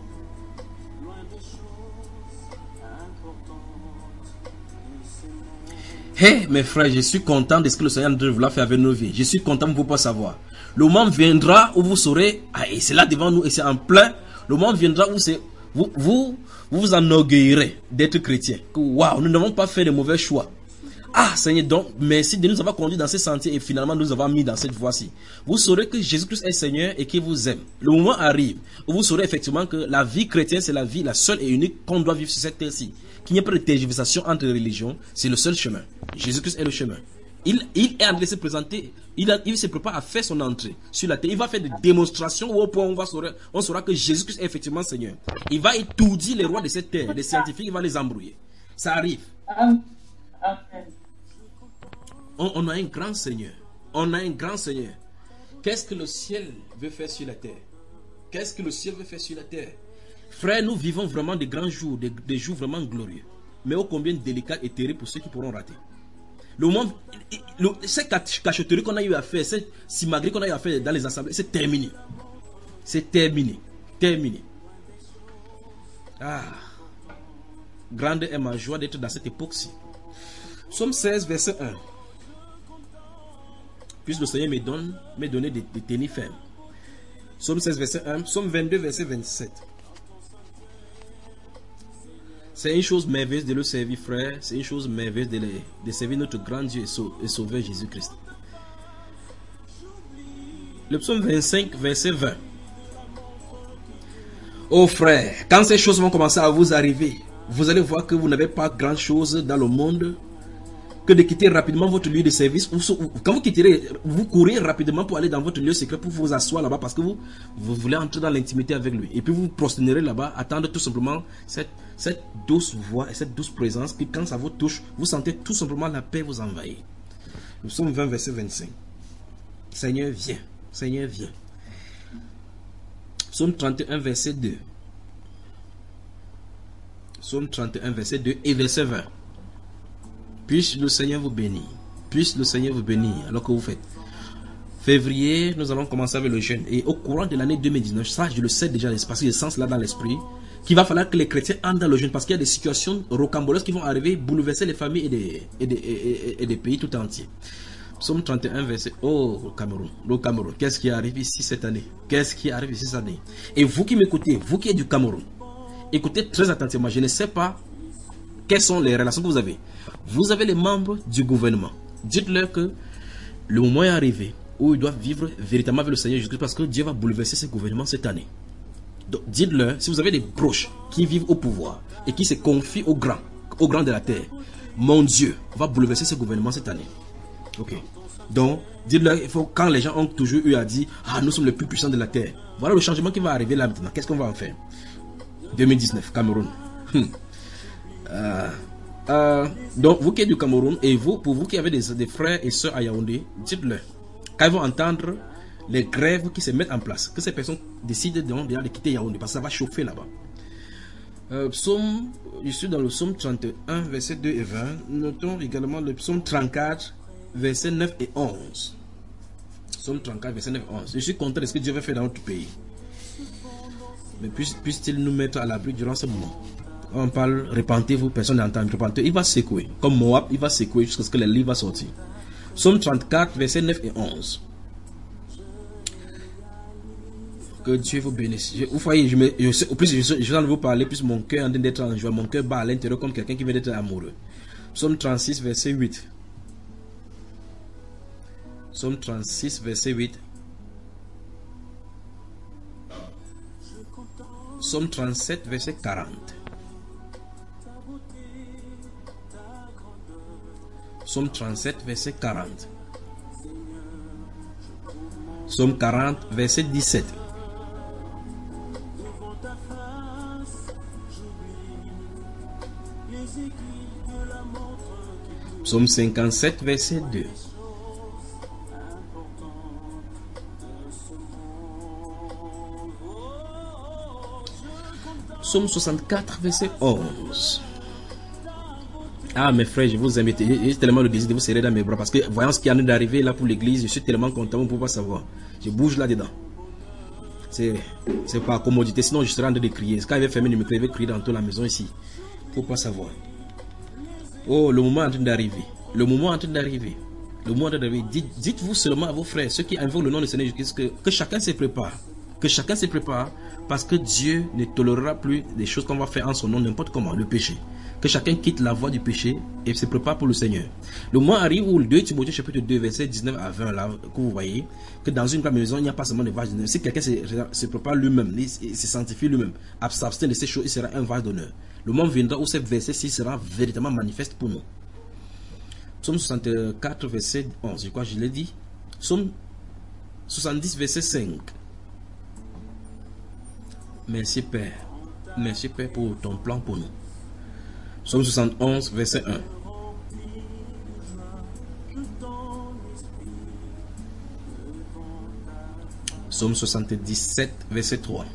Hey, mes frères, je suis content de ce que le Seigneur de vouloir faire avec nos vies. Je suis content de vous pas savoir. Le moment viendra où vous saurez, et c'est là devant nous, et c'est en plein. Le moment viendra où vous vous enorgueillirez d'être chrétien. Waouh, nous n'avons pas fait de mauvais choix. Ah, Seigneur, donc, merci de nous avoir conduits dans ce sentier et finalement nous avons mis dans cette voie-ci. Vous saurez que Jésus-Christ est Seigneur et qu'il vous aime. Le moment arrive où vous saurez effectivement que la vie chrétienne, c'est la vie, la seule et unique qu'on doit vivre sur cette terre-ci. Qu'il n'y ait pas de tergiversation entre les religions, c'est le seul chemin. Jésus-Christ est le chemin. Il est en train de se présenter, il se prépare à faire son entrée sur la terre. Il va faire des démonstrations au point où on saura que Jésus-Christ est effectivement Seigneur. Il va étourdir les rois de cette terre, les scientifiques, il va les embrouiller. Ça arrive. Amen. On a un grand Seigneur. On a un grand Seigneur. Qu'est-ce que le ciel veut faire sur la terre? Qu'est-ce que le ciel veut faire sur la terre? Frères, nous vivons vraiment des grands jours, des jours vraiment glorieux. Mais ô combien délicats et terribles pour ceux qui pourront rater. Le monde, cette cachotterie qu'on a eu à faire, cette simagrée qu'on a eu à faire dans les assemblées, c'est terminé. C'est terminé. Terminé. Ah. Grande est ma joie d'être dans cette époque-ci. Psaume 16, verset 1. Puisse le Seigneur me donner des tenir fermes. Psaume 16, verset 1. Psaume 22, verset 27. C'est une chose merveilleuse de le servir, frère. C'est une chose merveilleuse de servir notre grand Dieu et Sauveur Jésus-Christ. Le psaume 25, verset 20. Oh frère, quand ces choses vont commencer à vous arriver, vous allez voir que vous n'avez pas grand chose dans le monde que de quitter rapidement votre lieu de service. Quand vous quitterez, vous courez rapidement pour aller dans votre lieu secret pour vous asseoir là-bas parce que vous voulez entrer dans l'intimité avec lui. Et puis vous vous prosternerez là-bas, attendre tout simplement cette douce voix et cette douce présence. Puis quand ça vous touche, vous sentez tout simplement la paix vous envahir. Nous sommes 20, verset 25. Seigneur, viens. Seigneur, viens. Psaume 31, verset 2. Psaume 31, verset 2 et verset 20. Puisse le Seigneur vous bénir. Puisse le Seigneur vous bénir alors que vous faites. Février, nous allons commencer avec le jeûne. Et au courant de l'année 2019, ça je le sais déjà, parce que je sens là dans l'esprit, qu'il va falloir que les chrétiens entrent dans le jeûne. Parce qu'il y a des situations rocambolesques qui vont arriver, bouleverser les familles et des pays tout entiers. Psaume 31, verset... Oh, le Cameroun. Qu'est-ce qui arrive ici cette année? Qu'est-ce qui arrive ici cette année? Et vous qui m'écoutez, vous qui êtes du Cameroun, écoutez très attentivement. Je ne sais pas Quelles sont les relations que vous avez? Vous avez les membres du gouvernement. Dites-leur que le moment est arrivé où ils doivent vivre véritablement avec le Seigneur Jésus-Christ parce que Dieu va bouleverser ce gouvernement cette année. Donc, dites-leur, si vous avez des proches qui vivent au pouvoir et qui se confient au grand de la terre, mon Dieu va bouleverser ce gouvernement cette année. Ok. Donc, dites-leur, il faut, quand les gens ont toujours eu à dire, ah, nous sommes les plus puissants de la terre. Voilà le changement qui va arriver là maintenant. Qu'est-ce qu'on va en faire? 2019, Cameroun. Donc, vous qui êtes du Cameroun, et vous, pour vous qui avez des frères et sœurs à Yaoundé, dites-leur, quand ils vont entendre les grèves qui se mettent en place, que ces personnes décident de quitter Yaoundé, parce que ça va chauffer là-bas. Je suis dans le psaume 31, verset 2 et 20. Notons également le psaume 34, verset 9 et 11. Psaume 34, verset 9 et 11. Je suis content de ce que Dieu va faire dans notre pays. Mais puisse-t-il nous mettre à l'abri durant ce moment. On parle, repentez-vous, personne n'entend, repentez. Il va secouer. Comme Moab, il va secouer jusqu'à ce que le livre va sortir. Psaume 34, verset 9 et 11. Que Dieu vous bénisse. Vous voyez, je suis en train de vous parler, plus mon cœur est en train d'être en joie. Mon cœur bat à l'intérieur comme quelqu'un qui vient d'être amoureux. Psaume 36, verset 8. Psaume 36, verset 8. Psaume 37, verset 40. Psaume 37, verset 40. Psaume 40, verset 17. Psaume 57, verset 2. Psaume 64, verset 11. Ah, mes frères, je vous invite. J'ai tellement le désir de vous serrer dans mes bras parce que voyant ce qui en est d'arriver là pour l'église, je suis tellement content, vous ne pouvez pas savoir. Je bouge là-dedans. C'est par commodité, sinon je serais en train de crier. Quand il va fermer le micro, il va crier dans toute la maison ici. Il ne faut pas savoir. Oh, le moment est en train d'arriver. Le moment est en train d'arriver. Le moment est en train d'arriver. Dites-vous seulement à vos frères, ceux qui invoquent le nom du Seigneur Jésus-Christ, que chacun se prépare. Que chacun se prépare parce que Dieu ne tolérera plus des choses qu'on va faire en son nom, n'importe comment, le péché. Que chacun quitte la voie du péché et se prépare pour le Seigneur. Le moment arrive où le 2 Timothée chapitre 2 verset 19 à 20 là, que vous voyez, que dans une grande maison il n'y a pas seulement des vaches d'honneur. Si quelqu'un se prépare lui-même, il se sanctifie lui-même, s'abstient de ces choses, il sera un vache d'honneur. Le moment viendra où ce verset-ci sera véritablement manifeste pour nous. Psaume 64 verset 11, je crois que je l'ai dit. Psaume 70 verset 5. Merci Père. Merci Père pour ton plan pour nous. Psaume 71 verset 1. Psaume 77 verset 3.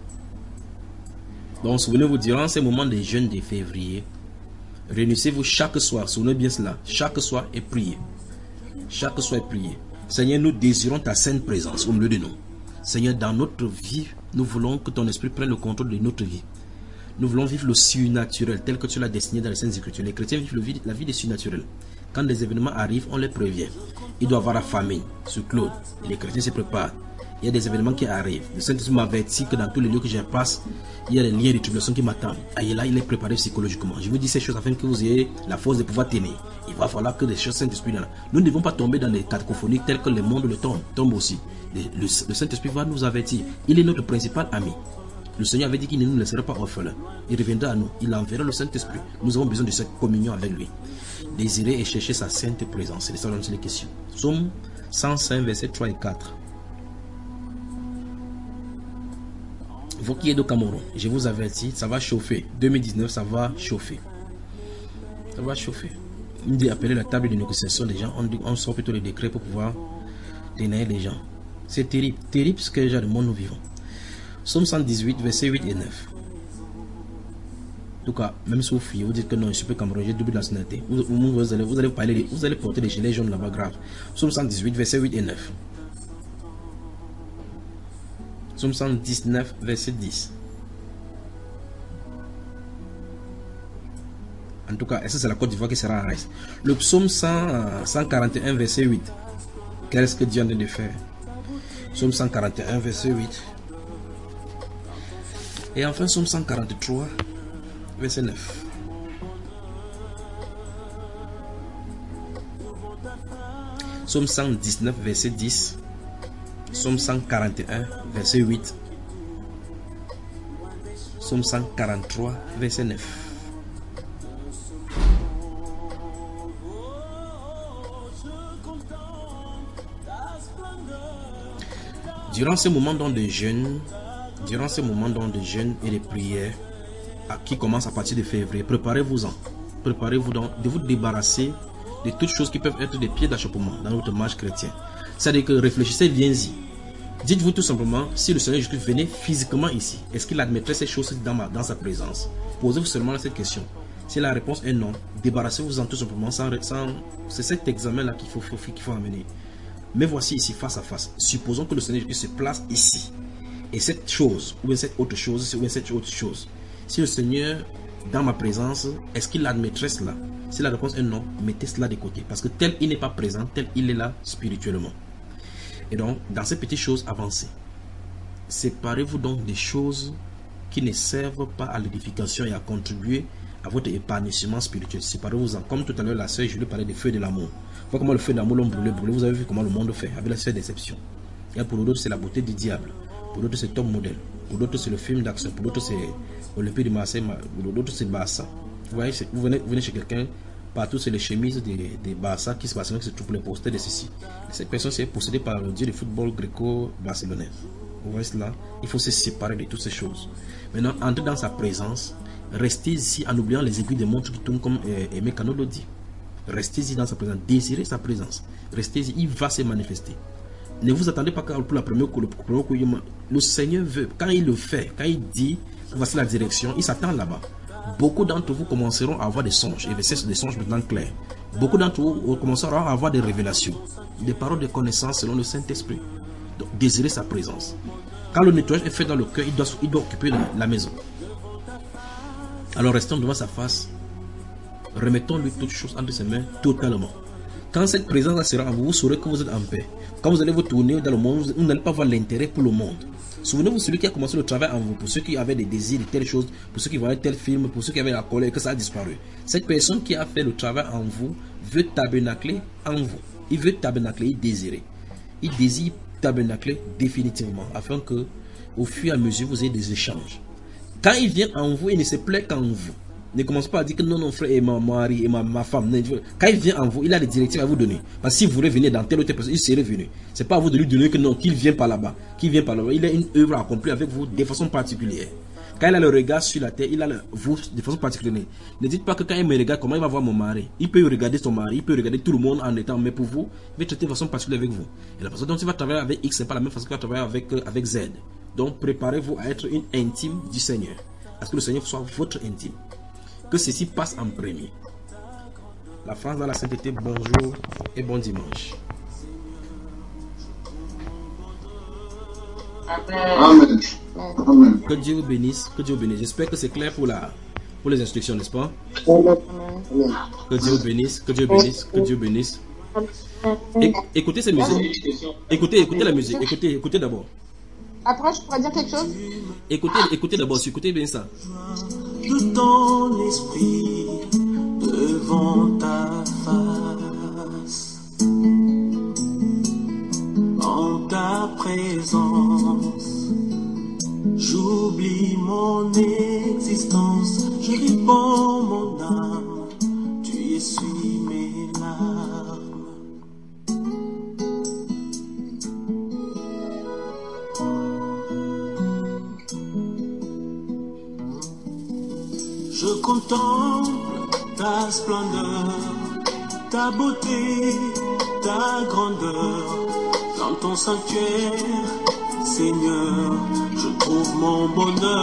Donc souvenez-vous, durant ces moments de jeûne de février, réunissez-vous chaque soir, souvenez bien cela, chaque soir et priez. Chaque soir et priez. Seigneur, nous désirons ta sainte présence au milieu de nous. Seigneur, dans notre vie, nous voulons que ton esprit prenne le contrôle de notre vie. Nous voulons vivre le surnaturel tel que tu l'as destiné dans les Saintes Écritures. Les chrétiens vivent la vie des surnaturels. Quand des événements arrivent, on les prévient. Il doit y avoir la famine sur Claude. Et les chrétiens se préparent. Il y a des événements qui arrivent. Le Saint-Esprit m'avertit que dans tous les lieux que je passe, il y a des liens de tribulation qui m'attendent. Et là, il est préparé psychologiquement. Je vous dis ces choses afin que vous ayez la force de pouvoir tenir. Il va falloir que les choses Saint-Esprit là. Nous ne devons pas tomber dans les cacophonies telles que le monde le tombe aussi. Le Saint-Esprit va nous avertir. Il est notre principal ami. Le Seigneur avait dit qu'il ne nous laisserait pas orphelins. Il reviendra à nous. Il enverra le Saint-Esprit. Nous avons besoin de cette communion avec lui. Désirer et chercher sa sainte présence. C'est ça dont c'est les questions. Psaume 105, versets 3 et 4. Vous qui êtes au Cameroun, je vous avertis, ça va chauffer. 2019, ça va chauffer. Ça va chauffer. On dit appeler la table de négociation des gens. On sort plutôt les décrets pour pouvoir tenir les gens. C'est terrible. Terrible ce que genre de monde nous vivons. Psaume 118, versets 8 et 9. En tout cas, même si vous fiez, vous dites que non, je suis pas Cameroun, j'ai doublé la nationalité. Vous allez parler, vous allez porter des gilets jaunes là-bas grave. Psaume 118, versets 8 et 9. Psaume 119, verset 10. En tout cas, ça c'est la Côte d'Ivoire qui sera en reste. Le psaume 141, verset 8. Qu'est-ce que Dieu a de faire? Psaume 141, verset 8. Et enfin, psaume 143, verset 9. Psaume 119, verset 10. Psaume 141, verset 8. Psaume 143, verset 9. Durant ce moment de jeûne, et de prière qui commence à partir de février, préparez-vous-en. Préparez-vous donc de vous débarrasser de toutes choses qui peuvent être des pieds d'achoppement dans notre marche chrétienne. C'est-à-dire que réfléchissez bien-y. Dites-vous tout simplement, si le Seigneur Jésus venait physiquement ici, est-ce qu'il admettrait ces choses dans sa présence? Posez-vous seulement cette question. Si la réponse est non, débarrassez-vous-en tout simplement. C'est cet examen-là qu'il faut amener. Mais voici ici, face à face. Supposons que le Seigneur Jésus se place ici. Et cette chose, ou bien cette autre chose, si le Seigneur, dans ma présence, est-ce qu'il admettrait cela? Si la réponse est non, mettez cela de côté. Parce que tel il n'est pas présent, tel il est là spirituellement. Et donc, dans ces petites choses, avancez. Séparez-vous donc des choses qui ne servent pas à l'édification et à contribuer à votre épanouissement spirituel. Séparez-vous-en. Comme tout à l'heure, la sœur, je lui parlais des feux de l'amour. Voilà comment le feu de l'amour l'ont brûlé. Vous avez vu comment le monde fait, avec la seule déception. Et pour d'autres, c'est la beauté du diable. Pour d'autres, c'est Top Model. Pour d'autres, c'est le film d'action. Pour d'autres, c'est Olympique de Marseille. Pour d'autres, c'est Barça. Vous voyez, vous venez chez quelqu'un, partout, c'est les chemises des Barça qui se passent, qui se trouvent pour les posters de ceci. Cette personne, c'est possédée par le dieu du football gréco-barcelonais. Vous voyez cela? Il faut se séparer de toutes ces choses. Maintenant, entrez dans sa présence. Restez ici en oubliant les aiguilles de montre qui tournent comme Aimé Cano le dit. Restez-y dans sa présence. Désirez sa présence. Restez-y. Il va se manifester. Ne vous attendez pas pour la première coup. Le Seigneur veut, quand il le fait, quand il dit voici la direction, il s'attend là-bas. Beaucoup d'entre vous commenceront à avoir des songes, et des songes maintenant clairs. Beaucoup d'entre vous commenceront à avoir des révélations, des paroles de connaissance selon le Saint-Esprit. Donc, désirez sa présence. Quand le nettoyage est fait dans le cœur, il doit occuper la maison. Alors restons devant sa face. Remettons-lui toutes choses entre ses mains totalement. Quand cette présence sera en vous, vous saurez que vous êtes en paix. Quand vous allez vous tourner dans le monde, vous n'allez pas voir l'intérêt pour le monde. Souvenez-vous, celui qui a commencé le travail en vous, pour ceux qui avaient des désirs de telles choses, pour ceux qui voyaient tel film, pour ceux qui avaient la colère, que ça a disparu. Cette personne qui a fait le travail en vous veut tabernacler en vous. Il veut tabernacler, il désire. Il désire tabernacler définitivement, afin que, au fur et à mesure, vous ayez des échanges. Quand il vient en vous, il ne se plaît qu'en vous. Ne commence pas à dire que non, frère, et ma mari, et ma femme. Quand il vient en vous, il a des directives à vous donner. Parce que si vous voulez venir dans telle ou telle personne, il serait venu. C'est pas à vous de lui donner que non, qu'il vient par là-bas. Il a une œuvre à accomplir avec vous de façon particulière. Quand il a le regard sur la terre, il a vous de façon particulière. Ne dites pas que quand il me regarde, comment il va voir mon mari. Il peut regarder son mari, il peut regarder tout le monde en étant, mais pour vous, il va traiter de façon particulière avec vous. Et la personne dont il va travailler avec X, c'est pas la même façon qu'il va travailler avec Z. Donc préparez-vous à être une intime du Seigneur. Parce que le Seigneur soit votre intime. Que ceci passe en premier. La France dans la sainteté, bonjour et bon dimanche. Amen. Amen. Que Dieu vous bénisse, que Dieu vous bénisse. J'espère que c'est clair pour les instructions, n'est-ce pas? Amen. Que Dieu vous bénisse, que Dieu bénisse, que Dieu bénisse. Écoutez ces musiques. Écoutez la musique. Écoutez d'abord. Après, je pourrais dire quelque chose? Écoutez d'abord, écoutez bien ça. De ton esprit devant ta face, en ta présence, j'oublie mon existence, je répands mon âme, tu essuies mes larmes. Je contemple ta splendeur, ta beauté, ta grandeur. Dans ton sanctuaire, Seigneur, je trouve mon bonheur.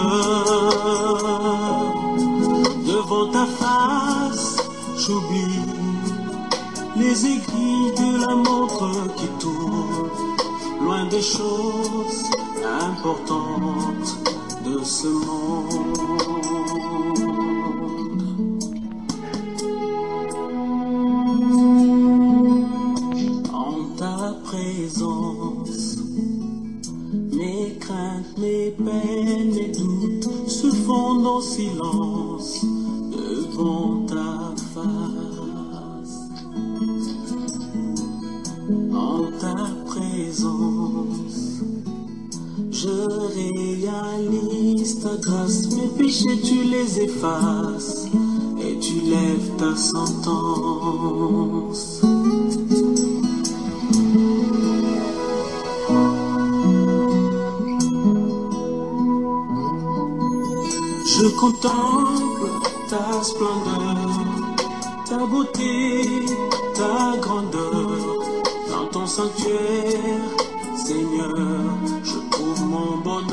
Devant ta face, j'oublie les aiguilles de la montre qui tourne, loin des choses importantes de ce monde. Mes craintes, mes peines, mes doutes se fondent en silence devant ta face. bénisse ta grâce, mes péchés tu les effaces et tu lèves ta sentence. Je contemple ta splendeur, ta beauté, ta grandeur. Dans ton sanctuaire, Seigneur, je trouve mon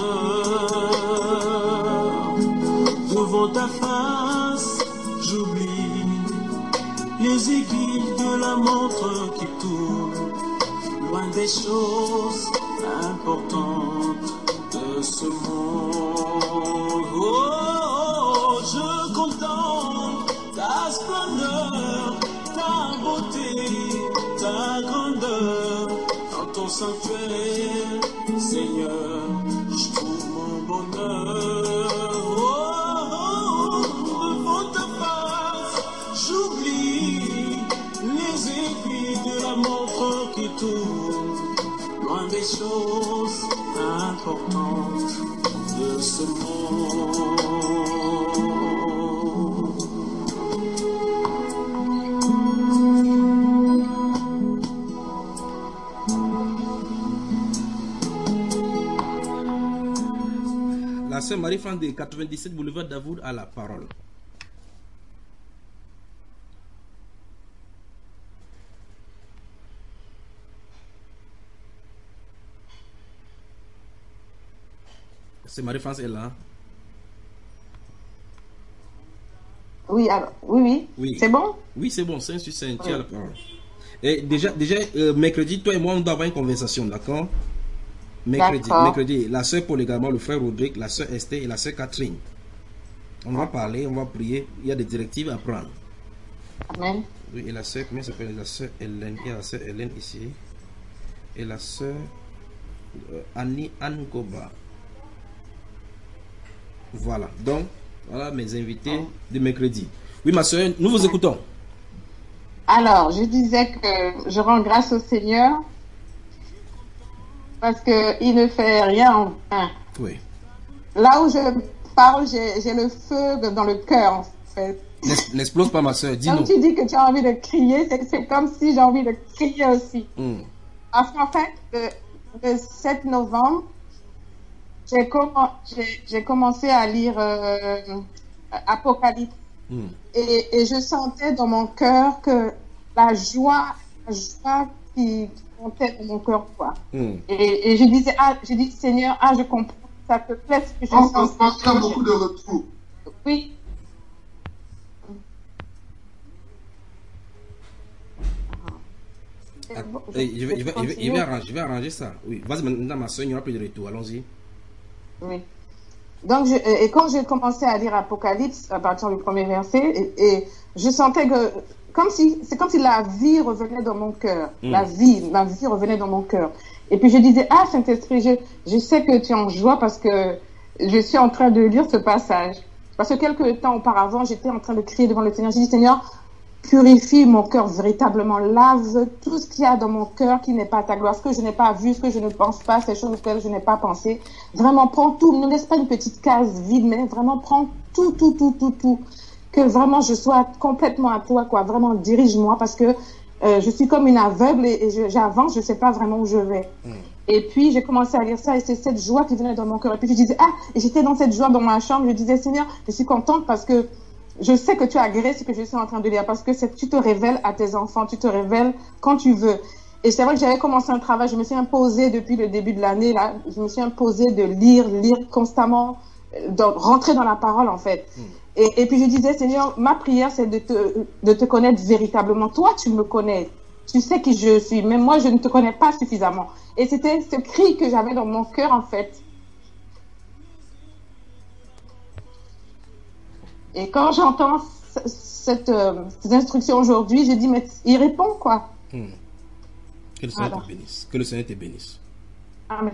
bonheur. Devant ta face, j'oublie les aiguilles de la montre qui tourne, loin des choses importantes de ce monde. Oh, je contemple ta splendeur, ta beauté, ta grandeur. Dans ton sanctuaire, Seigneur, je trouve mon bonheur. Oh, devant ta face, j'oublie les aiguilles de la montre qui tourne, loin des choses importantes de ce monde. La sœur Marie-France de 97 boulevard Davoud a la parole. C'est Marie-France est là. Oui, alors, oui. C'est bon? Oui, c'est bon, c'est un succès, tu as la parole. Et déjà mercredi, toi et moi, on doit avoir une conversation, d'accord? Mercredi, la soeur Paul également, le frère Rodrigue, la soeur Esther et la soeur Catherine. On va parler, on va prier. Il y a des directives à prendre. Amen. Oui, et la soeur, comment s'appelle? La soeur Hélène. Il y a la soeur Hélène ici. Et la soeur Annie Angoba. Voilà. Donc, voilà mes invités de mercredi. Oui, ma soeur, nous vous écoutons. Alors, je disais que je rends grâce au Seigneur parce qu'il ne fait rien en vain. Oui. Là où je parle, j'ai le feu dans le cœur, en fait. N'explose pas, ma soeur, dis-nous. Quand tu dis que tu as envie de crier, c'est comme si j'ai envie de crier aussi. Parce qu'en fait, le 7 novembre, j'ai commencé à lire Apocalypse. Et je sentais dans mon cœur que la joie qui montait dans mon cœur, quoi. Et je disais, j'ai dit, Seigneur, je comprends, ça te plaît ce que je sens. Il y a beaucoup de retours. Oui. Je vais arranger ça. Oui, vas-y maintenant, ma soeur, il n'y aura plus de retour. Allons-y. Oui. Donc, quand j'ai commencé à lire Apocalypse à partir du premier verset, et je sentais que c'est comme si la vie revenait dans mon cœur. La vie revenait dans mon cœur. Et puis je disais, Saint-Esprit, je sais que tu es en joie parce que je suis en train de lire ce passage. Parce que quelques temps auparavant, j'étais en train de crier devant le Seigneur. J'ai dit, Seigneur, purifie mon cœur véritablement, lave tout ce qu'il y a dans mon cœur qui n'est pas ta gloire, ce que je n'ai pas vu, ce que je ne pense pas, ces choses auxquelles je n'ai pas pensé. Vraiment, prends tout, ne laisse pas une petite case vide, mais vraiment prends tout. Que vraiment je sois complètement à toi, quoi. Vraiment, dirige-moi parce que je suis comme une aveugle et j'avance, je sais pas vraiment où je vais. Et puis, j'ai commencé à lire ça et c'est cette joie qui venait dans mon cœur. Et puis, je disais, et j'étais dans cette joie dans ma chambre, je disais, Seigneur, je suis contente parce que je sais que tu as agréé ce que je suis en train de lire parce que tu te révèles à tes enfants, tu te révèles quand tu veux. Et c'est vrai que j'avais commencé un travail, je me suis imposée depuis le début de l'année, là, je me suis imposée de lire constamment, rentrer dans la parole, en fait. Et puis je disais, Seigneur, ma prière, c'est de te connaître véritablement. Toi, tu me connais. Tu sais qui je suis. Mais moi, je ne te connais pas suffisamment. Et c'était ce cri que j'avais dans mon cœur, en fait. Et quand j'entends cette instruction aujourd'hui, je dis, mais il répond, quoi. Que le Seigneur te bénisse. Que le Seigneur te bénisse. Amen.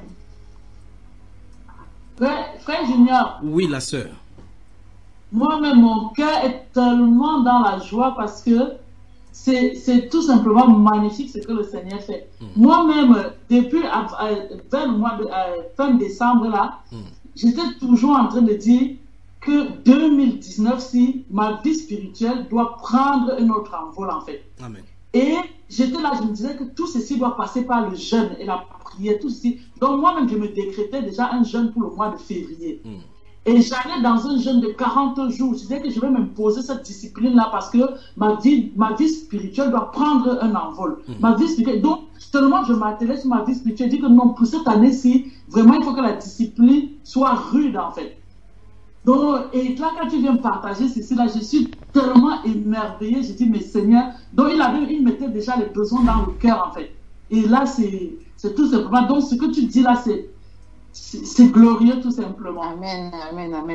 Frère Junior. Oui, la sœur. Moi-même, mon cœur est tellement dans la joie parce que c'est tout simplement magnifique ce que le Seigneur fait. Moi-même, depuis vers le mois de fin décembre, là, j'étais toujours en train de dire que 2019, si ma vie spirituelle doit prendre un autre envol, en fait. Amen. Et j'étais là, je me disais que tout ceci doit passer par le jeûne et la prière, tout ceci. Donc moi-même, je me décrétais déjà un jeûne pour le mois de février. Et j'allais dans un jeûne de 40 jours. Je disais que je vais m'imposer cette discipline-là parce que ma vie spirituelle doit prendre un envol. Ma vie spirituelle. Donc, seulement je m'attelais sur ma vie spirituelle. Je dis que non, pour cette année-ci, vraiment, il faut que la discipline soit rude, en fait. Donc, et là, quand tu viens me partager ceci, là, je suis tellement émerveillée. Je dis, mais Seigneur, donc il mettait déjà les besoins dans le cœur, en fait. Et là, c'est tout simplement. Donc, ce que tu dis là, c'est glorieux, tout simplement. Amen, amen, amen.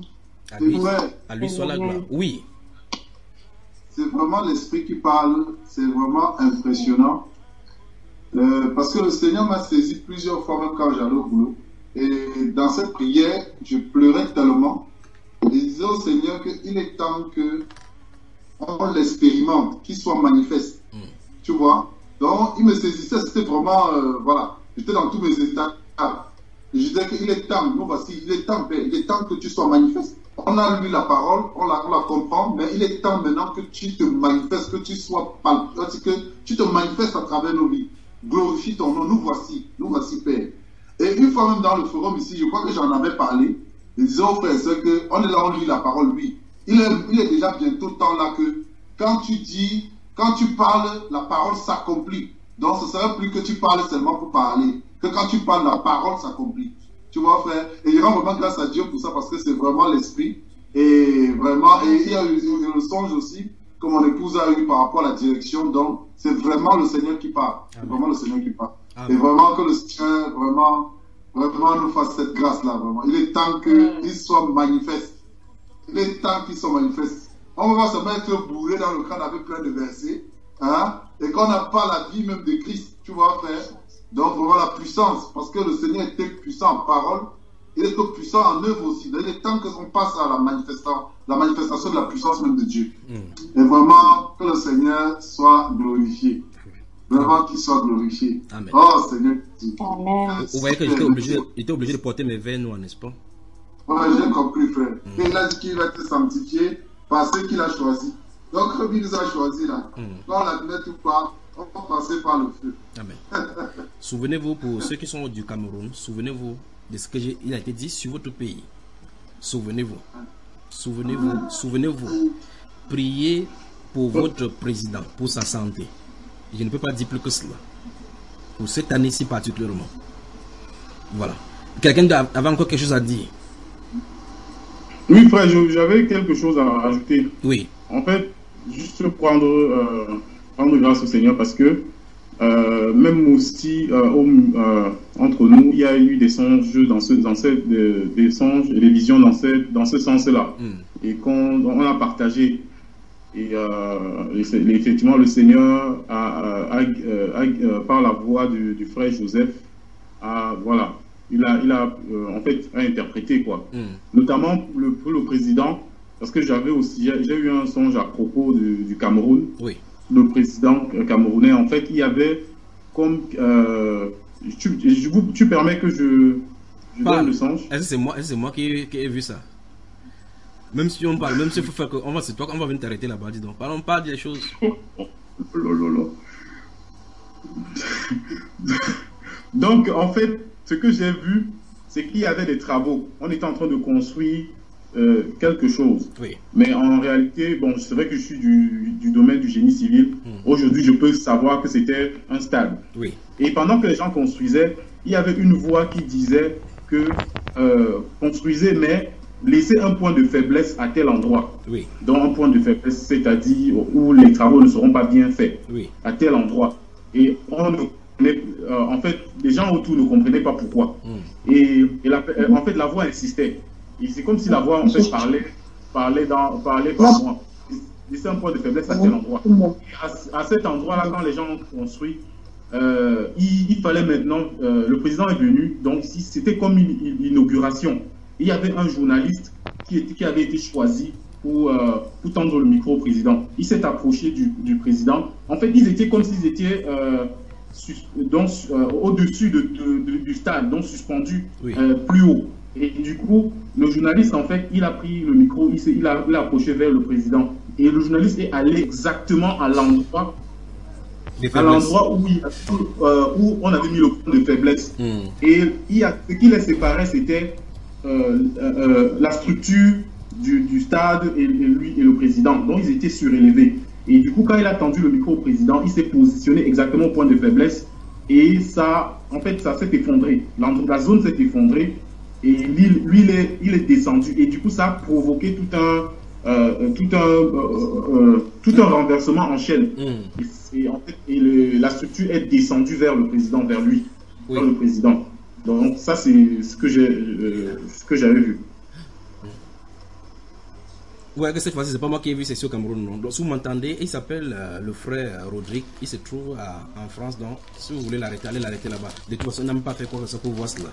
À lui soit la gloire. Oui. C'est vraiment l'esprit qui parle. C'est vraiment impressionnant. Parce que le Seigneur m'a saisi plusieurs fois, même quand j'allais au boulot. Et dans cette prière, je pleurais tellement. Je disais au Seigneur qu'il est temps qu'on l'expérimente, qu'il soit manifeste. Tu vois? Donc, il me saisissait, c'était vraiment, voilà. J'étais dans tous mes états. Et je disais qu'il est temps, nous voici, il est temps que tu sois manifeste. On a lu la parole, on la comprend, mais il est temps maintenant que tu te manifestes, que tu sois que tu te manifestes à travers nos vies. Glorifie ton nom, nous voici, Père. Et une fois même dans le forum ici, je crois que j'en avais parlé, je disais aux frères et sœurs qu'on est là, on lit la parole, oui. Il est déjà bientôt temps là que quand tu parles, la parole s'accomplit. Donc ce ne serait plus que tu parles seulement pour parler, que quand tu parles, la parole s'accomplit. Tu vois, frère? Et je rends vraiment grâce à Dieu pour ça, parce que c'est vraiment l'esprit. Et vraiment, et il y a eu le songe aussi, que mon épouse a eu par rapport à la direction. Donc, c'est vraiment le Seigneur qui parle. C'est vraiment le Seigneur qui parle. Et vraiment que le Seigneur, vraiment nous fasse cette grâce-là, vraiment. Il est temps qu'il soit manifeste. Il est temps qu'il soit manifeste. On va se mettre bourré dans le crâne avec plein de versets, hein, et qu'on n'a pas la vie même de Christ, tu vois, frère. Donc, vraiment la puissance, parce que le Seigneur était puissant en parole, il était puissant en œuvre aussi. Donc, il est temps qu'on passe à la manifestation de la puissance même de Dieu. Et vraiment, que le Seigneur soit glorifié. Vraiment qu'il soit glorifié. Amen. Oh, Seigneur. Amen. Vous voyez que j'étais obligé de porter mes verres noirs, n'est-ce pas? Oui, j'ai compris, frère. Et il a dit qu'il va être sanctifié par ce qu'il a choisi. Donc, comme il nous a choisi là, quand on l'admet ou pas, on va passer par le feu. Amen. Souvenez-vous, pour ceux qui sont du Cameroun, souvenez-vous de ce qu'il a été dit sur votre pays. Souvenez-vous. Souvenez-vous. Priez pour votre président, pour sa santé. Je ne peux pas dire plus que cela. Pour cette année-ci particulièrement. Voilà. Quelqu'un avait encore quelque chose à dire? Oui, frère, j'avais quelque chose à ajouter. Oui. En fait, juste prendre grâce au Seigneur, parce que même aussi entre nous, il y a eu des songes des songes et des visions dans ce sens-là. Et qu'on a partagé. Et effectivement, le Seigneur par la voix du frère Joseph, voilà, il a en fait interprété, quoi. Notamment pour le président, parce que j'ai eu un songe à propos du Cameroun. Oui. Le président camerounais, en fait, il y avait comme tu permets que je donne le songe. Est-ce que c'est moi qui ai vu ça? Même si on parle, même si il faut faire que c'est toi qu'on va venir t'arrêter là-bas, dis donc. Parlons pas des choses. Donc, en fait, ce que j'ai vu, c'est qu'il y avait des travaux. On était en train de construire quelque chose. Oui. Mais en réalité, bon, c'est vrai que je suis du domaine du génie civil. Aujourd'hui, je peux savoir que c'était un stade. Oui. Et pendant que les gens construisaient, il y avait une voix qui disait que construisez, mais laissez un point de faiblesse à tel endroit. Oui. Donc un point de faiblesse, c'est-à-dire où les travaux ne seront pas bien faits. Oui. À tel endroit. Et en fait, les gens autour ne comprenaient pas pourquoi. Et en fait, la voix insistait. Et c'est comme si la voix en fait parlait par moi. Laissez un point de faiblesse à tel endroit. À cet endroit-là, quand les gens ont construit, il fallait maintenant, le président est venu, donc c'était comme une inauguration. Il y avait un journaliste qui avait été choisi pour tendre le micro au président. Il s'est approché du président. En fait, ils étaient comme s'ils étaient au-dessus du stade, donc suspendus plus haut. Et du coup, le journaliste, en fait, il a pris le micro, il a approché vers le président. Et le journaliste est allé exactement à l'endroit où on avait mis le point de faiblesse. Et ce qui les séparait, c'était la structure du stade et lui et le président. Donc, ils étaient surélevés. Et du coup, quand il a tendu le micro au président, il s'est positionné exactement au point de faiblesse. Et ça, en fait, ça s'est effondré. La zone s'est effondrée. Et lui, il est descendu. Et du coup, ça a provoqué tout un renversement en chaîne. Et en fait, la structure est descendue vers le président, vers lui, vers le président. Donc ça, c'est ce que j'avais vu. Ouais, que cette fois-ci, c'est pas moi qui ai vu, c'est au Cameroun. Non. Donc, si vous m'entendez, il s'appelle le frère Rodrigue. Il se trouve en France. Donc, si vous voulez l'arrêter, allez l'arrêter là-bas. De toute façon, il n'a même pas fait quoi que ça pour voir cela.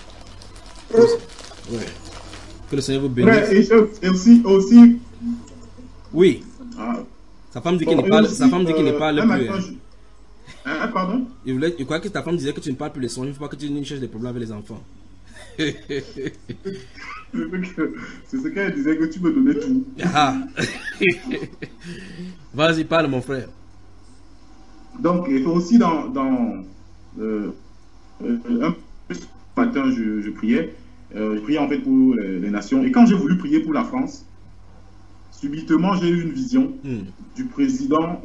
Ouais. Que le Seigneur vous bénisse. Et aussi. Oui. Sa femme dit qu'il ne parle, plus. Pardon? Il croit que ta femme disait que tu ne parles plus les sons. Il ne faut pas que tu cherches des problèmes avec les enfants. C'est ce qu'elle disait, que tu me donnais tout. Vas-y, parle, mon frère. Donc, il faut aussi un matin, je priais. Je priais en fait pour les nations. Et quand j'ai voulu prier pour la France, subitement, j'ai eu une vision du président,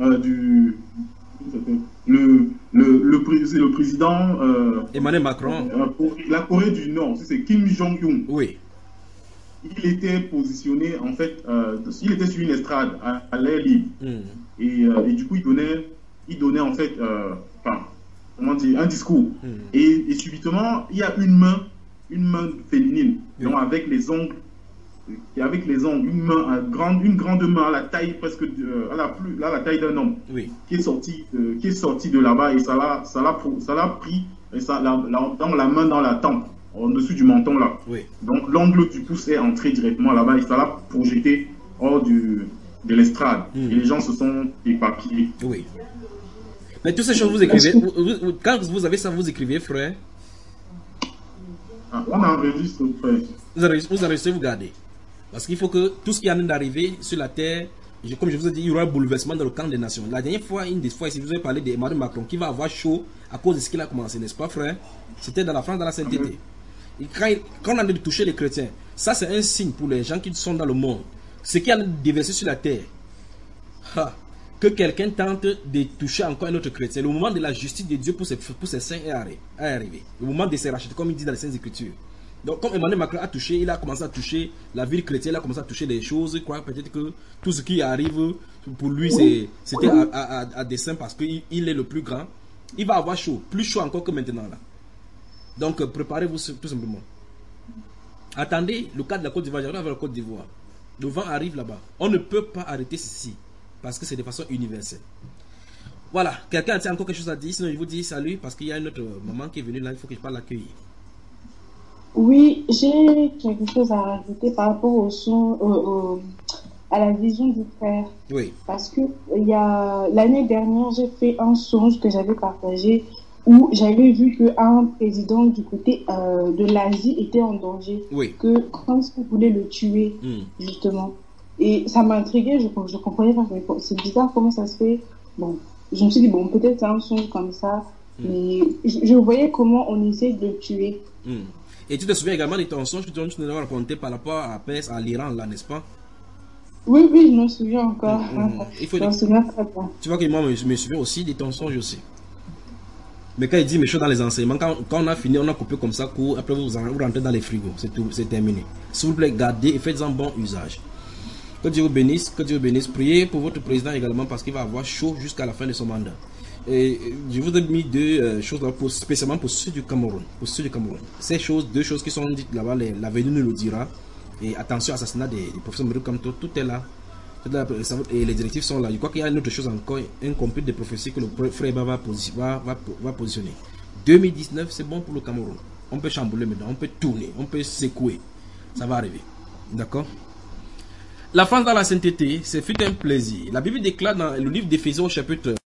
le président Emmanuel Macron, la Corée du Nord, c'est Kim Jong-un. Oui. Il était positionné, en fait, il était sur une estrade à l'air libre. Et du coup, il donnait en fait, comment dire, un discours. Et subitement, il y a une main féminine, donc avec les ongles. Et avec les ongles, une grande main à la taille presque à la taille d'un homme, qui est sorti de là-bas, et ça l'a pris et dans la main dans la tempe, en dessous du menton là. Donc l'ongle du pouce est entré directement là-bas et ça l'a projeté hors de l'estrade. Et les gens se sont éparpillés. Oui. Mais toutes ces choses vous écrivez. Quand vous avez ça, vous écrivez, frère. On enregistre, frère. Vous enregistrez, vous gardez. Parce qu'il faut que tout ce qui est en train d'arriver sur la terre, comme je vous ai dit, il y aura un bouleversement dans le camp des nations. La dernière fois, une des fois, ici, je vous ai parlé d'Emmanuel Macron qui va avoir chaud à cause de ce qu'il a commencé, n'est-ce pas, frère? C'était dans la France, dans la sainteté. Et quand on a de toucher les chrétiens, ça c'est un signe pour les gens qui sont dans le monde. Ce qui a déversé sur la terre, que quelqu'un tente de toucher encore un autre chrétien. Le moment de la justice de Dieu pour ses saints est arrivé. Le moment de se racheter, comme il dit dans les Saintes Écritures. Donc, comme Emmanuel Macron a touché, il a commencé à toucher la ville chrétienne, il a commencé à toucher des choses. Peut-être que tout ce qui arrive pour lui, c'était à dessein parce qu'il est le plus grand. Il va avoir chaud, plus chaud encore que maintenant là. Donc, préparez-vous tout simplement. Attendez le cas de la Côte d'Ivoire. J'arrive vers la Côte d'Ivoire. Le vent arrive là-bas. On ne peut pas arrêter ceci parce que c'est de façon universelle. Voilà. Quelqu'un a encore quelque chose à dire? Sinon, je vous dis salut parce qu'il y a une autre maman qui est venue là. Il faut que je parle l'accueillir. Oui, j'ai quelque chose à rajouter par rapport à la vision du frère. Oui. Parce que l'année dernière, j'ai fait un songe que j'avais partagé où j'avais vu qu'un président du côté de l'Asie était en danger. Oui. Que France voulait le tuer, justement. Et ça m'intriguait, je comprenais pas. C'est bizarre comment ça se fait. Bon, je me suis dit, bon, peut-être c'est un songe comme ça. Mais je voyais comment on essaie de le tuer. Et tu te souviens également de ton songe que tu nous as raconté par rapport à l'Iran, là, n'est-ce pas? Oui, je me souviens encore. Je me souviens très bien. Tu vois que moi, je me souviens aussi de ton songe aussi. Mais quand il dit mes choses dans les enseignements, quand on a fini, on a coupé comme ça, après vous rentrez dans les frigos, c'est terminé. S'il vous plaît, gardez et faites-en bon usage. Que Dieu vous bénisse, Priez pour votre président également parce qu'il va avoir chaud jusqu'à la fin de son mandat. Et je vous ai mis deux choses là, spécialement pour ceux du Cameroun. Ces choses, deux choses qui sont dites là-bas, l'avenir nous le dira. Et attention, assassinat des professeurs comme tout est là. Et les directives sont là. Je crois qu'il y a une autre chose encore, un complet de prophéties que le frère va positionner. 2019, c'est bon pour le Cameroun. On peut chambouler maintenant, on peut tourner, on peut secouer. Ça va arriver. D'accord? La France dans la sainteté, c'est fut un plaisir. La Bible déclare dans le livre d'Éphésiens au chapitre